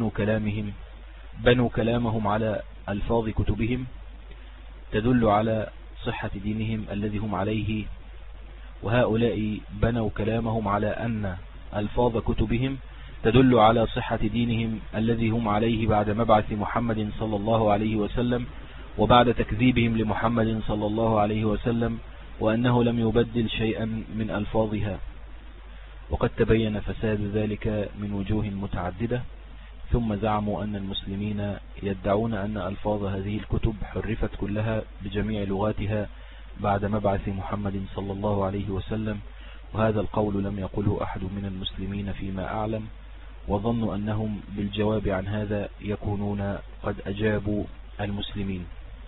بنوا كلامهم على ألفاظ كتبهم تدل على صحة دينهم الذي هم عليه، وهؤلاء بنوا كلامهم على أن ألفاظ كتبهم تدل على صحة دينهم الذي هم عليه بعد مبعث محمد صلى الله عليه وسلم وبعد تكذيبهم لمحمد صلى الله عليه وسلم، وأنه لم يبدل شيئا من ألفاظها. وقد تبين فساد ذلك من وجوه متعددة. ثم زعموا أن المسلمين يدعون أن ألفاظ هذه الكتب حرفت كلها بجميع لغاتها بعد مبعث محمد صلى الله عليه وسلم، وهذا القول لم يقله أحد من المسلمين فيما أعلم، وظنوا أنهم بالجواب عن هذا يكونون قد أجابوا المسلمين.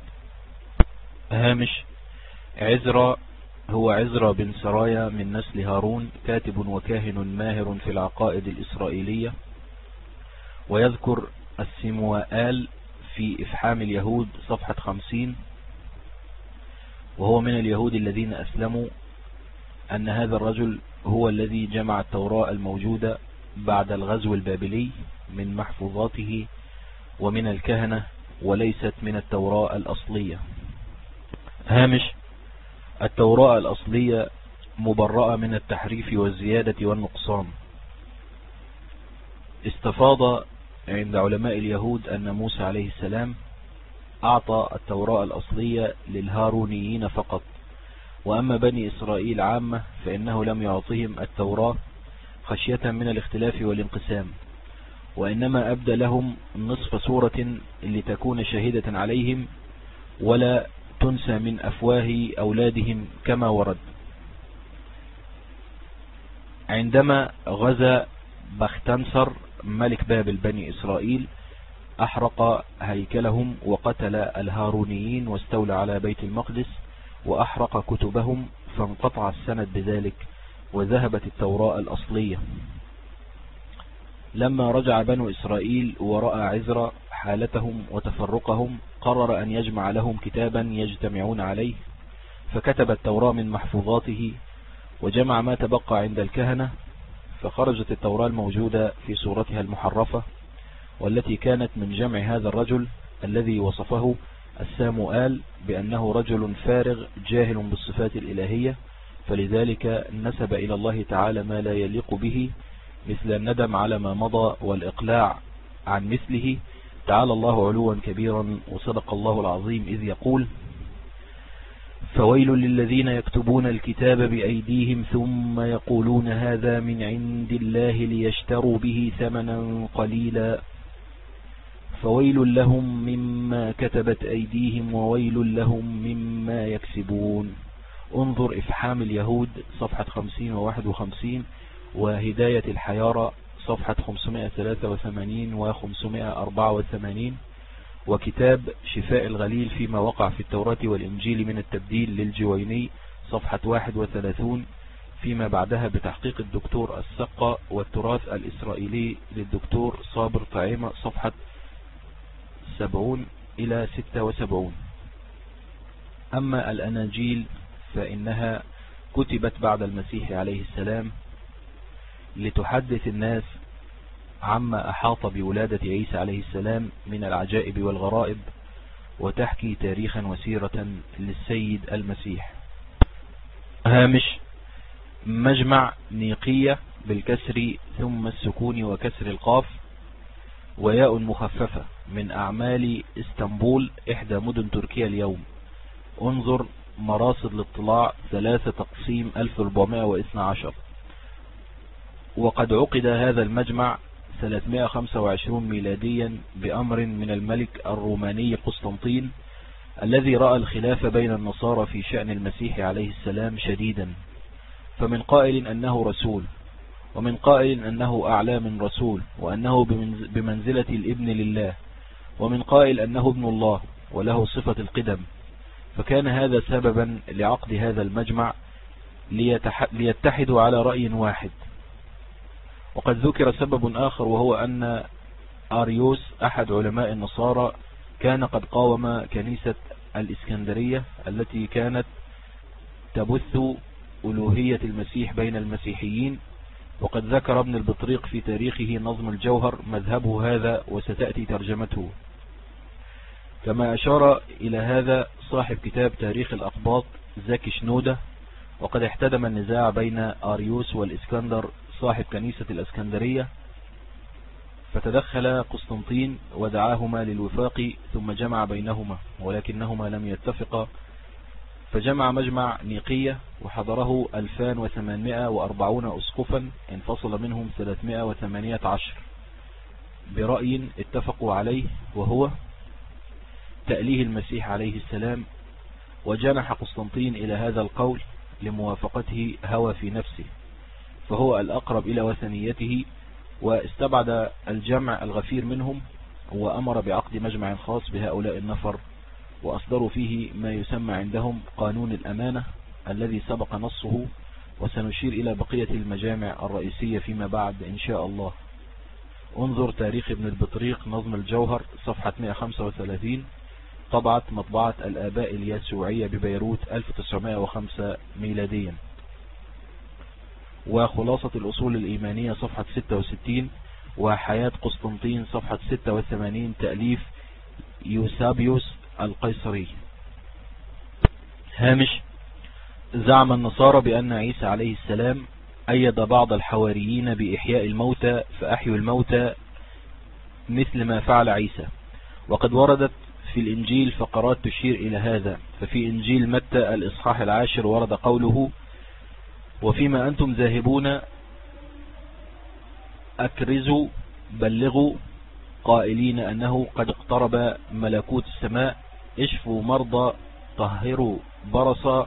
هامش: عزرا هو عزرا بن سرايا من نسل هارون، كاتب وكاهن ماهر في العقائد الإسرائيلية، ويذكر السموآل في إفحام اليهود صفحة 50، وهو من اليهود الذين أسلموا، أن هذا الرجل هو الذي جمع التوراة الموجودة بعد الغزو البابلي من محفوظاته ومن الكهنة، وليست من التوراة الأصلية. هامش: التوراة الأصلية مبرأة من التحريف والزيادة والنقصان. استفاض عند علماء اليهود أن موسى عليه السلام أعطى التوراة الأصلية للهارونيين فقط، وأما بني إسرائيل عامة فإنه لم يعطهم التوراة خشية من الاختلاف والانقسام، وإنما أبدى لهم نصف سورة لتكون شاهدة عليهم ولا تنسى من أفواه أولادهم كما ورد. عندما غزا بختنصر ملك بابل بني إسرائيل أحرق هيكلهم وقتل الهارونيين واستولى على بيت المقدس وأحرق كتبهم، فانقطع السند بذلك وذهبت التوراة الأصلية. لما رجع بنو إسرائيل ورأى عزرا حالتهم وتفرقهم قرر أن يجمع لهم كتابا يجتمعون عليه، فكتب التوراة من محفوظاته وجمع ما تبقى عند الكهنة، فخرجت التوراة الموجودة في صورتها المحرفة، والتي كانت من جمع هذا الرجل الذي وصفه الساموآل بأنه رجل فارغ جاهل بالصفات الإلهية، فلذلك نسب إلى الله تعالى ما لا يليق به، مثل الندم على ما مضى والإقلاع عن مثله. تعالى الله علوا كبيرا، وصدق الله العظيم إذ يقول: فويل للذين يكتبون الكتاب بأيديهم ثم يقولون هذا من عند الله ليشتروا به ثمنا قليلا فويل لهم مما كتبت أيديهم وويل لهم مما يكسبون. انظر إفحام اليهود صفحة 50 و51، وهداية الحيارى صفحة 583 و 584، وكتاب شفاء الغليل فيما وقع في التوراة والإنجيل من التبديل للجويني صفحة 31 فيما بعدها بتحقيق الدكتور السقا، والتراث الإسرائيلي للدكتور صابر طعيمة صفحة 70 إلى 76. أما الأناجيل فإنها كتبت بعد المسيح عليه السلام لتحدث الناس عما أحاط بولادة عيسى عليه السلام من العجائب والغرائب، وتحكي تاريخا وسيرة للسيد المسيح. هامش مجمع نيقية بالكسر ثم السكون وكسر القاف وياء مخففة من أعمال اسطنبول إحدى مدن تركيا اليوم. انظر مراصد الاطلاع 3 تقسيم 1412. وقد عقد هذا المجمع 325 ميلاديا بأمر من الملك الروماني قسطنطين، الذي رأى الخلاف بين النصارى في شأن المسيح عليه السلام شديدا، فمن قائل أنه رسول، ومن قائل أنه أعلى من رسول وأنه بمنزلة الابن لله، ومن قائل أنه ابن الله وله صفة القدم. فكان هذا سببا لعقد هذا المجمع ليتحدوا على رأي واحد. وقد ذكر سبب آخر، وهو أن آريوس أحد علماء النصارى كان قد قاوم كنيسة الإسكندرية التي كانت تبث ألوهية المسيح بين المسيحيين. وقد ذكر ابن البطريق في تاريخه نظم الجوهر مذهبه هذا، وستأتي ترجمته. كما أشار إلى هذا صاحب كتاب تاريخ الأقباط زكي شنودة. وقد احتدم النزاع بين آريوس والإسكندر صاحب كنيسة الإسكندرية، فتدخل قسطنطين ودعاهما للوفاق ثم جمع بينهما، ولكنهما لم يتفقا، فجمع مجمع نيقية وحضره 2840 أسقفا، انفصل منهم 318 برأي اتفقوا عليه، وهو تأليه المسيح عليه السلام. وجنح قسطنطين إلى هذا القول لموافقته هوى في نفسه، فهو الأقرب إلى وثنيته، واستبعد الجمع الغفير منهم، وأمر بعقد مجمع خاص بهؤلاء النفر، وأصدروا فيه ما يسمى عندهم قانون الأمانة الذي سبق نصه، وسنشير إلى بقية المجامع الرئيسية فيما بعد إن شاء الله. انظر تاريخ ابن البطريق نظم الجوهر صفحة 135، طبعة مطبعة الآباء اليسوعية ببيروت 1905 ميلاديا. وخلاصة الأصول الإيمانية صفحة 66، وحياة قسطنطين صفحة 86 تأليف يوسابيوس القيصري. هامش زعم النصارى بأن عيسى عليه السلام أيد بعض الحواريين بإحياء الموتى فأحيوا الموتى مثل ما فعل عيسى، وقد وردت في الإنجيل فقرات تشير إلى هذا. ففي إنجيل متى الإصحاح 10 ورد قوله: وفيما أنتم ذاهبون أكرزوا بلغوا قائلين أنه قد اقترب ملكوت السماء، اشفوا مرضى، طهروا برصا،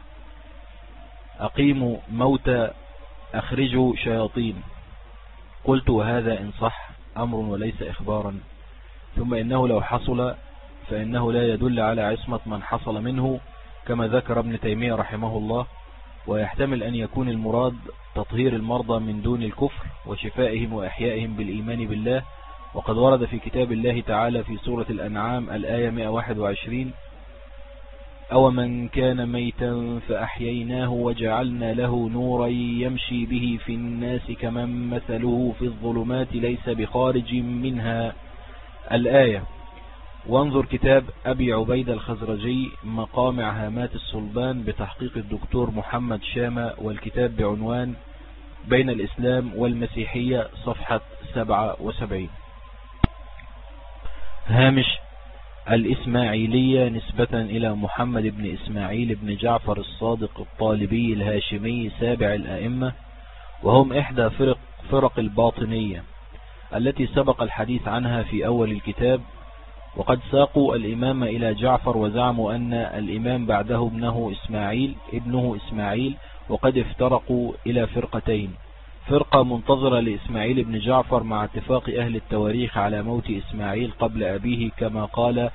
أقيموا موتى، أخرجوا شياطين. قلت وهذا إن صح أمر وليس إخبارا، ثم إنه لو حصل فإنه لا يدل على عصمة من حصل منه كما ذكر ابن تيمية رحمه الله، ويحتمل أن يكون المراد تطهير المرضى من دون الكفر وشفائهم وإحيائهم بالإيمان بالله. وقد ورد في كتاب الله تعالى في سورة الأنعام الآية 121: أو من كان ميتا فأحييناه وجعلنا له نورا يمشي به في الناس كمن مثله في الظلمات ليس بخارج منها، الآية. وانظر كتاب أبي عبيد الخزرجي مقامع هامات الصلبان بتحقيق الدكتور محمد شامة، والكتاب بعنوان بين الإسلام والمسيحية صفحة 77. هامش الإسماعيلية نسبة إلى محمد بن إسماعيل بن جعفر الصادق الطالبي الهاشمي سابع الأئمة، وهم إحدى فرق الباطنية. التي سبق الحديث عنها في أول الكتاب. وقد ساقوا الإمام إلى جعفر وزعموا أن الإمام بعده ابنه إسماعيل، وقد افترقوا إلى فرقتين: فرقة منتظرة لإسماعيل بن جعفر مع اتفاق أهل التواريخ على موت إسماعيل قبل أبيه كما قال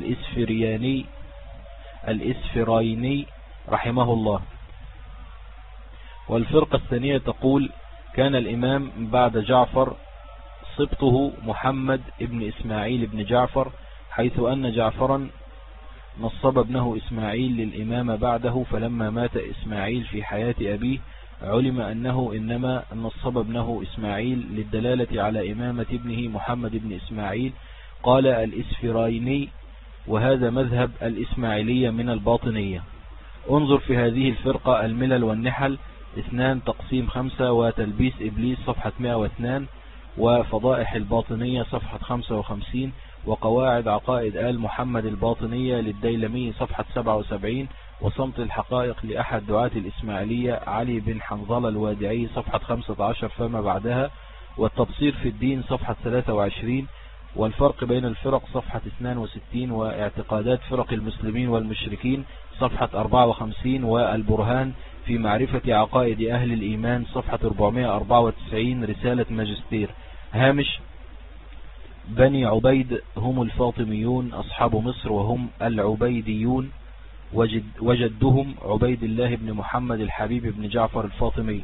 الإسفرايني رحمه الله. والفرقة الثانية تقول: كان الإمام بعد جعفر سبطه محمد ابن إسماعيل بن جعفر، حيث أن جعفرا نصب ابنه إسماعيل للإمام بعده، فلما مات إسماعيل في حياة أبيه علم أنه إنما نصب ابنه إسماعيل للدلالة على إمامة ابنه محمد بن إسماعيل. قال الإسفرايني: وهذا مذهب الإسماعيلية من الباطنية. انظر في هذه الفرقة الملل والنحل 2 تقسيم 5 وتلبيس إبليس صفحة 102، وفضائح الباطنية صفحة 55، وقواعد عقائد آل محمد الباطنية للديلمي صفحة 77، وصمت الحقائق لأحد دعاة الإسماعيلية علي بن حنظلة الوادعي صفحة 15 فما بعدها، والتبصير في الدين صفحة 23، والفرق بين الفرق صفحة 62، واعتقادات فرق المسلمين والمشركين صفحة 54، والبرهان في معرفة عقائد أهل الإيمان صفحة 494 رسالة ماجستير. هامش: بني عبيد هم الفاطميون أصحاب مصر، وهم العبيديون، وجدهم عبيد الله بن محمد الحبيب بن جعفر الفاطمي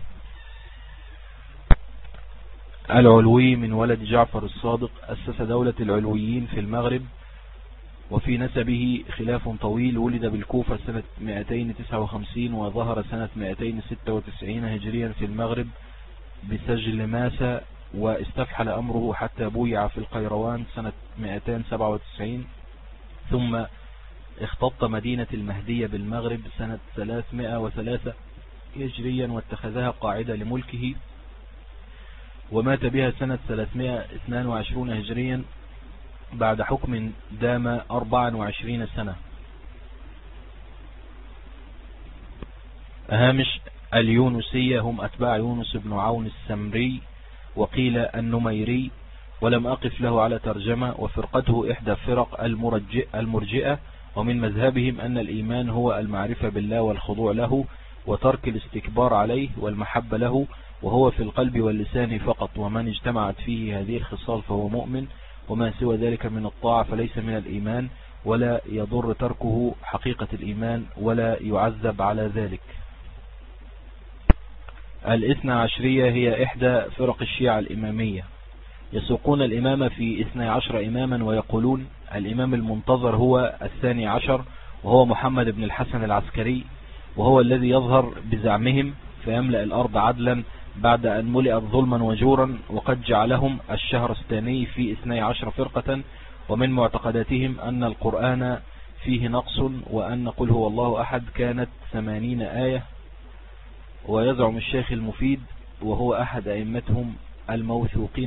العلوي من ولد جعفر الصادق. أسس دولة العلويين في المغرب، وفي نسبه خلاف طويل. ولد بالكوفة سنة 259 وظهر سنة 296 هجريا في المغرب بسجل ماسة، واستفحل أمره حتى بويع في القيروان سنة 297، ثم اختط مدينة المهدية بالمغرب سنة 303 هجريا واتخذها قاعدة لملكه، ومات بها سنة 322 هجريا بعد حكم دام 24 سنة. هامش: اليونسية هم أتباع يونس بن عون السمري، وقيل النميري، ولم أقف له على ترجمة. وفرقته إحدى فرق المرجئة، ومن مذهبهم أن الإيمان هو المعرفة بالله والخضوع له وترك الاستكبار عليه والمحبة له، وهو في القلب واللسان فقط، ومن اجتمعت فيه هذه الخصال فهو مؤمن، وما سوى ذلك من الطاعة فليس من الإيمان، ولا يضر تركه حقيقة الإيمان، ولا يعذب على ذلك. 12 هي إحدى فرق الشيعة الإمامية، يسوقون الإمامة في 12 إماما، ويقولون الإمام المنتظر هو 12، وهو محمد بن الحسن العسكري، وهو الذي يظهر بزعمهم فيملأ الأرض عدلا بعد أن ملئت ظلما وجورا. وقد جعلهم الشهرستاني في 12 فرقة، ومن معتقداتهم أن القرآن فيه نقص، وأن قل هو الله أحد كانت 80 آية. ويزعم الشيخ المفيد، وهو أحد أئمتهم الموثوقين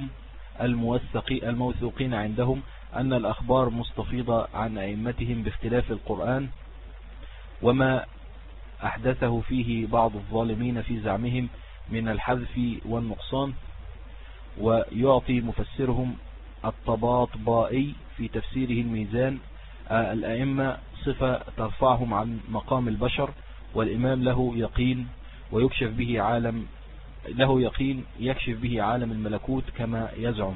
عندهم أن الأخبار مستفيضة عن أئمتهم باختلاف القرآن، وما أحدثه فيه بعض الظالمين في زعمهم من الحذف والنقصان. ويعطي مفسرهم الطباطبائي في تفسيره الميزان الأئمة صفة ترفعهم عن مقام البشر، والإمام له يقين يكشف به عالم الملكوت كما يزعم.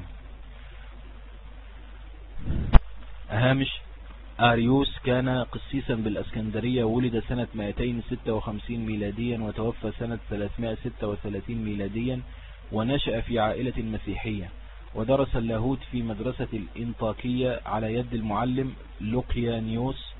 هامش: آريوس كان قسيسا بالأسكندرية، ولد سنة 256 ميلاديا وتوفى سنة 336 ميلاديا، ونشأ في عائلة مسيحية، ودرس اللاهوت في مدرسة الإنطاكية على يد المعلم لوقيانيوس.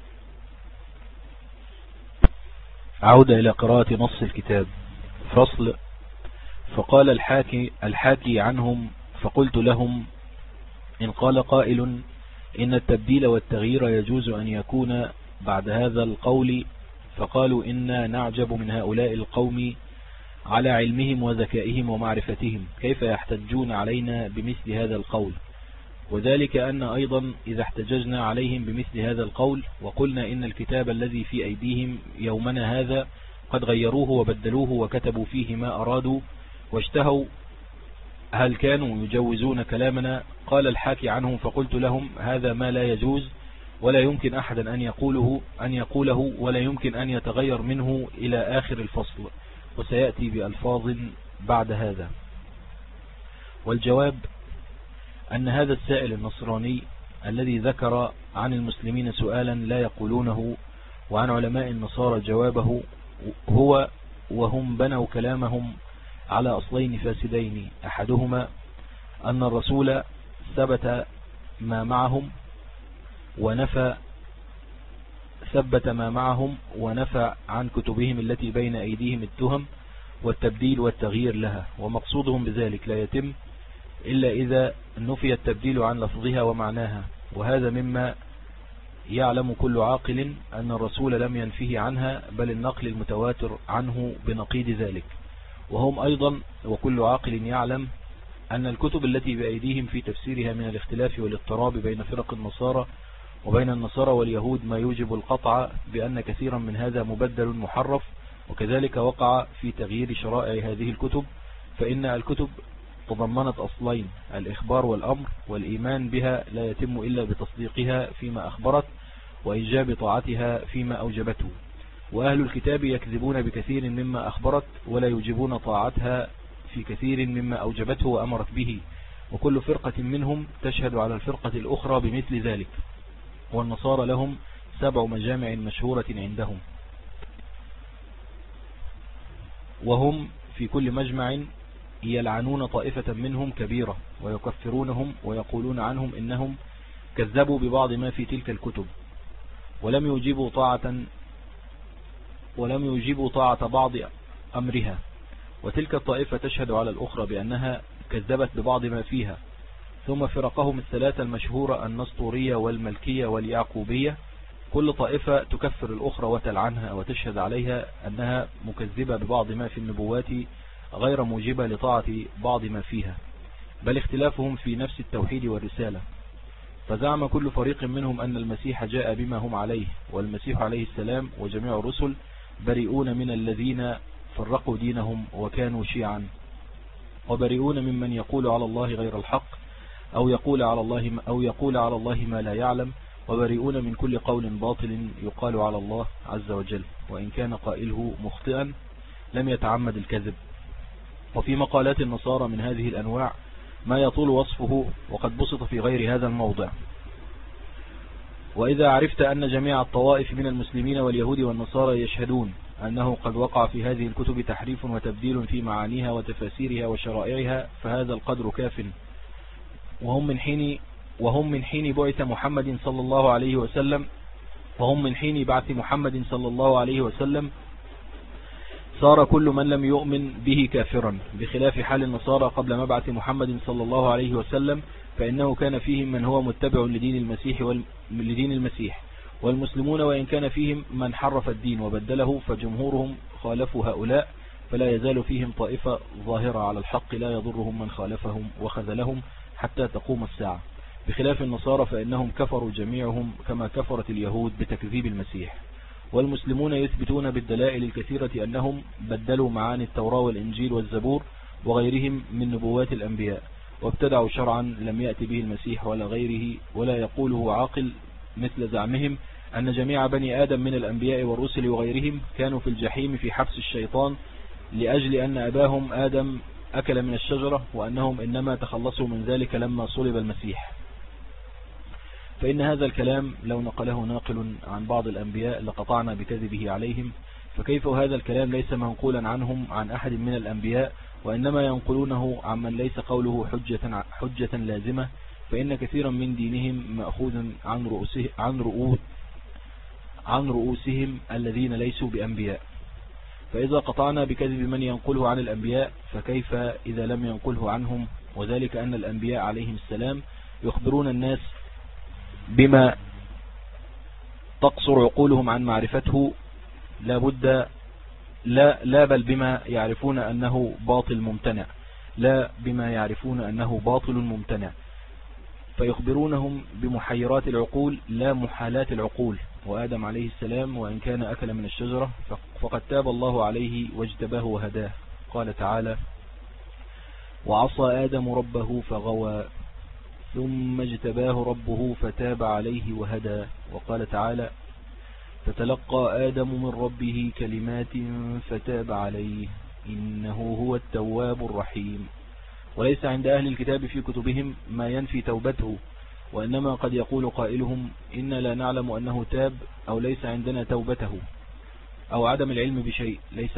عودة إلى قراءة نص الكتاب. فصل: فقال الحاكي عنهم: فقلت لهم: إن قال قائل إن التبديل والتغيير يجوز أن يكون بعد هذا القول، فقالوا إنا نعجب من هؤلاء القوم على علمهم وذكائهم ومعرفتهم، كيف يحتجون علينا بمثل هذا القول؟ وذلك أن أيضا إذا احتججنا عليهم بمثل هذا القول وقلنا إن الكتاب الذي في أيديهم يومنا هذا قد غيروه وبدلوه وكتبوا فيه ما أرادوا واشتهوا هل كانوا يجوزون كلامنا؟ قال الحاكي عنهم فقلت لهم هذا ما لا يجوز ولا يمكن أحدا أن يقوله ولا يمكن أن يتغير منه إلى آخر الفصل، وسيأتي بألفاظ بعد هذا. والجواب أن هذا السائل النصراني الذي ذكر عن المسلمين سؤالا لا يقولونه وعن علماء النصارى جوابه هو وهم بنوا كلامهم على أصلين فاسدين، أحدهما أن الرسول ثبت ما معهم ونفى عن كتبهم التي بين أيديهم التهم والتبديل والتغيير لها، ومقصودهم بذلك لا يتم إلا إذا نفي التبديل عن لفظها ومعناها، وهذا مما يعلم كل عاقل أن الرسول لم ينفه عنها بل النقل المتواتر عنه بنقيض ذلك. وهم أيضا وكل عاقل يعلم أن الكتب التي بأيديهم في تفسيرها من الاختلاف والاضطراب بين فرق النصارى وبين النصارى واليهود ما يوجب القطع بأن كثيرا من هذا مبدل محرف، وكذلك وقع في تغيير شرائع هذه الكتب، فإن الكتب تضمنت أصلين: الإخبار والأمر، والإيمان بها لا يتم إلا بتصديقها فيما أخبرت وإيجاب طاعتها فيما أوجبته. وأهل الكتاب يكذبون بكثير مما أخبرت ولا يوجبون طاعتها في كثير مما أوجبته وأمرت به، وكل فرقة منهم تشهد على الفرقة الأخرى بمثل ذلك. والنصارى لهم 7 مجامع مشهورة عندهم، وهم في كل مجمع يلعنون طائفة منهم كبيرة ويكفرونهم ويقولون عنهم إنهم كذبوا ببعض ما في تلك الكتب ولم يجيبوا طاعة بعض أمرها، وتلك الطائفة تشهد على الأخرى بأنها كذبت ببعض ما فيها. ثم فرقهم الثلاثة المشهورة النسطورية والملكية واليعقوبية، كل طائفة تكفر الأخرى وتلعنها وتشهد عليها أنها مكذبة ببعض ما في النبوات غير موجبة لطاعة بعض ما فيها، بل اختلافهم في نفس التوحيد والرسالة. فزعم كل فريق منهم أن المسيح جاء بما هم عليه، والمسيح عليه السلام وجميع الرسل بريئون من الذين فرقوا دينهم وكانوا شيعا، وبريئون ممن يقول على الله غير الحق أو يقول على الله ما لا يعلم، وبريئون من كل قول باطل يقال على الله عز وجل، وإن كان قائله مخطئا لم يتعمد الكذب. وفي مقالات النصارى من هذه الأنواع ما يطول وصفه وقد بسط في غير هذا الموضع. وإذا عرفت أن جميع الطوائف من المسلمين واليهود والنصارى يشهدون أنه قد وقع في هذه الكتب تحريف وتبديل في معانيها وتفاسيرها وشرائعها، فهذا القدر كاف. وهم من حين بعث محمد صلى الله عليه وسلم صار كل من لم يؤمن به كافرا، بخلاف حال النصارى قبل مبعث محمد صلى الله عليه وسلم، فإنه كان فيهم من هو متبع لدين المسيح، والمسلمون وإن كان فيهم من حرف الدين وبدله فجمهورهم خالفوا هؤلاء، فلا يزال فيهم طائفة ظاهرة على الحق لا يضرهم من خالفهم وخذلهم حتى تقوم الساعة، بخلاف النصارى فإنهم كفروا جميعهم كما كفرت اليهود بتكذيب المسيح. والمسلمون يثبتون بالدلائل الكثيرة أنهم بدلوا معاني التوراة والإنجيل والزبور وغيرهم من نبوات الأنبياء، وابتدعوا شرعا لم يأتي به المسيح ولا غيره، ولا يقوله عاقل مثل زعمهم أن جميع بني آدم من الأنبياء والرسل وغيرهم كانوا في الجحيم في حبس الشيطان لأجل أن أباهم آدم أكل من الشجرة، وأنهم إنما تخلصوا من ذلك لما صلب المسيح. فإن هذا الكلام لو نقله ناقل عن بعض الأنبياء لقطعنا بكذبه عليهم، فكيف هذا الكلام ليس منقولا عنهم عن أحد من الأنبياء، وإنما ينقلونه عمن ليس قوله حجة لازمة، فإن كثيرا من دينهم مأخوذ عن رؤوسهم الذين ليسوا بأنبياء. فإذا قطعنا بكذب من ينقله عن الأنبياء فكيف إذا لم ينقله عنهم، وذلك أن الأنبياء عليهم السلام يخبرون الناس بما تقصر عقولهم عن معرفته لا بل بما يعرفون أنه باطل ممتنع، فيخبرونهم بمحيرات العقول لا محالات العقول. وآدم عليه السلام وإن كان أكل من الشجرة فقد تاب الله عليه واجتباه وهداه. قال تعالى: وعصى آدم ربه فغوى ثم اجتباه ربه فتاب عليه وهدى. وقال تعالى فتلقى آدم من ربه كلمات فتاب عليه إنه هو التواب الرحيم. وليس عند أهل الكتاب في كتبهم ما ينفي توبته، وإنما قد يقول قائلهم إن لا نعلم أنه تاب، أو ليس عندنا توبته، أو عدم العلم بشيء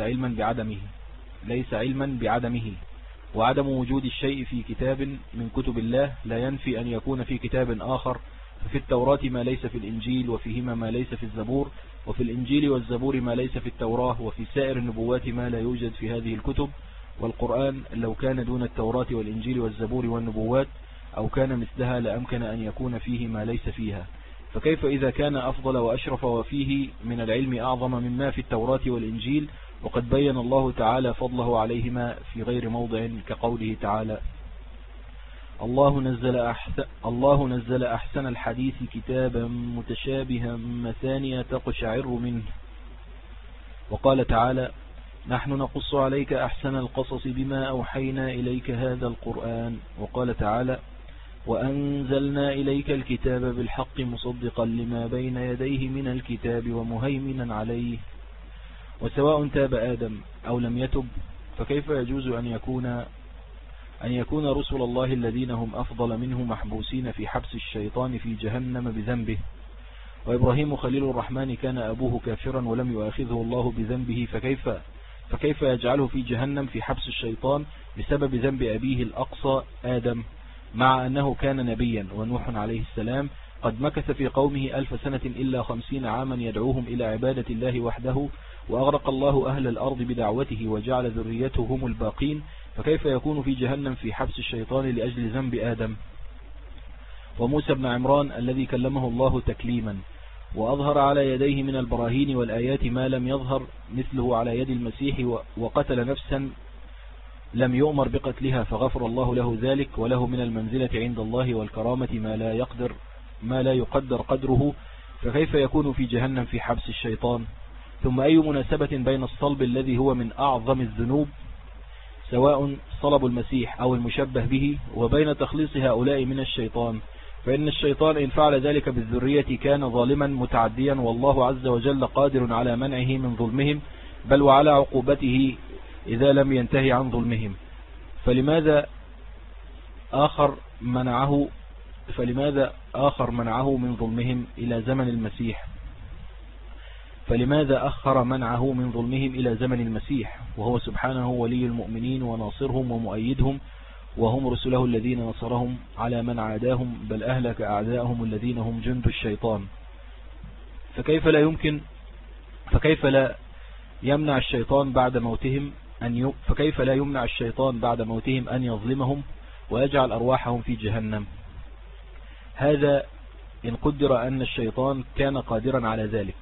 ليس علما بعدمه. وعدم وجود الشيء في كتاب من كتب الله لا ينفي أن يكون في كتاب آخر. ففي التوراة ما ليس في الإنجيل، وفيهما ما ليس في الزبور، وفي الإنجيل والزبور ما ليس في التوراة، وفي سائر النبوات ما لا يوجد في هذه الكتب. والقرآن لو كان دون التوراة والإنجيل والزبور والنبوات أو كان مثلها لأمكن أن يكون فيه ما ليس فيها. فكيف إذا كان أفضل وأشرف وفيه من العلم أعظم مما في التوراة والإنجيل، وقد بين الله تعالى فضله عليهما في غير موضع كقوله تعالى الله نزل أحسن الحديث كتابا متشابها مثانية تقشعر منه. وقال تعالى نحن نقص عليك أحسن القصص بما أوحينا إليك هذا القرآن. وقال تعالى وأنزلنا إليك الكتاب بالحق مصدقا لما بين يديه من الكتاب ومهيمنا عليه. وسواء تاب آدم أو لم يتب، فكيف يجوز أن يكون رسل الله الذين هم أفضل منه محبوسين في حبس الشيطان في جهنم بذنبه؟ وإبراهيم خليل الرحمن كان أبوه كافرا ولم يؤاخذه الله بذنبه، فكيف يجعله في جهنم في حبس الشيطان بسبب ذنب أبيه الأقصى آدم، مع أنه كان نبيا؟ ونوح عليه السلام قد مكث في قومه 1000 سنة إلا 50 عاما يدعوهم إلى عبادة الله وحده، وأغرق الله أهل الأرض بدعوته وجعل ذريته هم الباقين، فكيف يكون في جهنم في حبس الشيطان لأجل ذنب آدم؟ وموسى بن عمران الذي كلمه الله تكليما وأظهر على يديه من البراهين والآيات ما لم يظهر مثله على يد المسيح، وقتل نفسا لم يؤمر بقتلها فغفر الله له ذلك، وله من المنزلة عند الله والكرامة ما لا يقدر قدره، فكيف يكون في جهنم في حبس الشيطان؟ ثم أي مناسبة بين الصلب الذي هو من أعظم الذنوب سواء صلب المسيح أو المشبه به وبين تخليص هؤلاء من الشيطان؟ فإن الشيطان إن فعل ذلك بالذرية كان ظالما متعديا، والله عز وجل قادر على منعه من ظلمهم بل وعلى عقوبته إذا لم ينتهي عن ظلمهم. فلماذا آخر منعه من ظلمهم إلى زمن المسيح؟ فلماذا أخر منعه من ظلمهم إلى زمن المسيح وهو سبحانه ولي المؤمنين وناصرهم ومؤيدهم، وهم رسله الذين نصرهم على من عاداهم بل أهلك أعداءهم الذين هم جند الشيطان؟ فكيف لا يمنع الشيطان بعد موتهم أن يظلمهم ويجعل أرواحهم في جهنم؟ هذا إن قدر أن الشيطان كان قادرا على ذلك.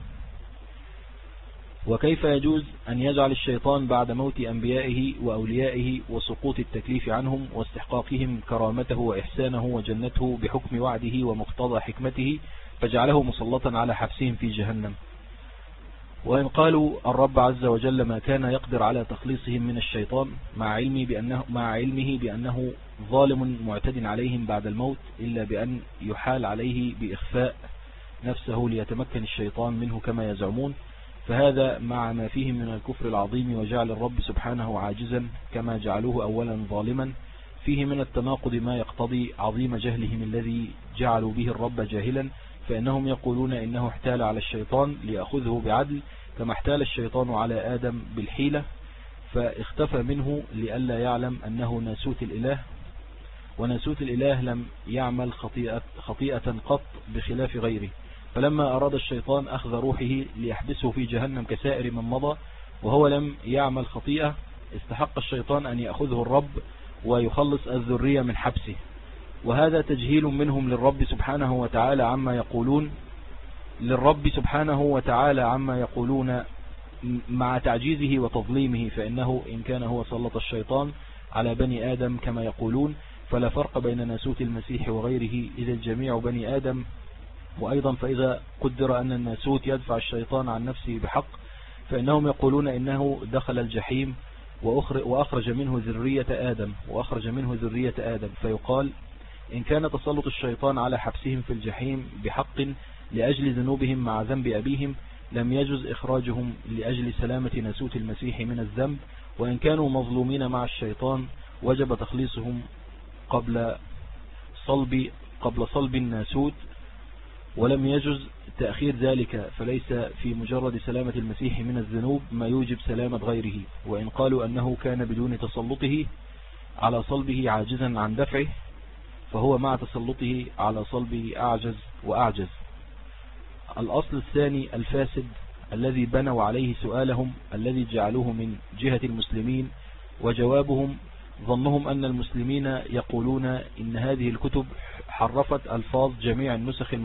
وكيف يجوز أن يجعل الشيطان بعد موت أنبيائه وأوليائه وسقوط التكليف عنهم واستحقاقهم كرامته وإحسانه وجنته بحكم وعده ومقتضى حكمته فجعله مسلطا على حبسهم في جهنم؟ وإن قالوا الرب عز وجل ما كان يقدر على تخليصهم من الشيطان مع علمه بأنه ظالم معتد عليهم بعد الموت إلا بأن يحال عليه بإخفاء نفسه ليتمكن الشيطان منه كما يزعمون، فهذا مع ما فيه من الكفر العظيم وجعل الرب سبحانه عاجزا كما جعلوه أولا ظالما، فيه من التناقض ما يقتضي عظيم جهلهم الذي جعلوا به الرب جاهلا، فإنهم يقولون إنه احتال على الشيطان ليأخذه بعدل كما احتال الشيطان على آدم بالحيلة فاختفى منه لئلا يعلم أنه ناسوت الإله، وناسوت الإله لم يعمل خطيئة قط بخلاف غيره. فلما أراد الشيطان أخذ روحه ليحبسه في جهنم كسائر من مضى وهو لم يعمل خطيئة، استحق الشيطان أن يأخذه الرب ويخلص الذرية من حبسه. وهذا تجهيل منهم للرب سبحانه وتعالى عما يقولون مع تعجيزه وتظليمه، فإنه إن كان هو سلط الشيطان على بني آدم كما يقولون فلا فرق بين ناسوت المسيح وغيره إذا الجميع بني آدم. وأيضا فإذا قدر أن الناسوت يدفع الشيطان عن نفسه بحق فإنهم يقولون إنه دخل الجحيم وأخرج منه ذرية آدم فيقال إن كان تسلط الشيطان على حبسهم في الجحيم بحق لأجل ذنوبهم مع ذنب أبيهم لم يجز إخراجهم لأجل سلامة ناسوت المسيح من الذنب، وإن كانوا مظلومين مع الشيطان وجب تخليصهم قبل صلب الناسوت، ولم يجز تأخير ذلك، فليس في مجرد سلامة المسيح من الذنوب ما يوجب سلامة غيره. وإن قالوا أنه كان بدون تسلطه على صلبه عاجزا عن دفعه فهو مع تسلطه على صلبه أعجز وأعجز. الأصل الثاني الفاسد الذي بنوا عليه سؤالهم الذي جعلوه من جهة المسلمين، وجوابهم ظنهم أن المسلمين يقولون إن هذه الكتب حرفت ألفاظ جميع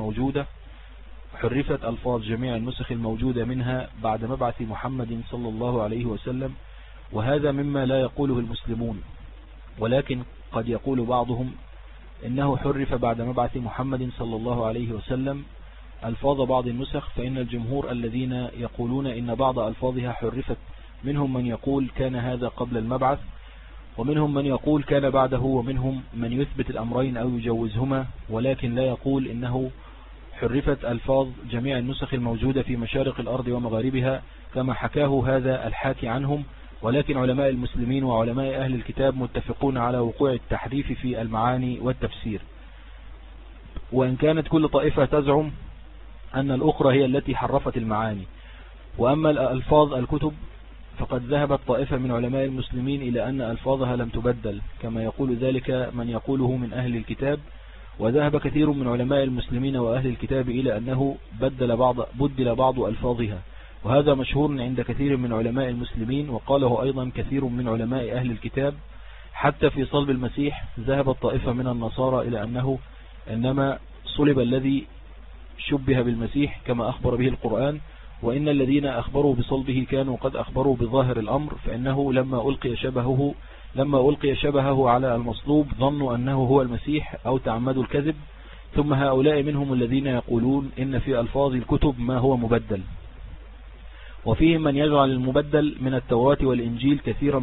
النسخ الموجودة منها بعد مبعث محمد صلى الله عليه وسلم، وهذا مما لا يقوله المسلمون، ولكن قد يقول بعضهم إنه حرف بعد مبعث محمد صلى الله عليه وسلم ألفاظ بعض النسخ، فإن الجمهور الذين يقولون إن بعض ألفاظها حرفت منهم من يقول كان هذا قبل المبعث، ومنهم من يقول كان بعده، ومنهم من يثبت الأمرين أو يجوزهما، ولكن لا يقول إنه حرفت ألفاظ جميع النسخ الموجودة في مشارق الأرض ومغاربها كما حكاه هذا الحاكي عنهم. ولكن علماء المسلمين وعلماء أهل الكتاب متفقون على وقوع التحريف في المعاني والتفسير، وإن كانت كل طائفة تزعم أن الأخرى هي التي حرفت المعاني. وأما الألفاظ الكتب فقد ذهبت طائفة من علماء المسلمين إلى أن ألفاظها لم تبدل كما يقول ذلك من يقوله من أهل الكتاب، وذهب كثير من علماء المسلمين وأهل الكتاب إلى أنه بدل بعض ألفاظها، وهذا مشهور عند كثير من علماء المسلمين، وقاله أيضا كثير من علماء أهل الكتاب. حتى في صلب المسيح ذهبت طائفة من النصارى إلى أنه إنما صلب الذي شبه بالمسيح كما أخبر به القرآن، وإن الذين أخبروا بصلبه كانوا قد أخبروا بظاهر الأمر، فإنه لما ألقي شبهه على المصلوب ظنوا أنه هو المسيح أو تعمدوا الكذب. ثم هؤلاء منهم الذين يقولون إن في ألفاظ الكتب ما هو مبدل، وفيهم من يجعل المبدل من التوراة والإنجيل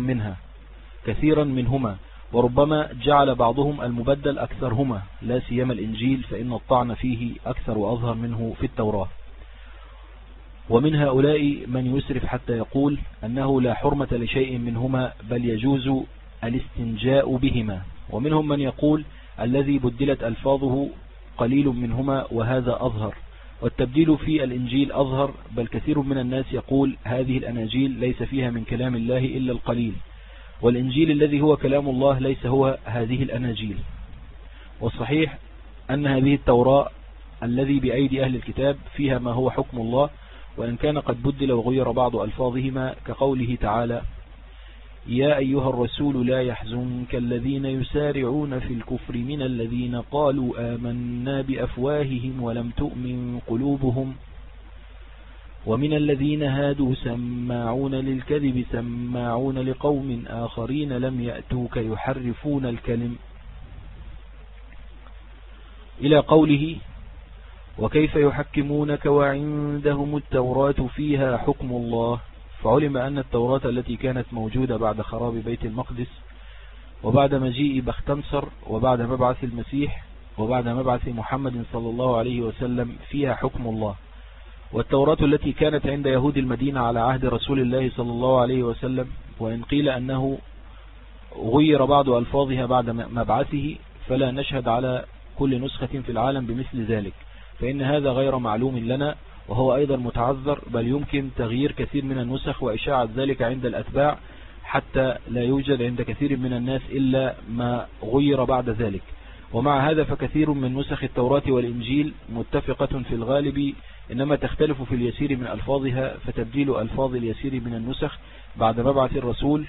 كثيرا منهما، وربما جعل بعضهم المبدل أكثرهما، لا سيما الإنجيل فإن الطعن فيه أكثر وأظهر منه في التوراة. ومن هؤلاء من يسرف حتى يقول أنه لا حرمة لشيء منهما بل يجوز الاستنجاء بهما، ومنهم من يقول الذي بدلت ألفاظه قليل منهما وهذا أظهر، والتبديل في الإنجيل أظهر، بل كثير من الناس يقول هذه الأناجيل ليس فيها من كلام الله إلا القليل، والإنجيل الذي هو كلام الله ليس هو هذه الأناجيل. والصحيح أن هذه التوراة الذي بأيدي أهل الكتاب فيها ما هو حكم الله، وإن كان قد بدل وغير بعض ألفاظهما كقوله تعالى يا أيها الرسول لا يحزنك الذين يسارعون في الكفر من الذين قالوا آمنا بأفواههم ولم تؤمن قلوبهم ومن الذين هادوا سماعون للكذب سماعون لقوم آخرين لم يأتوك يحرفون الكلم إلى قوله وكيف يحكمونك وعندهم التوراة فيها حكم الله. فعلم أن التوراة التي كانت موجودة بعد خراب بيت المقدس وبعد مجيء بختنصر وبعد مبعث المسيح وبعد مبعث محمد صلى الله عليه وسلم فيها حكم الله. والتوراة التي كانت عند يهود المدينة على عهد رسول الله صلى الله عليه وسلم، وإن قيل أنه غير بعض ألفاظها بعد مبعثه، فلا نشهد على كل نسخة في العالم بمثل ذلك، فإن هذا غير معلوم لنا، وهو أيضا متعذر، بل يمكن تغيير كثير من النسخ وإشاعة ذلك عند الأتباع، حتى لا يوجد عند كثير من الناس إلا ما غير بعد ذلك. ومع هذا فكثير من نسخ التوراة والإنجيل متفقة في الغالب، إنما تختلف في اليسير من ألفاظها، فتبديل ألفاظ اليسير من النسخ بعد مبعث الرسول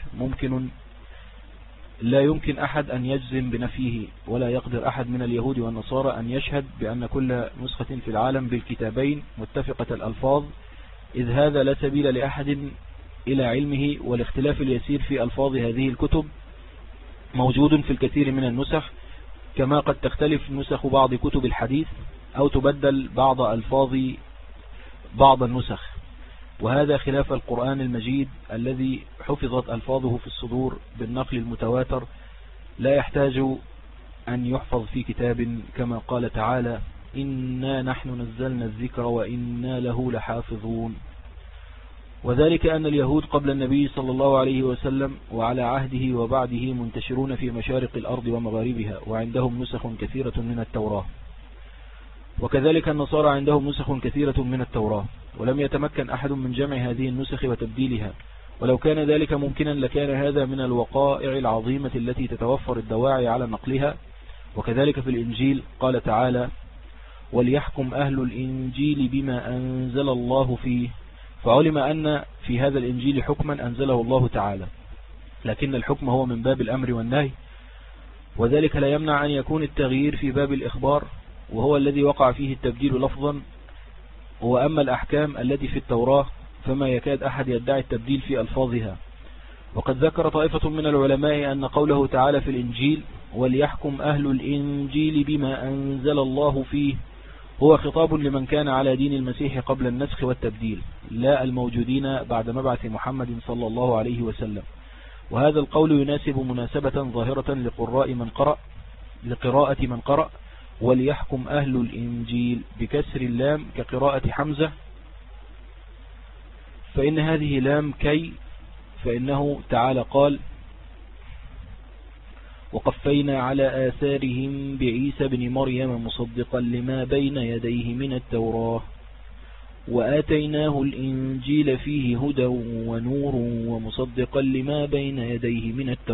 لا يمكن أحد أن يجزم بنفيه، ولا يقدر أحد من اليهود والنصارى أن يشهد بأن كل نسخة في العالم بالكتابين متفقة الألفاظ، إذ هذا لا سبيل لأحد إلى علمه. والاختلاف اليسير في ألفاظ هذه الكتب موجود في الكثير من النسخ، كما قد تختلف نسخ بعض كتب الحديث أو تبدل بعض ألفاظ بعض النسخ. وهذا خلاف القرآن المجيد الذي حفظت ألفاظه في الصدور بالنقل المتواتر، لا يحتاج أن يحفظ في كتاب، كما قال تعالى: إنا نحن نزلنا الذكر وإنا له لحافظون. وذلك أن اليهود قبل النبي صلى الله عليه وسلم وعلى عهده وبعده منتشرون في مشارق الأرض ومغاربها، وعندهم نسخ كثيرة من التوراة، وكذلك النصارى عندهم نسخ كثيرة من التوراة، ولم يتمكن أحد من جمع هذه النسخ وتبديلها، ولو كان ذلك ممكنا لكان هذا من الوقائع العظيمة التي تتوفر الدواعي على نقلها. وكذلك في الإنجيل قال تعالى: وليحكم أهل الإنجيل بما أنزل الله فيه، فعلم أن في هذا الإنجيل حكما أنزله الله تعالى، لكن الحكم هو من باب الأمر والنهي، وذلك لا يمنع أن يكون التغيير في باب الإخبار، وهو الذي وقع فيه التبديل لفظا. وأما الأحكام التي في التوراة فما يكاد أحد يدعي التبديل في ألفاظها. وقد ذكر طائفة من العلماء أن قوله تعالى في الإنجيل: وليحكم أهل الإنجيل بما أنزل الله فيه، هو خطاب لمن كان على دين المسيح قبل النسخ والتبديل، لا الموجودين بعد مبعث محمد صلى الله عليه وسلم. وهذا القول يناسب مناسبة ظاهرة لقراءة من قرأ وليحكم أهل الإنجيل بكسر اللام كقراءة حمزة، فإن هذه لام كي، فإنه تعالى قال: وقفينا على آثارهم بعيسى بن مريم مصدقا لما بين يديه من التوراة وآتيناه الإنجيل فيه هدى ونور ومصدقا لما بين يديه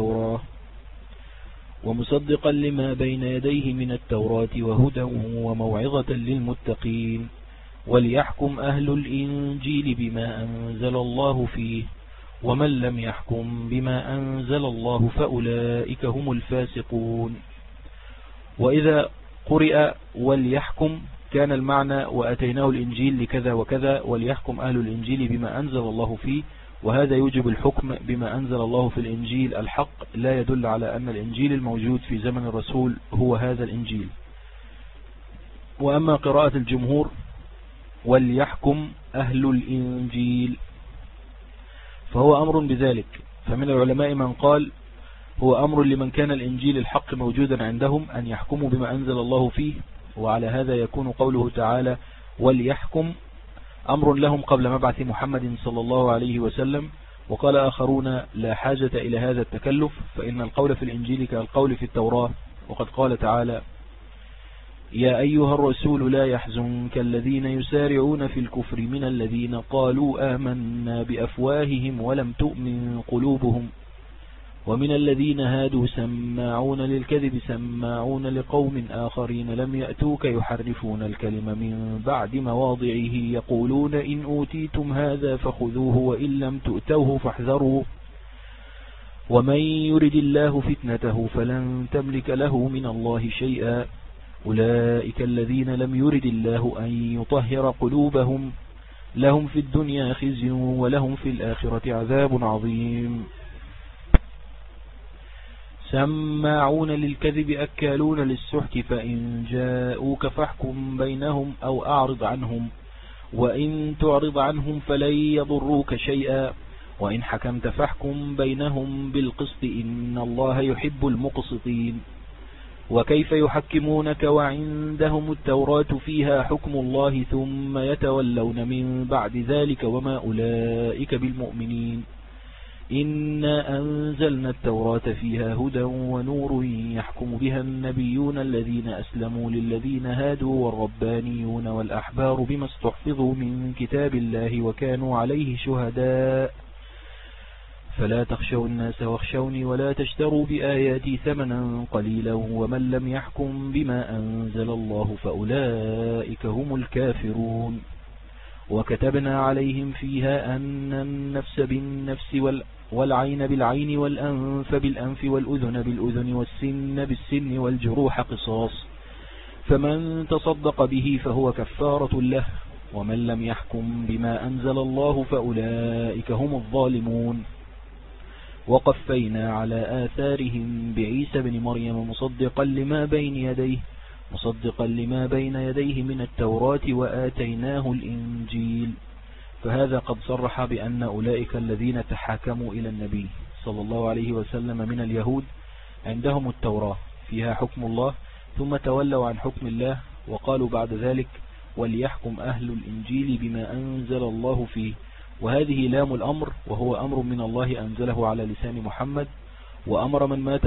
من التوراة وهدى وموعظة للمتقين. وليحكم أهل الإنجيل بما أنزل الله فيه، ومن لم يحكم بما أنزل الله فأولئك هم الفاسقون. وإذا قرئ وليحكم كان المعنى: وأتيناه الإنجيل لكذا وكذا، وليحكم أهل الإنجيل بما أنزل الله فيه، وهذا يوجب الحكم بما أنزل الله في الإنجيل الحق، لا يدل على أن الإنجيل الموجود في زمن الرسول هو هذا الإنجيل. وأما قراءة الجمهور: وليحكم أهل الإنجيل، فهو أمر بذلك، فمن العلماء من قال هو أمر لمن كان الإنجيل الحق موجودا عندهم أن يحكموا بما أنزل الله فيه، وعلى هذا يكون قوله تعالى وليحكم أمر لهم قبل مبعث محمد صلى الله عليه وسلم. وقال آخرون: لا حاجة إلى هذا التكلف، فإن القول في الإنجيل كالقول في التوراة، وقد قال تعالى: يا أيها الرسول لا يحزنك الذين يسارعون في الكفر من الذين قالوا آمنا بأفواههم ولم تؤمن قلوبهم ومن الذين هادوا سماعون للكذب سماعون لقوم آخرين لم يأتوك يحرفون الكلم من بعد مواضعه يقولون إن أوتيتم هذا فخذوه وإن لم تؤتوه فاحذروا ومن يرد الله فتنته فلن تملك له من الله شيئا أولئك الذين لم يرد الله أن يطهر قلوبهم لهم في الدنيا خزي ولهم في الآخرة عذاب عظيم. سماعون للكذب أكالون للسحت فإن جاءوك فاحكم بينهم أو أعرض عنهم وإن تعرض عنهم فلن يضروك شيئا وإن حكمت فاحكم بينهم بالقسط إن الله يحب المقسطين. وكيف يحكمونك وعندهم التوراة فيها حكم الله ثم يتولون من بعد ذلك وما أولئك بالمؤمنين. إنا أنزلنا التوراة فيها هدى ونور يحكم بها النبيون الذين أسلموا للذين هادوا والربانيون والأحبار بما استحفظوا من كتاب الله وكانوا عليه شهداء فلا تخشوا الناس واخشوني ولا تشتروا بآياتي ثمنا قليلا ومن لم يحكم بما أنزل الله فأولئك هم الكافرون. وكتبنا عليهم فيها أن النفس بالنفس والعين بالعين والأنف بالأنف والأذن بالأذن والسن بالسن والجروح قصاص فمن تصدق به فهو كفارة له ومن لم يحكم بما أنزل الله فأولئك هم الظالمون. وقفينا على آثارهم بعيسى بن مريم مصدقا لما بين يديه من التوراة وآتيناه الإنجيل فهذا قد صرح بأن أولئك الذين تحاكموا إلى النبي صلى الله عليه وسلم من اليهود عندهم التوراة فيها حكم الله، ثم تولوا عن حكم الله وقالوا بعد ذلك وليحكم أهل الإنجيل بما أنزل الله فيه. وهذه لام الأمر، وهو أمر من الله أنزله على لسان محمد، وأمر من مات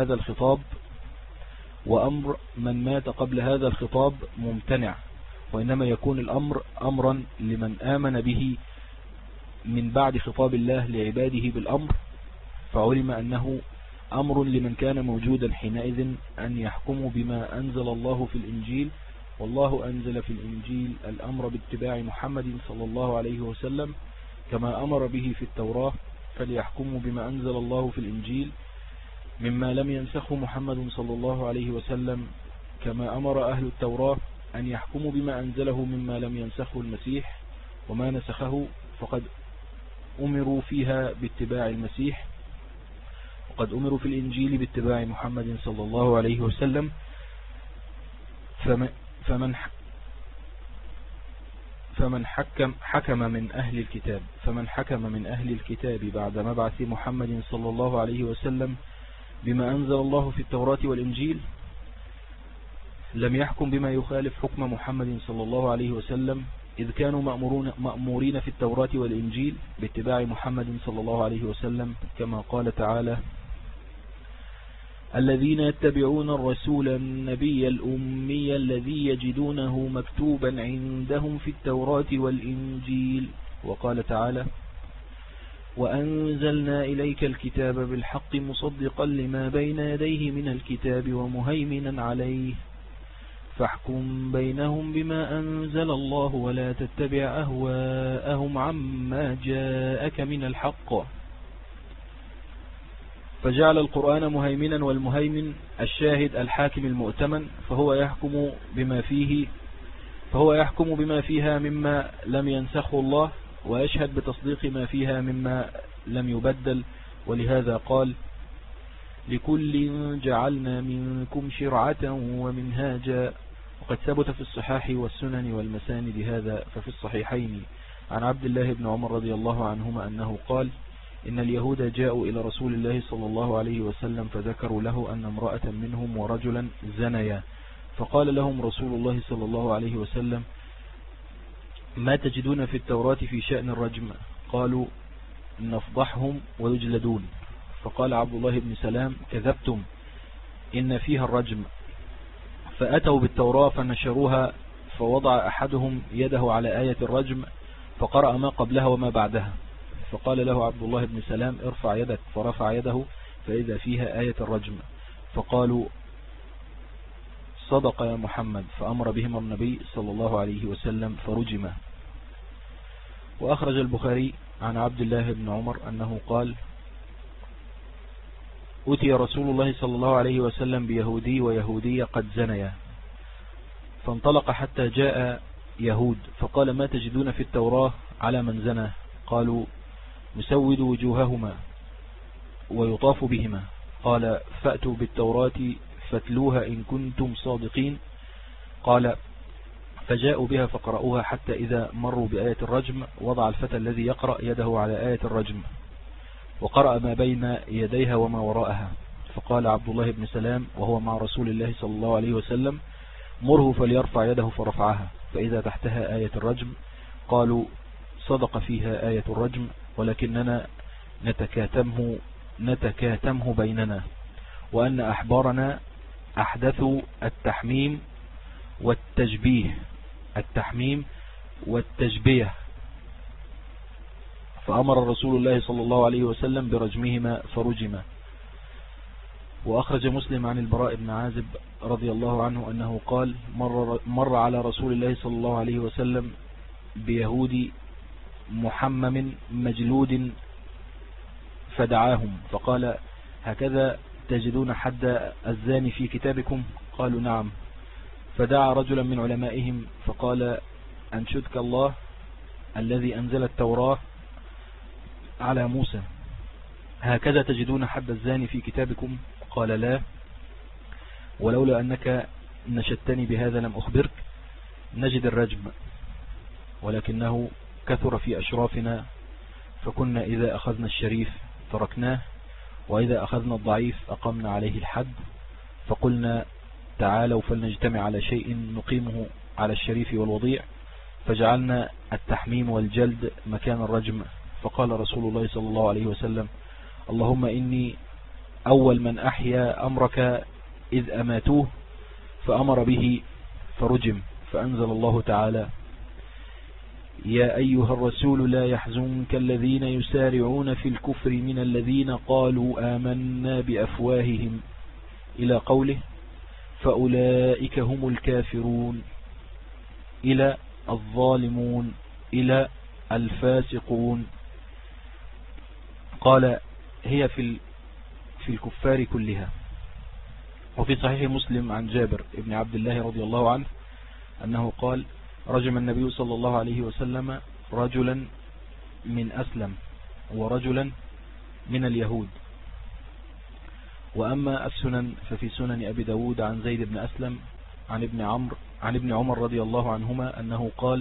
قبل هذا الخطاب ممتنع، وإنما يكون الأمر أمرا لمن آمن به من بعد خطاب الله لعباده بالأمر، فعلم أنه أمر لمن كان موجودا حينئذ أن يحكموا بما أنزل الله في الإنجيل. والله أنزل في الإنجيل الأمر باتباع محمد صلى الله عليه وسلم كما أمر به في التوراة، فليحكموا بما أنزل الله في الإنجيل مما لم ينسخه محمد صلى الله عليه وسلم، كما أمر أهل التوراة أن يحكموا بما أنزله مما لم ينسخه المسيح، وما نسخه فقد أمروا فيها باتباع المسيح، وقد أمروا في الإنجيل باتباع محمد صلى الله عليه وسلم. فمن حكم من أهل الكتاب بعد مبعث محمد صلى الله عليه وسلم بما أنزل الله في التوراة والإنجيل لم يحكم بما يخالف حكم محمد صلى الله عليه وسلم، إذ كانوا مأمورين في التوراة والإنجيل باتباع محمد صلى الله عليه وسلم، كما قال تعالى: الذين يتبعون الرسول النبي الأمي الذي يجدونه مكتوبا عندهم في التوراة والإنجيل. وقال تعالى: وأنزلنا إليك الكتاب بالحق مصدقا لما بين يديه من الكتاب ومهيمنا عليه فاحكم بينهم بما أنزل الله ولا تتبع أهواءهم عما جاءك من الحق. فجعل القرآن مهيمنا، والمهيمن الشاهد الحاكم المؤتمن، فهو يحكم بما فيها مما لم ينسخه الله، ويشهد بتصديق ما فيها مما لم يبدل. ولهذا قال: لكل جعلنا منكم شرعة ومنهاجا. وقد ثبت في الصحاح والسنن والمساند هذا. ففي الصحيحين عن عبد الله بن عمر رضي الله عنهما أنه قال: إن اليهود جاءوا إلى رسول الله صلى الله عليه وسلم فذكروا له أن امرأة منهم ورجلا زنيا، فقال لهم رسول الله صلى الله عليه وسلم: ما تجدون في التوراة في شأن الرجم؟ قالوا: نفضحهم ويجلدون. فقال عبد الله بن سلام: كذبتم، إن فيها الرجم. فأتوا بالتوراة فنشروها، فوضع أحدهم يده على آية الرجم فقرأ ما قبلها وما بعدها، فقال له عبد الله بن سلام: ارفع يدك، فرفع يده فإذا فيها آية الرجم، فقالوا: صدق يا محمد، فأمر بهم النبي صلى الله عليه وسلم فرجم. وأخرج البخاري عن عبد الله بن عمر أنه قال: أتي رسول الله صلى الله عليه وسلم بيهودي ويهودية قد زنيا، فانطلق حتى جاء يهود فقال: ما تجدون في التوراة على من زنى؟ قالوا: نسود وجوههما ويطاف بهما. قال: فأتوا بالتوراة فاتلوها إن كنتم صادقين. قال: فجاءوا بها فقرأوها حتى إذا مروا بآية الرجم وضع الفتى الذي يقرأ يده على آية الرجم وقرأ ما بين يديها وما وراءها. فقال عبد الله بن سلام وهو مع رسول الله صلى الله عليه وسلم: مره فليرفع يده، فرفعها فإذا تحتها آية الرجم. قالوا: صدق فيها آية الرجم، ولكننا نتكاتمه بيننا، وأن أحبارنا أحدثوا التحميم والتشبيه، فأمر رسول الله صلى الله عليه وسلم برجمهما فرجما. وأخرج مسلم عن البراء بن عازب رضي الله عنه أنه قال: مر على رسول الله صلى الله عليه وسلم بيهودي محمم مجلود فدعاهم فقال: هكذا تجدون حد الزاني في كتابكم؟ قالوا: نعم. فدعا رجلا من علمائهم فقال: أنشدك الله الذي أنزل التوراة على موسى، هكذا تجدون حد الزاني في كتابكم؟ قال: لا، ولولا أنك نشدتني بهذا لم أخبرك. نجد الرجم، ولكنه كثر في أشرافنا، فكنا إذا أخذنا الشريف تركناه، وإذا أخذنا الضعيف أقمنا عليه الحد، فقلنا تعالوا فلنجتمع على شيء نقيمه على الشريف والوضيع، فجعلنا التحميم والجلد مكان الرجم. فقال رسول الله صلى الله عليه وسلم: اللهم إني أول من أحيا أمرك إذ أماتوه، فأمر به فرجم. فأنزل الله تعالى: يا أيها الرسول لا يحزنك الذين يسارعون في الكفر من الذين قالوا آمنا بأفواههم، إلى قوله: فأولئك هم الكافرون، إلى الظالمون، إلى الفاسقون. قال: هي في الكفار كلها. وفي صحيح مسلم عن جابر بن عبد الله رضي الله عنه أنه قال: رجم النبي صلى الله عليه وسلم رجلا من أسلم ورجلا من اليهود. وأما السنن ففي سنن أبي داود عن زيد بن أسلم عن ابن عمر رضي الله عنهما أنه قال: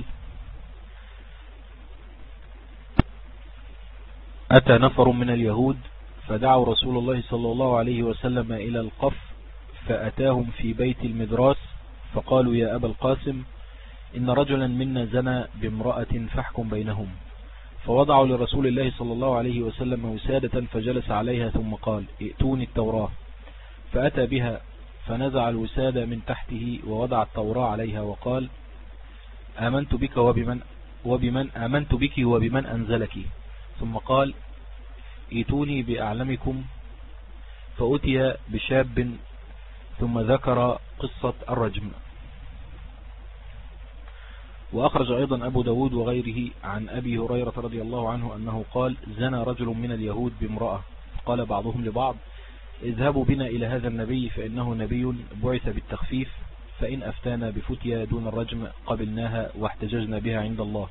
أتى نفر من اليهود فدعوا رسول الله صلى الله عليه وسلم إلى القف، فأتاهم في بيت المدراس فقالوا: يا أبا القاسم، إن رجلا منا زنى بامرأة فاحكم بينهم. فوضعوا لرسول الله صلى الله عليه وسلم وسادة فجلس عليها، ثم قال: ائتوني التوراة. فأتى بها فنزع الوسادة من تحته ووضع التوراة عليها وقال: آمنت بك وبمن أنزلك. ثم قال: ائتوني بأعلمكم. فأتي بشاب، ثم ذكر قصة الرجم. وأخرج أيضا أبو داود وغيره عن أبي هريرة رضي الله عنه أنه قال: زنى رجل من اليهود بامرأة، قال بعضهم لبعض: اذهبوا بنا إلى هذا النبي فإنه نبي بعث بالتخفيف، فإن أفتانا بفتيا دون الرجم قبلناها واحتججنا بها عند الله.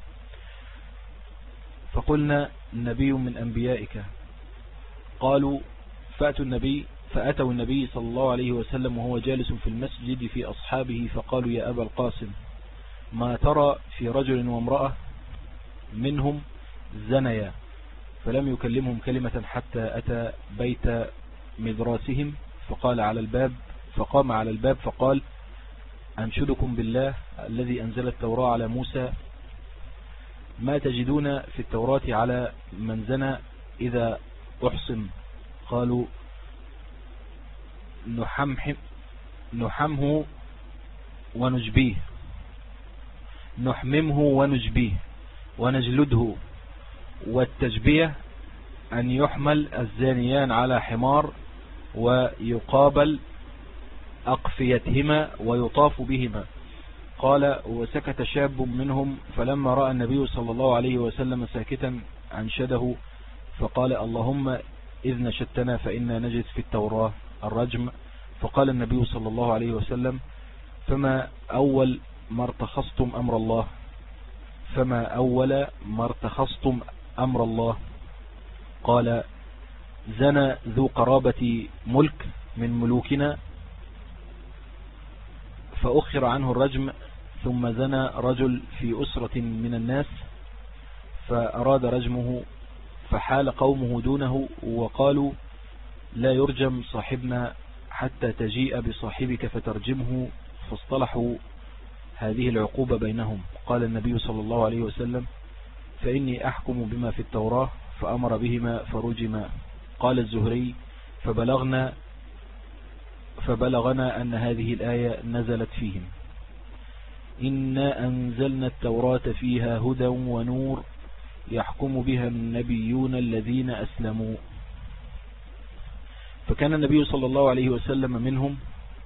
فقلنا: نبي من أنبيائك. قالوا: فأتوا النبي صلى الله عليه وسلم وهو جالس في المسجد في أصحابه، فقالوا: يا أبا القاسم، ما ترى في رجل وامرأة منهم زنيا؟ فلم يكلمهم كلمة حتى أتى بيت مدراسهم فقام على الباب فقال: أنشدكم بالله الذي أنزل التوراة على موسى، ما تجدون في التوراة على من زنى إذا أحصن؟ قالوا: نحممه ونجبيه ونجلده. والتجبية أن يحمل الزانيان على حمار ويقابل أقفيتهما ويطاف بهما. قال: وسكت شاب منهم، فلما رأى النبي صلى الله عليه وسلم ساكتا أنشده فقال: اللهم إذ نشدتنا فإنا نجد في التوراة الرجم. فقال النبي صلى الله عليه وسلم: فما أول ما ارتخصتم أمر الله؟ قال: زنى ذو قرابة ملك من ملوكنا فأخر عنه الرجم، ثم زنى رجل في أسرة من الناس فأراد رجمه، فحال قومه دونه وقالوا: لا يرجم صاحبنا حتى تجيء بصاحبك فترجمه، فاصطلحوا هذه العقوبة بينهم. قال النبي صلى الله عليه وسلم: فإني أحكم بما في التوراة، فأمر بهما فرجما. قال الزهري: فبلغنا أن هذه الآية نزلت فيهم: إنا أنزلنا التوراة فيها هدى ونور يحكم بها النبيون الذين أسلموا. فكان النبي صلى الله عليه وسلم منهم،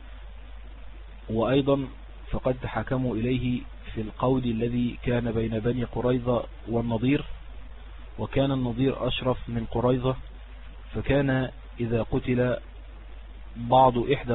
وأيضا فقد حكموا إليه في القول الذي كان بين بني قريظة والنضير، وكان النضير أشرف من قريظة، فكان إذا قتل بعض إحدى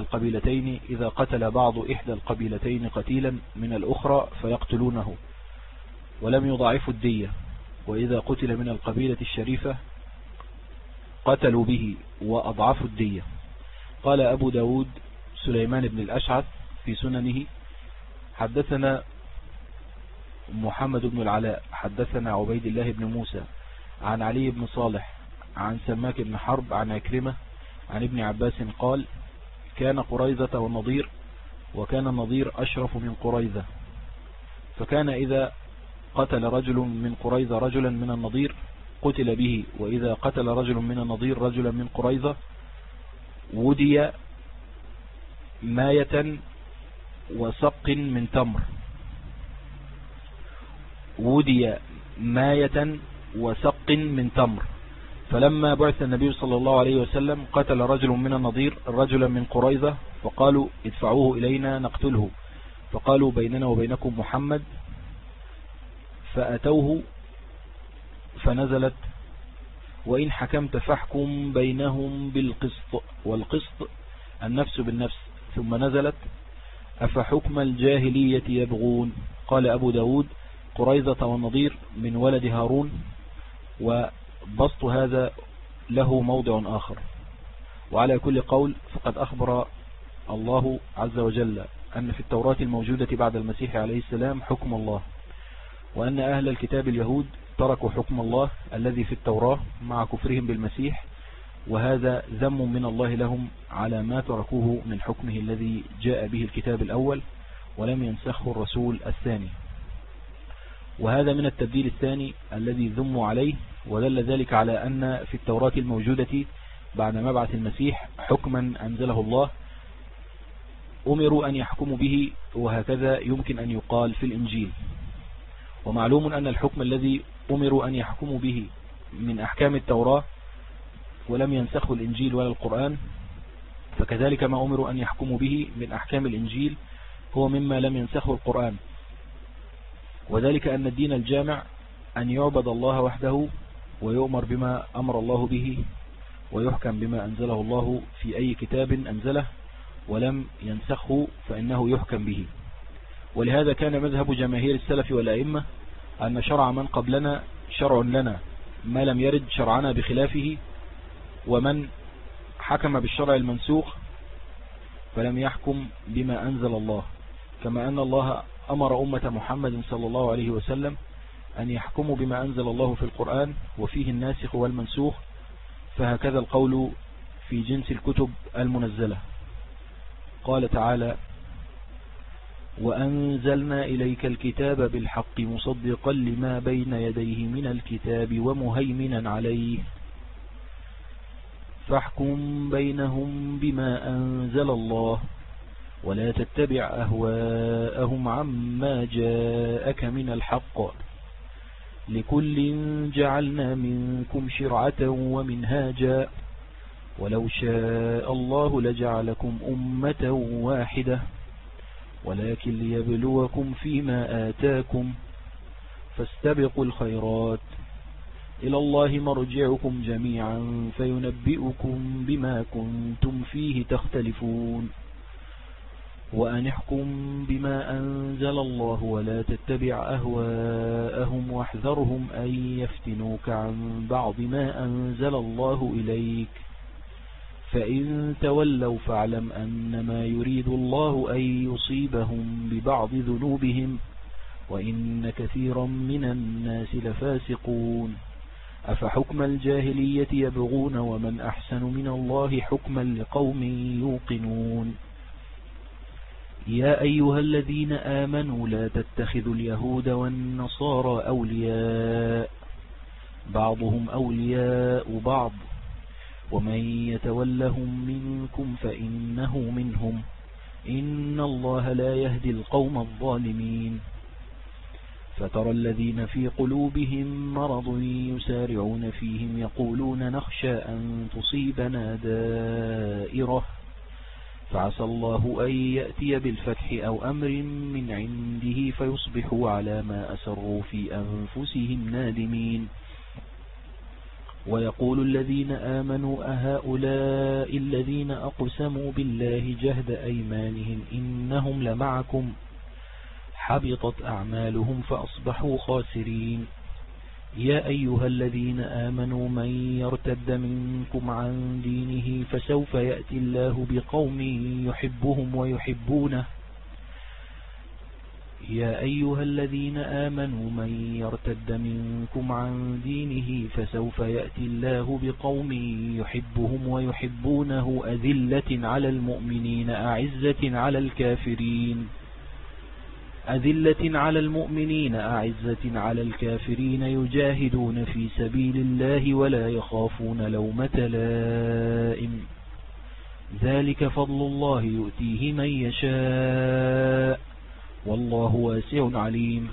القبيلتين قتيلا من الأخرى فيقتلونه ولم يضاعفوا الدية، وإذا قتل من القبيلة الشريفة قتلوا به وأضعفوا الدية. قال أبو داود سليمان بن الأشعث في سننه: حدثنا محمد بن العلاء حدثنا عبيد الله بن موسى عن علي بن صالح عن سماك بن حرب عن عكرمة عن ابن عباس قال كان قريظة والنضير، وكان النضير أشرف من قريظة، فكان إذا قتل رجل من قريظة رجلا من النضير قتل به، وإذا قتل رجل من النضير رجلا من قريظة ودي ماية وسق من تمر، ودي ماية وسق من تمر. فلما بعث النبي صلى الله عليه وسلم قتل رجل من النضير رجلا من قريظة، فقالوا ادفعوه إلينا نقتله، فقالوا بيننا وبينكم محمد، فأتوه فنزلت وإن حكمت فاحكم بينهم بالقسط، والقسط النفس بالنفس، ثم نزلت أفحكم الجاهلية يبغون. قال أبو داود قريظة والنضير من ولد هارون، وبسط هذا له موضع آخر. وعلى كل قول فقد أخبر الله عز وجل أن في التوراة الموجودة بعد المسيح عليه السلام حكم الله، وأن أهل الكتاب اليهود تركوا حكم الله الذي في التوراة مع كفرهم بالمسيح، وهذا ذم من الله لهم على ما تركوه من حكمه الذي جاء به الكتاب الأول ولم ينسخه الرسول الثاني. وهذا من التبديل الثاني الذي ذموا عليه، ودل ذلك على أن في التوراة الموجودة بعد مبعث المسيح حكما أنزله الله أمروا أن يحكموا به، وهكذا يمكن أن يقال في الإنجيل. ومعلوم أن الحكم الذي أمروا أن يحكموا به من أحكام التوراة ولم ينسخه الإنجيل ولا القرآن، فكذلك ما أمروا أن يحكموا به من أحكام الإنجيل هو مما لم ينسخه القرآن، وذلك أن الدين الجامع أن يعبد الله وحده ويؤمر بما أمر الله به ويحكم بما أنزله الله في أي كتاب أنزله ولم ينسخه فإنه يحكم به. ولهذا كان مذهب جماهير السلف والأئمة أن شرع من قبلنا شرع لنا ما لم يرد شرعنا بخلافه، ومن حكم بالشرع المنسوخ فلم يحكم بما أنزل الله، كما أن الله أمر أمة محمد صلى الله عليه وسلم أن يحكموا بما أنزل الله في القرآن وفيه الناسخ والمنسوخ، فهكذا القول في جنس الكتب المنزلة. قال تعالى وأنزلنا إليك الكتاب بالحق مصدقا لما بين يديه من الكتاب ومهيمنا عليه فاحكم بينهم بما أنزل الله ولا تتبع أهواءهم عما جاءك من الحق لكل جعلنا منكم شرعة ومنهاجا ولو شاء الله لجعلكم أمة واحدة ولكن ليبلوكم فيما آتاكم فاستبقوا الخيرات إلى الله مرجعكم جميعا فينبئكم بما كنتم فيه تختلفون وأن احكم بما أنزل الله ولا تتبع أهواءهم واحذرهم أن يفتنوك عن بعض ما أنزل الله إليك فإن تولوا فاعلم أنما يريد الله أن يصيبهم ببعض ذنوبهم وإن كثيرا من الناس لفاسقون أفحكم الجاهلية يبغون ومن أحسن من الله حكما لقوم يوقنون يا أيها الذين آمنوا لا تتخذوا اليهود والنصارى أولياء بعضهم أولياء بعض ومن يتولهم منكم فإنه منهم إن الله لا يهدي القوم الظالمين فترى الذين في قلوبهم مرض يسارعون فيهم يقولون نخشى أن تصيبنا دائرة فعسى الله أن يأتي بالفتح أو أمر من عنده فيصبحوا على ما أسروا في أنفسهم نادمين ويقول الذين آمنوا أهؤلاء الذين أقسموا بالله جهد أيمانهم إنهم لمعكم حبطت أعمالهم فأصبحوا خاسرين يا أيها الذين آمنوا من يرتد منكم عن دينه فسوف يأتي الله بقوم يحبهم ويحبونه يا أيها الذين آمنوا من يرتد منكم عن دينه فسوف يأتي الله بقوم يحبهم ويحبونه أذلة على المؤمنين أعزة على الكافرين يجاهدون في سبيل الله ولا يخافون لومة لائم ذلك فضل الله يؤتيه من يشاء والله واسع عليم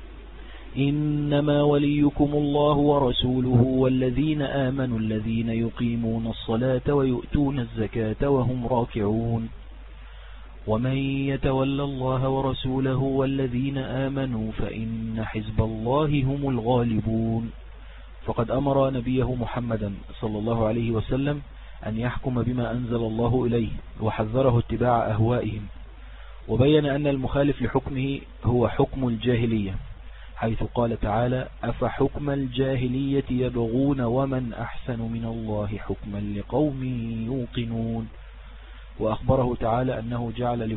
إنما وليكم الله ورسوله والذين آمنوا الذين يقيمون الصلاة ويؤتون الزكاة وهم راكعون ومن يتولى الله ورسوله والذين آمنوا فإن حزب الله هم الغالبون. فقد أمر نبيه محمدا صلى الله عليه وسلم أن يحكم بما أنزل الله إليه وحذره اتباع أهوائهم، وبين أن المخالف لحكمه هو حكم الجاهلية، حيث قال تعالى أفحكم الجاهلية يبغون ومن أحسن من الله حكما لقوم يوقنون. وأخبره تعالى أنه جعل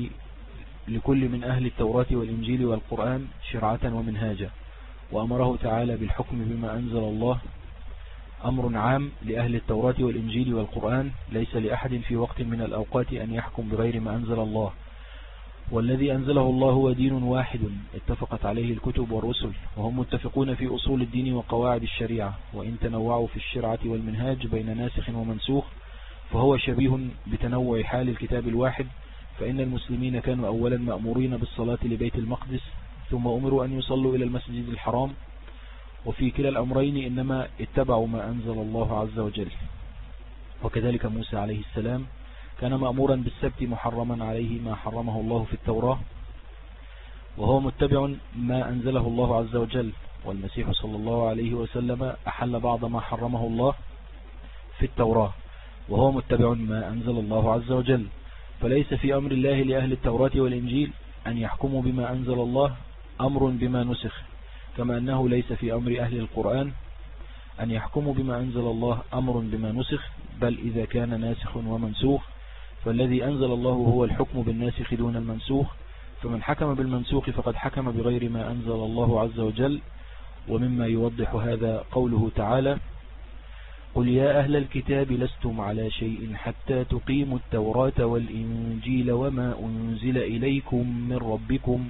لكل من أهل التوراة والإنجيل والقرآن شرعة ومنهاجا، وأمره تعالى بالحكم بما أنزل الله، أمر عام لأهل التوراة والإنجيل والقرآن، ليس لأحد في وقت من الأوقات أن يحكم بغير ما أنزل الله. والذي أنزله الله هو دين واحد اتفقت عليه الكتب والرسل، وهم متفقون في أصول الدين وقواعد الشريعة، وإن تنوعوا في الشرعة والمنهاج بين ناسخ ومنسوخ فهو شبيه بتنوع حال الكتاب الواحد. فإن المسلمين كانوا أولا مأمورين بالصلاة لبيت المقدس، ثم أمروا أن يصلوا إلى المسجد الحرام، وفي كلا الأمرين إنما اتبعوا ما أنزل الله عز وجل. وكذلك موسى عليه السلام كان مأمورا بالسبت محرما عليه ما حرمه الله في التوراة، وهو متبع ما أنزله الله عز وجل. والمسيح صلى الله عليه وسلم أحل بعض ما حرمه الله في التوراة، وهو متبع ما أنزل الله عز وجل. فليس في أمر الله لأهل التوراة والإنجيل أن يحكموا بما أنزل الله أمر بما نسخ، كما أنه ليس في أمر أهل القرآن أن يحكموا بما أنزل الله أمر بما نسخ، بل إذا كان ناسخ ومنسوخ فالذي أنزل الله هو الحكم بالناسخ دون المنسوخ. فمن حكم بالمنسوخ فقد حكم بغير ما أنزل الله عز وجل. ومما يوضح هذا قوله تعالى قل يا أهل الكتاب لستم على شيء حتى تقيموا التوراة والإنجيل وما أنزل إليكم من ربكم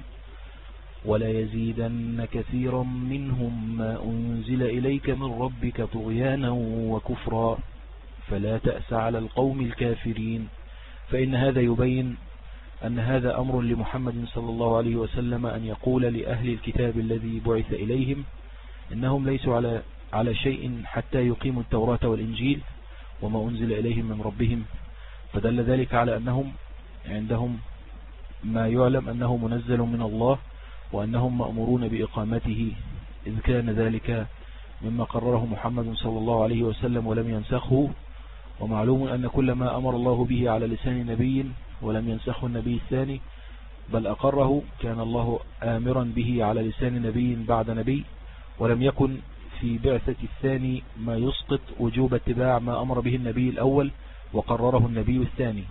ولا يزيدن كثيرا منهم ما أنزل إليك من ربك طغيانا وكفرا فلا تأس على القوم الكافرين. فإن هذا يبين أن هذا أمر لمحمد صلى الله عليه وسلم أن يقول لأهل الكتاب الذي بعث إليهم إنهم ليسوا على شيء حتى يقيموا التوراة والإنجيل وما أنزل إليهم من ربهم، فدل ذلك على أنهم عندهم ما يعلم أنه منزل من الله وأنهم مأمورون بإقامته، إذ كان ذلك مما قرره محمد صلى الله عليه وسلم ولم ينسخه. ومعلوم أن كل ما أمر الله به على لسان نبي ولم ينسخه النبي الثاني بل أقره كان الله آمرا به على لسان نبي بعد نبي، ولم يكن في بعثة الثاني ما يسقط وجوب اتباع ما أمر به النبي الأول وقرره النبي الثاني.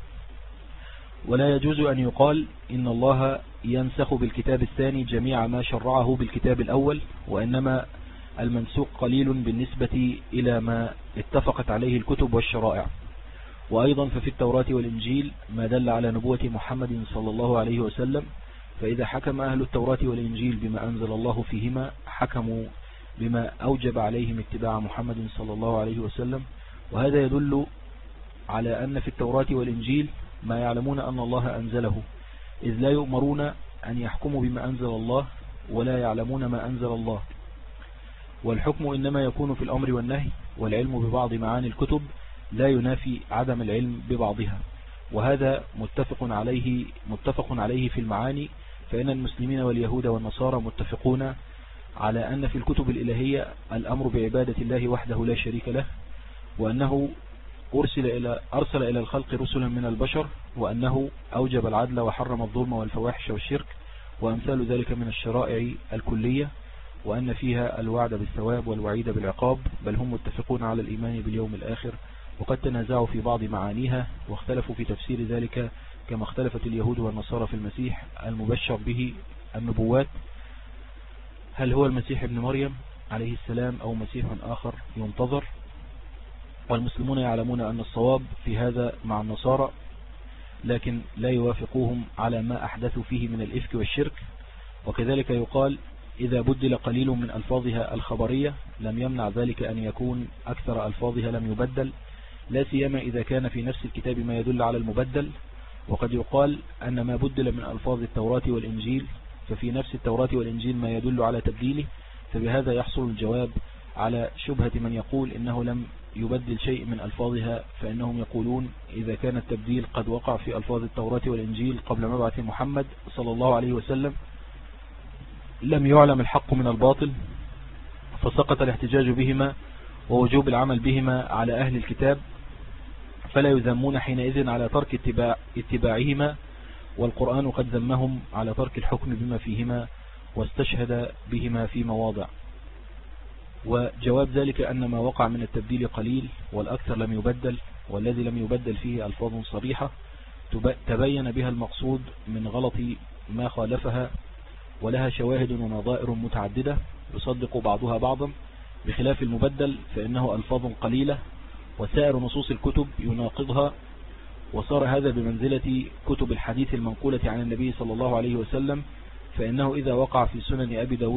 ولا يجوز أن يقال إن الله ينسخ بالكتاب الثاني جميع ما شرعه بالكتاب الأول، وإنما المنسوخ قليل بالنسبة إلى ما اتفقت عليه الكتب والشرائع. وأيضا ففي التوراة والإنجيل ما دل على نبوة محمد صلى الله عليه وسلم، فإذا حكم أهل التوراة والإنجيل بما أنزل الله فيهما حكموا بما أوجب عليهم اتباع محمد صلى الله عليه وسلم. وهذا يدل على أن في التوراة والإنجيل ما يعلمون أن الله أنزله، إذ لا يؤمرون أن يحكموا بما أنزل الله ولا يعلمون ما أنزل الله. والحكم إنما يكون في الأمر والنهي، والعلم ببعض معاني الكتب لا ينافي عدم العلم ببعضها، وهذا متفق عليه في المعاني. فإن المسلمين واليهود والنصارى متفقون على أن في الكتب الإلهية الأمر بعبادة الله وحده لا شريك له، وأنه أرسل إلى الخلق رسلا من البشر، وأنه أوجب العدل وحرم الظلم والفواحش والشرك وأمثال ذلك من الشرائع الكلية، وأن فيها الوعد بالثواب والوعيد بالعقاب، بل هم متفقون على الإيمان باليوم الآخر، وقد تنازعوا في بعض معانيها واختلفوا في تفسير ذلك، كما اختلفت اليهود والنصارى في المسيح المبشر به النبوات هل هو المسيح ابن مريم عليه السلام أو مسيح آخر ينتظر. والمسلمون يعلمون أن الصواب في هذا مع النصارى، لكن لا يوافقوهم على ما أحدثوا فيه من الإفك والشرك. وكذلك يقال إذا بدل قليل من ألفاظها الخبرية لم يمنع ذلك أن يكون أكثر ألفاظها لم يبدل، لا سيما إذا كان في نفس الكتاب ما يدل على المبدل. وقد يقال أن ما بدل من ألفاظ التوراة والإنجيل ففي نفس التوراة والإنجيل ما يدل على تبديله، فبهذا يحصل الجواب على شبهة من يقول إنه لم يبدل شيء من ألفاظها، فإنهم يقولون إذا كان التبديل قد وقع في ألفاظ التوراة والإنجيل قبل مبعث محمد صلى الله عليه وسلم لم يعلم الحق من الباطل، فسقط الاحتجاج بهما ووجوب العمل بهما على أهل الكتاب، فلا يذمون حينئذ على ترك اتباعهما، والقرآن قد ذمهم على ترك الحكم بما فيهما واستشهد بهما في مواضع. وجواب ذلك أن ما وقع من التبديل قليل والأكثر لم يبدل، والذي لم يبدل فيه ألفاظ صريحة تبين بها المقصود من غلط ما خالفها، ولها شواهد ونظائر متعددة يصدق بعضها بعضا، بخلاف المبدل فإنه ألفاظ قليلة وسائر نصوص الكتب يناقضها، وصار هذا بمنزلة كتب الحديث المنقولة عن النبي صلى الله عليه وسلم، فإنه إذا وقع في سنن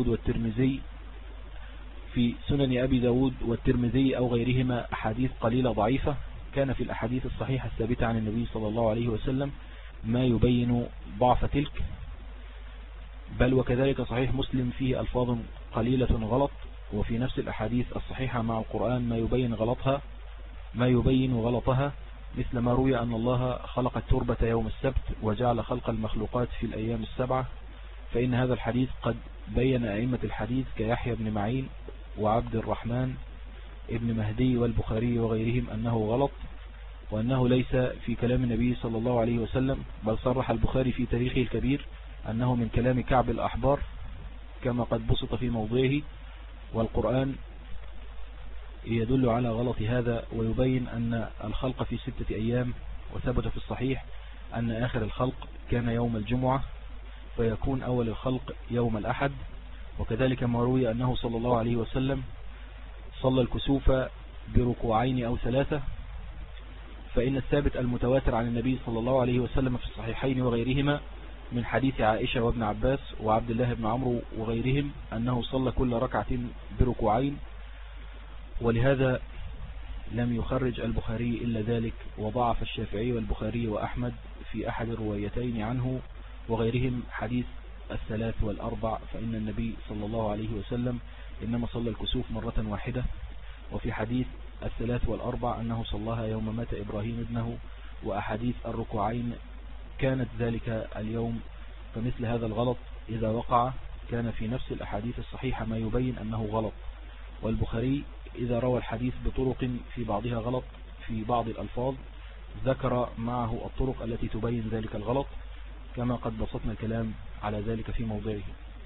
أبي داود والترمذي أو غيرهما أحاديث قليلة ضعيفة، كان في الأحاديث الصحيحة الثابتة عن النبي صلى الله عليه وسلم ما يبين ضعف تلك. بل وكذلك صحيح مسلم فيه ألفاظ قليلة غلط، وفي نفس الأحاديث الصحيحة مع القرآن ما يبين غلطها، مثل ما روي أن الله خلق التربة يوم السبت وجعل خلق المخلوقات في الأيام السبعة، فإن هذا الحديث قد بين أئمة الحديث كيحيى بن معين وعبد الرحمن ابن مهدي والبخاري وغيرهم أنه غلط، وأنه ليس في كلام النبي صلى الله عليه وسلم، بل صرح البخاري في تاريخه الكبير أنه من كلام كعب الأحبار كما قد بسط في موضعه. والقرآن يدل على غلط هذا ويبين أن الخلق في 6 أيام، وثبت في الصحيح أن آخر الخلق كان يوم الجمعة فيكون أول الخلق يوم الأحد. وكذلك ما روي أنه صلى الله عليه وسلم صلى الكسوف بركوعين أو 3، فإن الثابت المتواتر عن النبي صلى الله عليه وسلم في الصحيحين وغيرهما من حديث عائشة وابن عباس وعبد الله بن عمرو وغيرهم أنه صلى كل ركعة بركوعين، ولهذا لم يخرج البخاري إلا ذلك، وضعف الشافعي والبخاري وأحمد في أحد الروايتين عنه وغيرهم حديث 3 والأربع، فإن النبي صلى الله عليه وسلم إنما صلى الكسوف مرة واحدة، وفي حديث 3 والأربع أنه صلاها يوم مات إبراهيم ابنه، وأحاديث الركوعين كانت ذلك اليوم. فمثل هذا الغلط إذا وقع كان في نفس الأحاديث الصحيحة ما يبين أنه غلط، والبخاري إذا روى الحديث بطرق في بعضها غلط في بعض الألفاظ ذكر معه الطرق التي تبين ذلك الغلط، كما قد بسطنا الكلام على ذلك في موضعه.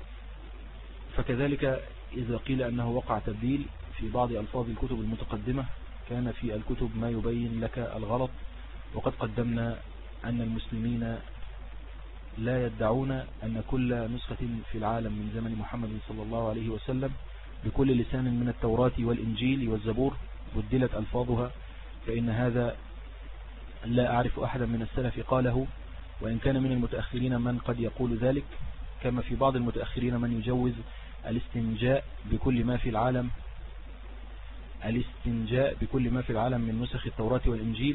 فكذلك إذا قيل أنه وقع تبديل في بعض ألفاظ الكتب المتقدمة كان في الكتب ما يبين لك الغلط، وقد قدمنا أن المسلمين لا يدعون أن كل نسخة في العالم من زمن محمد صلى الله عليه وسلم بكل لسان من التوراة والإنجيل والزبور بدلت ألفاظها، فإن هذا لا أعرف أحدا من السلف قاله، وإن كان من المتأخرين من قد يقول ذلك، كما في بعض المتأخرين من يجوز الاستنجاء بكل ما في العالم من نسخ التوراة والإنجيل.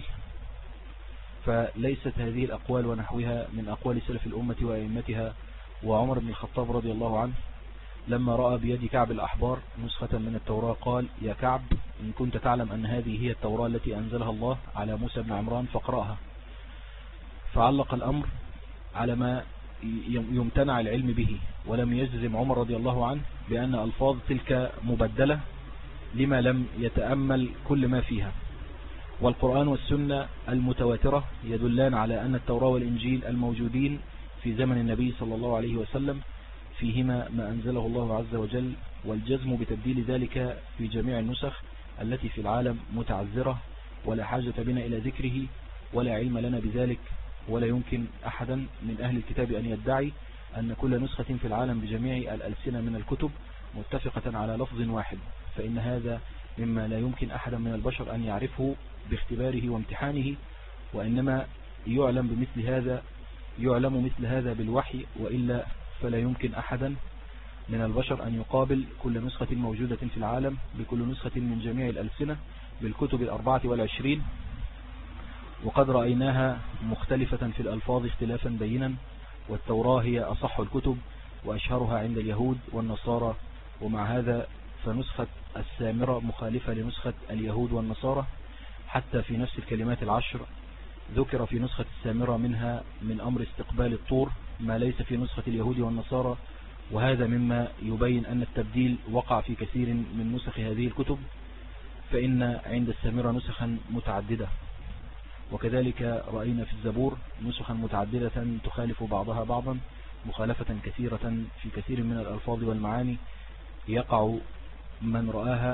فليست هذه الأقوال ونحوها من أقوال سلف الأمة وأئمتها. وعمر بن الخطاب رضي الله عنه لما رأى بيد كعب الأحبار نسخة من التوراة قال: يا كعب، إن كنت تعلم أن هذه هي التوراة التي أنزلها الله على موسى بن عمران فاقرأها. فعلق الأمر على ما يمتنع العلم به، ولم يجزم عمر رضي الله عنه بأن ألفاظ تلك مبدلة لما لم يتأمل كل ما فيها. والقرآن والسنة المتواترة يدلان على أن التوراة والإنجيل الموجودين في زمن النبي صلى الله عليه وسلم فيهما ما أنزله الله عز وجل، والجزم بتبديل ذلك في جميع النسخ التي في العالم متعذرة، ولا حاجة بنا إلى ذكره ولا علم لنا بذلك، ولا يمكن أحدا من أهل الكتاب أن يدعي أن كل نسخة في العالم بجميع الألسنة من الكتب متفقة على لفظ واحد، فإن هذا مما لا يمكن أحدا من البشر أن يعرفه باختباره وامتحانه، وإنما يعلم مثل هذا بالوحي، وإلا فلا يمكن أحدا من البشر أن يقابل كل نسخة موجودة في العالم بكل نسخة من جميع الألسنة بالكتب 24، وقد رأيناها مختلفة في الألفاظ اختلافا بينا، والتوراة هي أصح الكتب وأشهرها عند اليهود والنصارى، ومع هذا فنسخة السامرة مخالفة لنسخة اليهود والنصارى، حتى في نفس الكلمات العشر ذكر في نسخة السامرة منها من أمر استقبال الطور ما ليس في نسخة اليهود والنصارى، وهذا مما يبين أن التبديل وقع في كثير من نسخ هذه الكتب، فإن عند السامرة نسخا متعددة، وكذلك رأينا في الزبور نسخا متعددة تخالف بعضها بعضا مخالفة كثيرة في كثير من الألفاظ والمعاني، يقطع من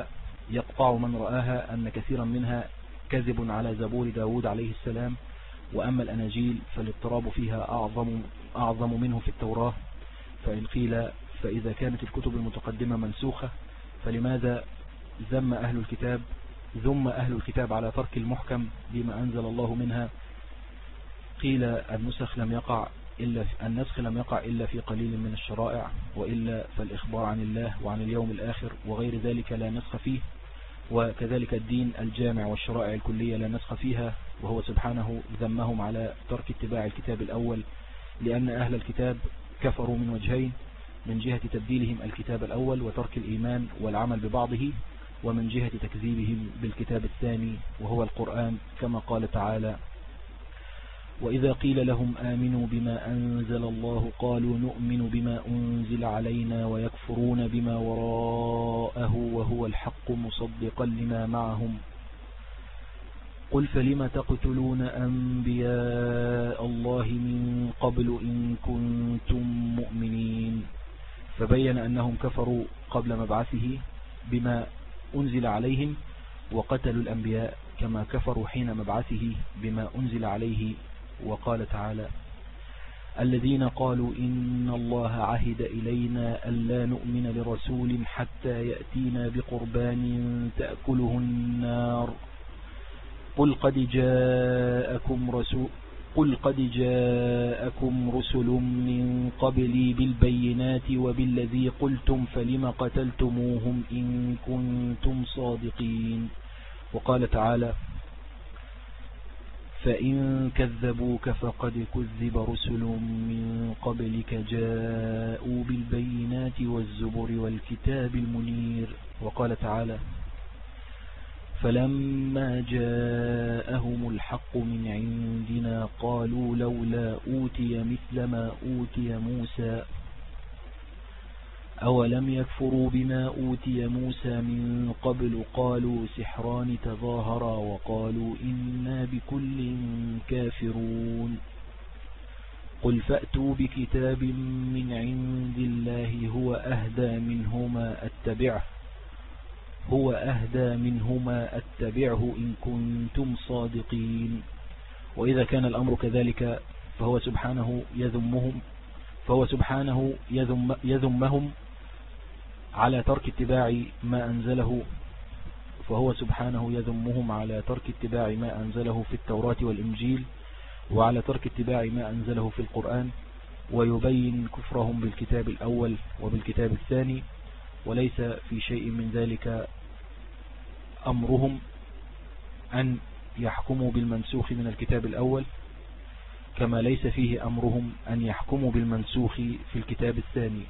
رآها أن كثيرا منها كذب على زبور داود عليه السلام، وأما الأناجيل فالاضطراب فيها أعظم منه في التوراة، فإن قيل فإذا كانت الكتب المتقدمة منسوخة فلماذا ذم أهل الكتاب على ترك المحكم بما أنزل الله منها؟ قيل النسخ لم يقع إلا في قليل من الشرائع، وإلا فالإخبار عن الله وعن اليوم الآخر وغير ذلك لا نسخ فيه، وكذلك الدين الجامع والشرائع الكلية لا نسخ فيها، وهو سبحانه ذمهم على ترك اتباع الكتاب الأول، لأن أهل الكتاب كفروا من وجهين: من جهة تبديلهم الكتاب الأول وترك الإيمان والعمل ببعضه، ومن جهة تكذيبهم بالكتاب الثاني وهو القرآن، كما قال تعالى: وإذا قيل لهم آمنوا بما أنزل الله قالوا نؤمن بما أنزل علينا ويكفرون بما وراءه وهو الحق مصدقا لما معهم قل فلم تقتلون أنبياء الله من قبل إن كنتم مؤمنين. فبين أنهم كفروا قبل مبعثه بما أنزل عليهم وقتلوا الأنبياء كما كفروا حين مبعثه بما أنزل عليه. وقال تعالى: الذين قالوا إن الله عهد إلينا ألا نؤمن لرسول حتى يأتينا بقربان تأكله النار قل قد جاءكم رسل من قبلي بالبينات وبالذي قلتم فلم قتلتموهم إن كنتم صادقين. وقال تعالى: فإن كذبوك فقد كذب رسل من قبلك جاءوا بالبينات والزبر والكتاب المنير. وقال تعالى: فلما جاءهم الحق من عندنا قالوا لولا أوتي مثل ما أوتي موسى أولم يكفروا بما أوتي موسى من قبل قالوا سحران تظاهرا وقالوا إنا بكل كافرون قل فأتوا بكتاب من عند الله هو أهدى منهما أتبعه إن كنتم صادقين. وإذا كان الأمر كذلك فهو سبحانه يذمهم على ترك اتباع ما أنزله في التوراة والإنجيل وعلى ترك اتباع ما أنزله في القرآن، ويبين كفرهم بالكتاب الأول وبالكتاب الثاني، وليس في شيء من ذلك أمرهم أن يحكموا بالمنسوخ من الكتاب الأول، كما ليس فيه أمرهم أن يحكموا بالمنسوخ في الكتاب الثاني.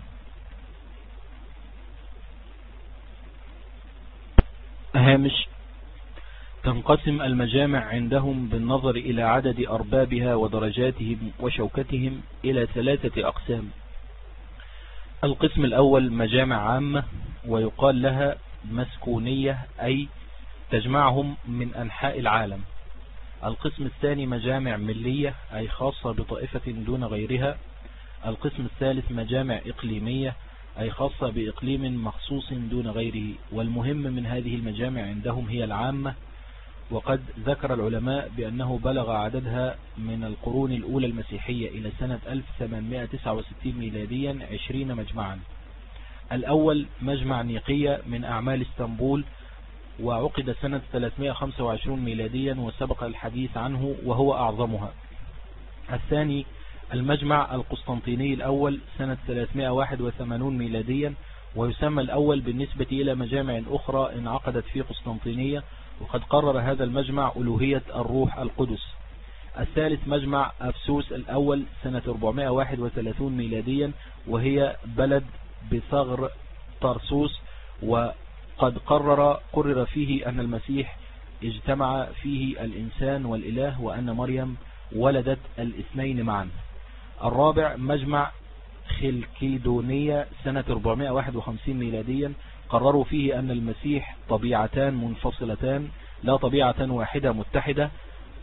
هامش: تنقسم المجامع عندهم بالنظر إلى عدد أربابها ودرجاتهم وشوكتهم إلى 3 أقسام. القسم الأول مجامع عامة ويقال لها مسكونية، أي تجمعهم من أنحاء العالم. القسم الثاني مجامع ملية، أي خاصة بطائفة دون غيرها. القسم الثالث مجامع إقليمية، أي خاصة بإقليم مخصوص دون غيره. والمهم من هذه المجامع عندهم هي العامة، وقد ذكر العلماء بأنه بلغ عددها من القرون الأولى المسيحية إلى سنة 1869 ميلاديا 20 مجمعا. الأول مجمع نيقية من أعمال اسطنبول، وعقد سنة 325 ميلاديا وسبق الحديث عنه وهو أعظمها. الثاني المجمع القسطنطيني الأول سنة 381 ميلاديا، ويسمى الأول بالنسبة إلى مجامع أخرى انعقدت في قسطنطينية، وقد قرر هذا المجمع ألوهية الروح القدس. الثالث مجمع أفسوس الأول سنة 431 ميلاديا، وهي بلد بثغر طرسوس، وقد قرر فيه أن المسيح اجتمع فيه الإنسان والإله، وأن مريم ولدت الاثنين معا. الرابع مجمع خلكيدونية سنة 451 ميلاديا، قرروا فيه أن المسيح طبيعتان منفصلتان لا طبيعة واحدة متحدة.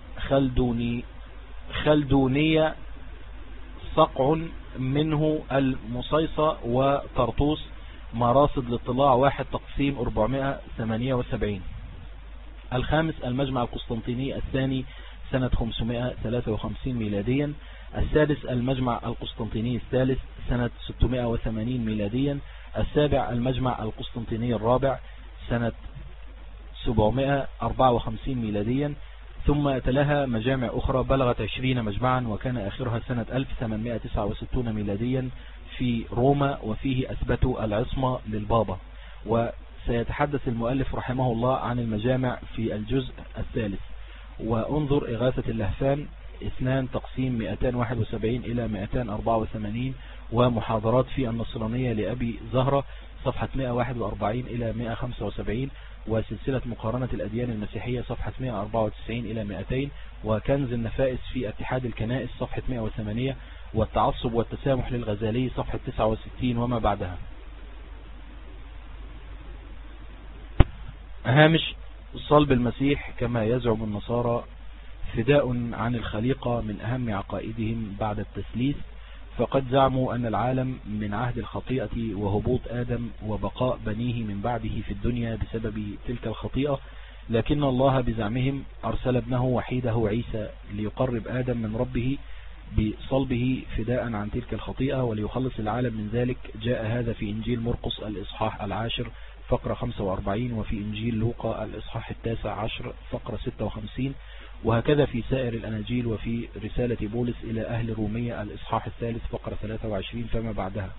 خلدونية صقع منه المصيصة وطرطوس مراصد لاطلاع واحد تقسيم 478. الخامس المجمع القسطنطيني الثاني سنة 553 ميلاديا. السادس المجمع القسطنطيني الثالث سنة 680 ميلاديا. السابع المجمع القسطنطيني الرابع سنة 754 ميلاديا. ثم تلها مجامع أخرى بلغت 20 مجمعا، وكان آخرها سنة 1869 ميلاديا في روما، وفيه أثبتوا العصمة للبابا. وسيتحدث المؤلف رحمه الله عن المجامع في الجزء الثالث. وانظر إغاثة اللهفان 2 تقسيم 271 إلى 284، ومحاضرات في النصرانية لأبي زهرة صفحة 141 إلى 175، وسلسلة مقارنة الأديان المسيحية صفحة 194 إلى 200، وكنز النفائس في اتحاد الكنائس صفحة 108، والتعصب والتسامح للغزالي صفحة 69 وما بعدها. هامش صلب المسيح كما يزعم النصارى فداء عن الخليقة من أهم عقائدهم بعد التثليث، فقد زعموا أن العالم من عهد الخطيئة وهبوط آدم وبقاء بنيه من بعده في الدنيا بسبب تلك الخطيئة، لكن الله بزعمهم أرسل ابنه وحيده عيسى ليقرب آدم من ربه بصلبه فداء عن تلك الخطيئة وليخلص العالم من ذلك. جاء هذا في إنجيل مرقس الإصحاح 10 فقرة 45، وفي إنجيل لوقا الإصحاح 19 فقرة 56، وهكذا في سائر الأناجيل، وفي رسالة بولس إلى أهل رومية الإصحاح 3 فقرة 23 فما بعدها.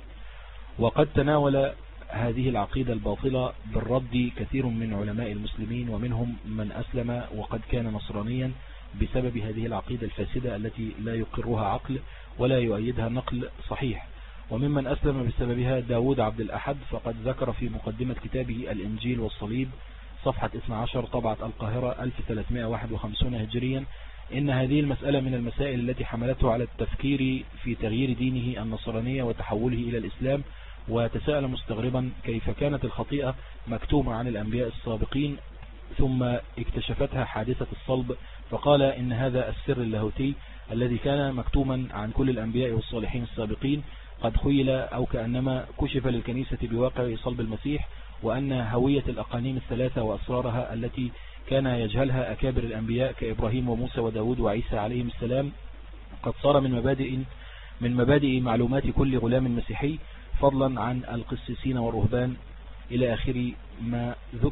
وقد تناول هذه العقيدة الباطلة بالرد كثير من علماء المسلمين، ومنهم من أسلم وقد كان نصرانيا بسبب هذه العقيدة الفاسدة التي لا يقرها عقل ولا يؤيدها نقل صحيح. وممن أسلم بسببها داود عبد الأحد، فقد ذكر في مقدمة كتابه الإنجيل والصليب صفحة 12 طبعة القاهرة 1351 هجريا إن هذه المسألة من المسائل التي حملته على التفكير في تغيير دينه النصرانية وتحوله إلى الإسلام، وتساءل مستغربا كيف كانت الخطيئة مكتومة عن الأنبياء السابقين ثم اكتشفتها حادثة الصلب، فقال إن هذا السر اللاهوتي الذي كان مكتوما عن كل الأنبياء والصالحين السابقين قد خيل أو كأنما كشف للكنيسة بواقع صلب المسيح، وأن هوية الأقانيم الثلاثة وأسرارها التي كان يجهلها أكابر الأنبياء كإبراهيم وموسى وداود وعيسى عليهم السلام قد صار من مبادئ معلومات كل غلام مسيحي، فضلا عن القسيسين والرهبان إلى آخر ما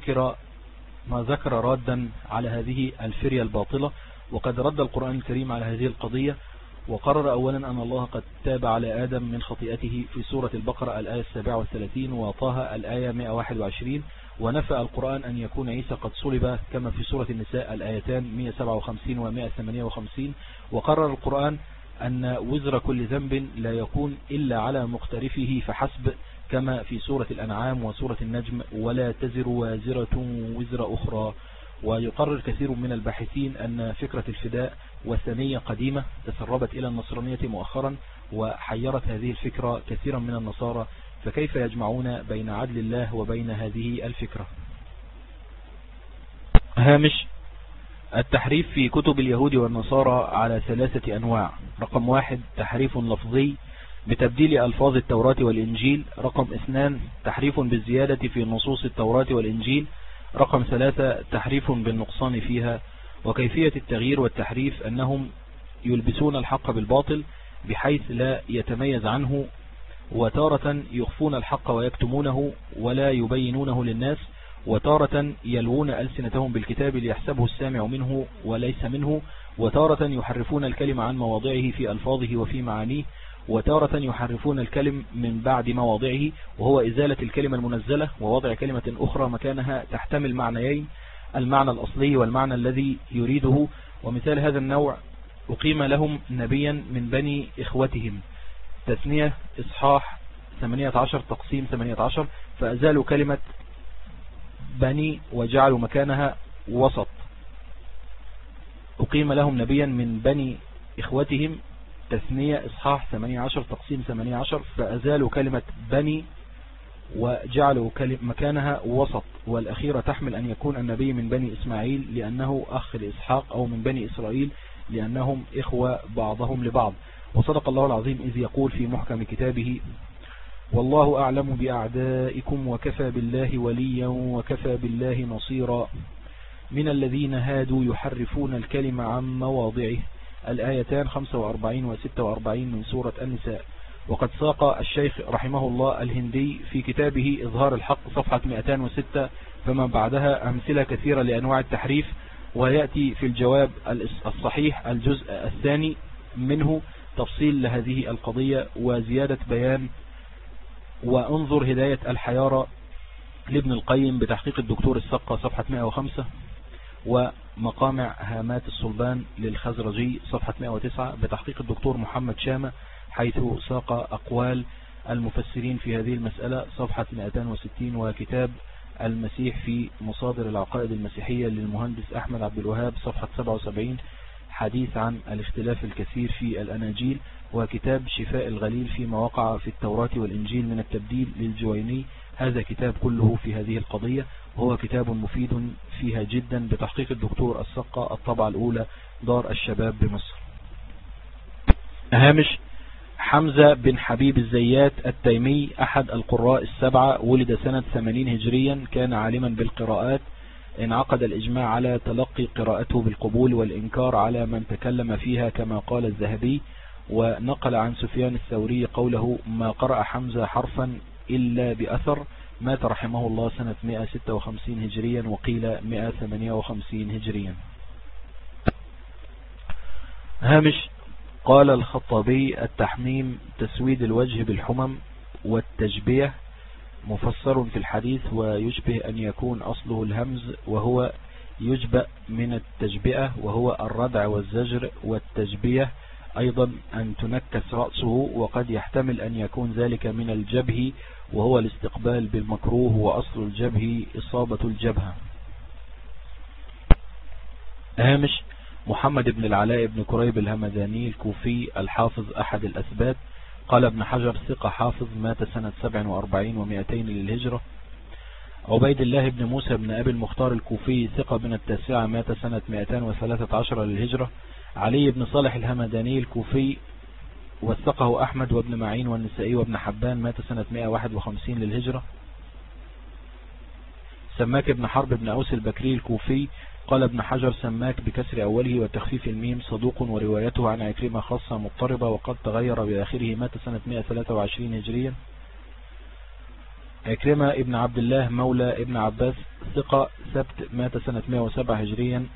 ذكر رادا على هذه الفرية الباطلة. وقد رد القرآن الكريم على هذه القضية، وقرر أولا أن الله قد تاب على آدم من خطيئته في سورة البقرة الآية 37 وطه الآية 121، ونفى القرآن أن يكون عيسى قد صلب كما في سورة النساء الآيتان 157 و 158، وقرر القرآن أن وزر كل ذنب لا يكون إلا على مقترفه فحسب كما في سورة الأنعام وسورة النجم ولا تزر وازرة وزر أخرى. ويقرر كثير من الباحثين أن فكرة الفداء وثنية قديمة تسربت إلى النصرانية مؤخرا، وحيرت هذه الفكرة كثيرا من النصارى، فكيف يجمعون بين عدل الله وبين هذه الفكرة؟ هامش التحريف في كتب اليهود والنصارى على 3 أنواع. رقم 1 تحريف لفظي بتبديل ألفاظ التوراة والإنجيل. رقم 2 تحريف بالزيادة في نصوص التوراة والإنجيل. رقم 3 تحريف بالنقصان فيها. وكيفية التغيير والتحريف أنهم يلبسون الحق بالباطل بحيث لا يتميز عنه، وتارة يخفون الحق ويكتمونه ولا يبينونه للناس، وتارة يلوون ألسنتهم بالكتاب ليحسبه السامع منه وليس منه، وتارة يحرفون الكلمة عن مواضعه في ألفاظه وفي معانيه، وتارة يحرفون الكلم من بعد مواضعه وهو إزالة الكلمة المنزلة ووضع كلمة أخرى مكانها تحتمل معنيين، المعنى الأصلي والمعنى الذي يريده. ومثال هذا النوع: أقيم لهم نبيا من بني إخوتهم، تثنية إصحاح 18 تقسيم 18، فأزالوا كلمة بني وجعلوا مكانها وسط. أقيم لهم نبيا من بني إخوتهم، تثنية إصحاح 18 تقسيم 18، فأزالوا كلمة بني وجعلوا مكانها وسط. والأخيرة تحمل أن يكون النبي من بني إسماعيل لأنه أخ لإسحاق، أو من بني إسرائيل لأنهم إخوة بعضهم لبعض. وصدق الله العظيم إذ يقول في محكم كتابه: والله أعلم بأعدائكم وكفى بالله وليا وكفى بالله نصيرا. من الذين هادوا يحرفون الكلم عن مواضعه، الآيتان 45 و 46 من سورة النساء. وقد ساق الشيخ رحمه الله الهندي في كتابه إظهار الحق صفحة 206 فما بعدها أمثلة كثيرة لأنواع التحريف، ويأتي في الجواب الصحيح الجزء الثاني منه تفصيل لهذه القضية وزيادة بيان. وانظر هداية الحيارى لابن القيم بتحقيق الدكتور السقة صفحة 105، ومقامع هامات الصلبان للخزرجي صفحة 109 بتحقيق الدكتور محمد شامة، حيث ساق أقوال المفسرين في هذه المسألة صفحة 260. وكتاب المسيح في مصادر العقائد المسيحية للمهندس أحمد عبد الوهاب صفحة 77 حديث عن الاختلاف الكثير في الأناجيل. وكتاب شفاء الغليل فيما وقع في التوراة والإنجيل من التبديل للجويني، هذا كتاب كله في هذه القضية، وهو كتاب مفيد فيها جدا بتحقيق الدكتور السقة، الطبعة الأولى، دار الشباب بمصر. هامش: حمزة بن حبيب الزيات التيمي أحد القراء السبعة، ولد سنة 80 هجريا، كان عالما بالقراءات، انعقد الإجماع على تلقي قراءته بالقبول والإنكار على من تكلم فيها كما قال الذهبي. ونقل عن سفيان الثوري قوله: ما قرأ حمزة حرفا إلا بأثر، مات رحمه الله سنة 156 هجريا وقيل 158 هجريا. هامش: قال الخطابي: التحميم تسويد الوجه بالحمم والتجبية، مفسر في الحديث، ويشبه أن يكون أصله الهمز وهو يجبأ من التجبئة وهو الردع والزجر، والتجبية أيضا أن تنكس رأسه، وقد يحتمل أن يكون ذلك من الجبه وهو الاستقبال بالمكروه، وأصل الجبه إصابة الجبهة. هامش: محمد بن العلاء بن كريب الهمداني الكوفي الحافظ أحد الأثبات، قال ابن حجر ثقة حافظ، مات سنة 47 و200 للهجرة. عبيد الله بن موسى بن أبي المختار الكوفي ثقة من التاسعة، مات سنة 213 للهجرة. علي بن صالح الهمداني الكوفي وثقه أحمد وابن معين والنسائي وابن حبان، مات سنة 151 للهجرة. سماك بن حرب بن أوس البكري الكوفي، قال ابن حجر: سماك بكسر أوله وتخفيف الميم، صدوق، وروايته عن عكرمة خاصة مضطربة وقد تغير بآخره، مات سنة 123 هجريا. عكرمة ابن عبد الله مولى ابن عباس ثقة ثبت، مات سنة 107 هجريا.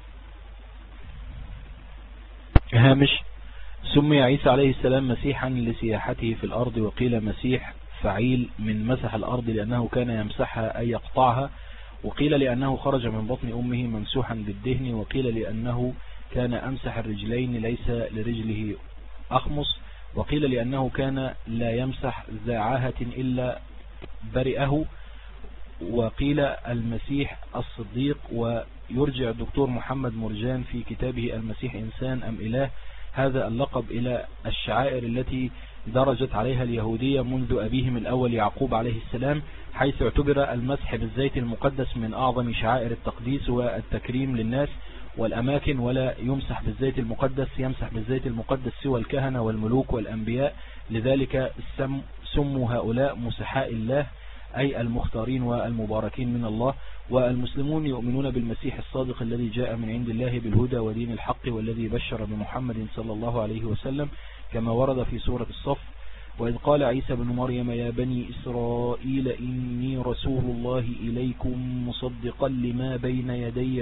هامش: سمي عيسى عليه السلام مسيحا لسياحته في الأرض، وقيل مسيح فعيل من مسح الأرض لأنه كان يمسحها أي يقطعها، وقيل لأنه خرج من بطن أمه ممسوحا بالدهن، وقيل لأنه كان أمسح الرجلين ليس لرجله أخمص، وقيل لأنه كان لا يمسح ذا عاهة إلا برئه، وقيل المسيح الصديق. ويرجع الدكتور محمد مرجان في كتابه المسيح إنسان أم إله هذا اللقب إلى الشعائر التي درجت عليها اليهودية منذ أبيهم الأول يعقوب عليه السلام، حيث اعتبر المسح بالزيت المقدس من أعظم شعائر التقديس والتكريم للناس والأماكن، ولا يمسح بالزيت المقدس، يمسح بالزيت المقدس سوى الكهنة والملوك والأنبياء، لذلك سموا هؤلاء مسحاء الله أي المختارين والمباركين من الله. والمسلمون يؤمنون بالمسيح الصادق الذي جاء من عند الله بالهدى ودين الحق والذي بشر بمحمد صلى الله عليه وسلم كما ورد في سورة الصف: وإذ قال عيسى بن مريم يا بني إسرائيل إني رسول الله إليكم مصدقا لما بين يدي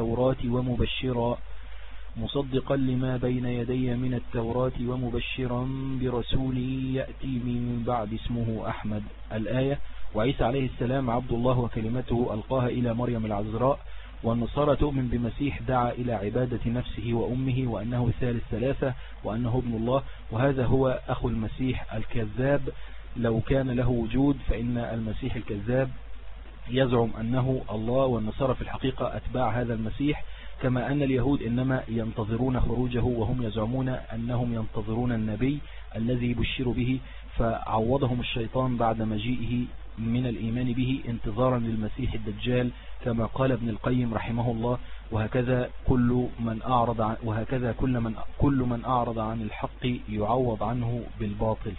من التوراة ومبشرا برسول يأتي من بعد اسمه أحمد. الآية. وعيسى عليه السلام عبد الله وكلمته ألقاها إلى مريم العذراء. والنصارى تؤمن بمسيح دعا إلى عبادة نفسه وأمه وأنه ثالث ثلاثة وأنه ابن الله، وهذا هو أخو المسيح الكذاب لو كان له وجود، فإن المسيح الكذاب يزعم أنه الله، والنصارى في الحقيقة أتباع هذا المسيح، كما أن اليهود إنما ينتظرون خروجه وهم يزعمون أنهم ينتظرون النبي الذي بشروا به، فعوضهم الشيطان بعد مجيئه من الإيمان به انتظارا للمسيح الدجال، كما قال ابن القيم رحمه الله: وهكذا كل من أعرض عن الحق يعوض عنه بالباطل.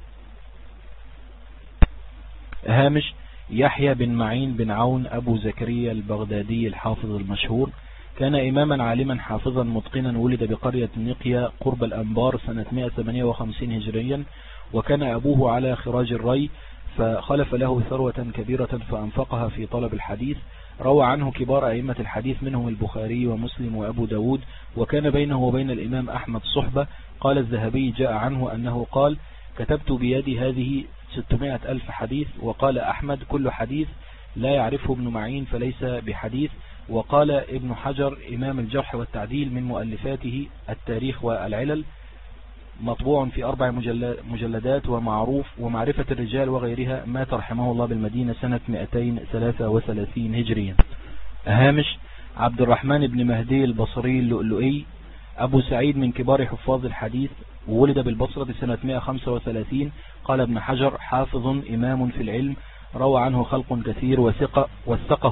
هامش. يحيى بن معين بن عون أبو زكريا البغدادي الحافظ المشهور، كان إماما عالما حافظا متقنا، ولد بقرية نقيا قرب الأنبار سنة 158 هجريا، وكان أبوه على خراج الري، فخلف له ثروة كبيرة فأنفقها في طلب الحديث. روى عنه كبار أئمة الحديث منهم البخاري ومسلم وأبو داود، وكان بينه وبين الإمام أحمد صحبة. قال الذهبي جاء عنه أنه قال: كتبت بيدي هذه 600,000 حديث. وقال أحمد: كل حديث لا يعرفه ابن معين فليس بحديث. وقال ابن حجر إمام الجرح والتعديل من مؤلفاته التاريخ والعلل، مطبوع في 4 مجلدات، ومعروف ومعرفة الرجال وغيرها، مات رحمه الله بالمدينة سنة 233 هجريا. هامش. عبد الرحمن بن مهدي البصري اللؤلؤي أبو سعيد من كبار حفاظ الحديث، وولد بالبصرة سنة 135. قال ابن حجر: حافظ إمام في العلم، روى عنه خلق كثير، وثقه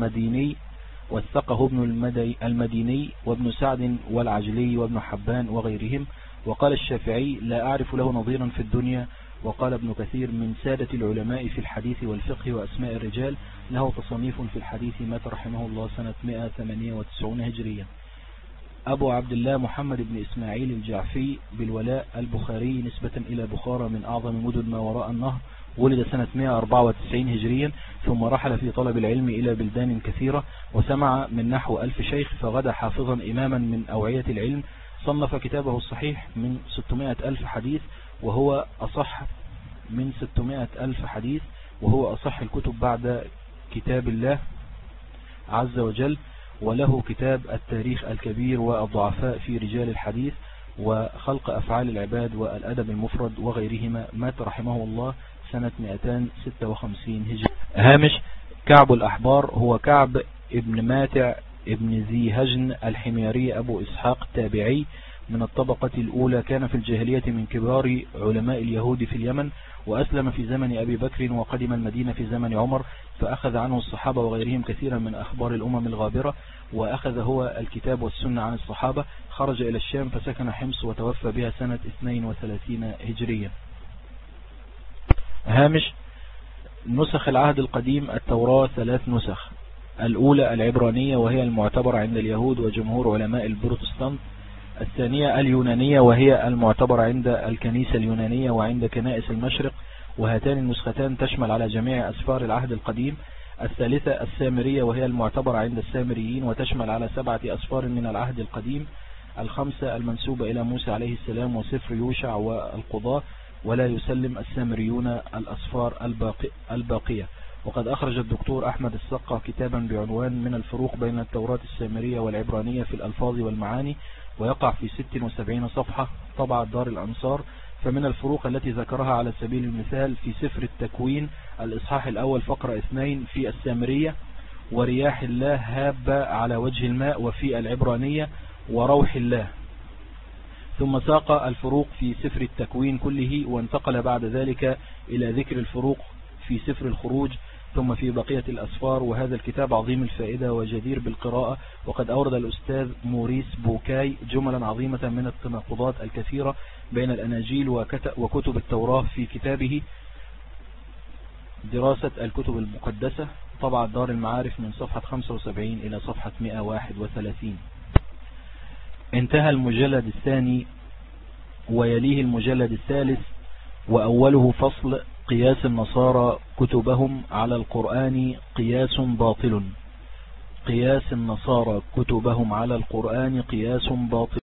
ابن المديني وابن سعد والعجلي وابن حبان وغيرهم. وقال الشافعي: لا أعرف له نظيرا في الدنيا. وقال ابن كثير: من سادة العلماء في الحديث والفقه وأسماء الرجال، له تصنيف في الحديث، مات رحمه الله سنة 198 هجريا. أبو عبد الله محمد بن إسماعيل الجعفي بالولاء البخاري نسبة إلى بخارى من أعظم مدن ما وراء النهر، ولد سنة 194 هجريا، ثم رحل في طلب العلم إلى بلدان كثيرة، وسمع من نحو 1000 شيخ، فغدا حافظا إماما من أوعية العلم. صنف كتابه الصحيح من 600,000 حديث، وهو أصح من 600,000 حديث، وهو أصح الكتب بعد كتاب الله عز وجل. وله كتاب التاريخ الكبير والضعفاء في رجال الحديث وخلق أفعال العباد والأدب المفرد وغيرهما، مات رحمه الله سنة 256 هجري. هامش. كعب الأحبار هو كعب ابن ماتع ابن ذي هجن الحميري أبو إسحاق التابعي من الطبقة الأولى، كان في الجاهلية من كبار علماء اليهود في اليمن، وأسلم في زمن أبي بكر، وقدم المدينة في زمن عمر، فأخذ عنه الصحابة وغيرهم كثيرا من أخبار الأمم الغابرة، وأخذ هو الكتاب والسنة عن الصحابة. خرج إلى الشام فسكن حمص، وتوفى بها سنة 32 هجرية. هامش. نسخ العهد القديم التوراة 3 نسخ: الأولى العبرانية، وهي المعتبرة عند اليهود وجمهور علماء البروتستانت. الثانية اليونانية، وهي المعتبرة عند الكنيسة اليونانية وعند كنائس المشرق، وهاتان النسختان تشمل على جميع أسفار العهد القديم. الثالثة السامرية، وهي المعتبرة عند السامريين وتشمل على 7 أسفار من العهد القديم. الخمسة المنسوبة إلى موسى عليه السلام وسفر يوشع والقضاء، ولا يسلم السامريون الأسفار الباقية. وقد أخرج الدكتور أحمد السقا كتابا بعنوان من الفروق بين التوراة السامرية والعبرانية في الألفاظ والمعاني، ويقع في 76 صفحة، طبع دار الأنصار. فمن الفروق التي ذكرها على سبيل المثال: في سفر التكوين الإصحاح الأول فقرة 2 في السامرية: ورياح الله هابة على وجه الماء، وفي العبرانية: وروح الله. ثم ساق الفروق في سفر التكوين كله، وانتقل بعد ذلك إلى ذكر الفروق في سفر الخروج، ثم في بقية الأسفار. وهذا الكتاب عظيم الفائدة وجدير بالقراءة، وقد أورد الأستاذ موريس بوكاي جملا عظيمة من التناقضات الكثيرة بين الأناجيل وكتب التوراة في كتابه دراسة الكتب المقدسة، طبعة دار المعارف من صفحة 75 إلى صفحة 131. انتهى المجلد الثاني ويليه المجلد الثالث، وأوله فصل: قياس النصارى كتبهم على القرآن قياس باطل. قياس النصارى كتبهم على القرآن قياس باطل.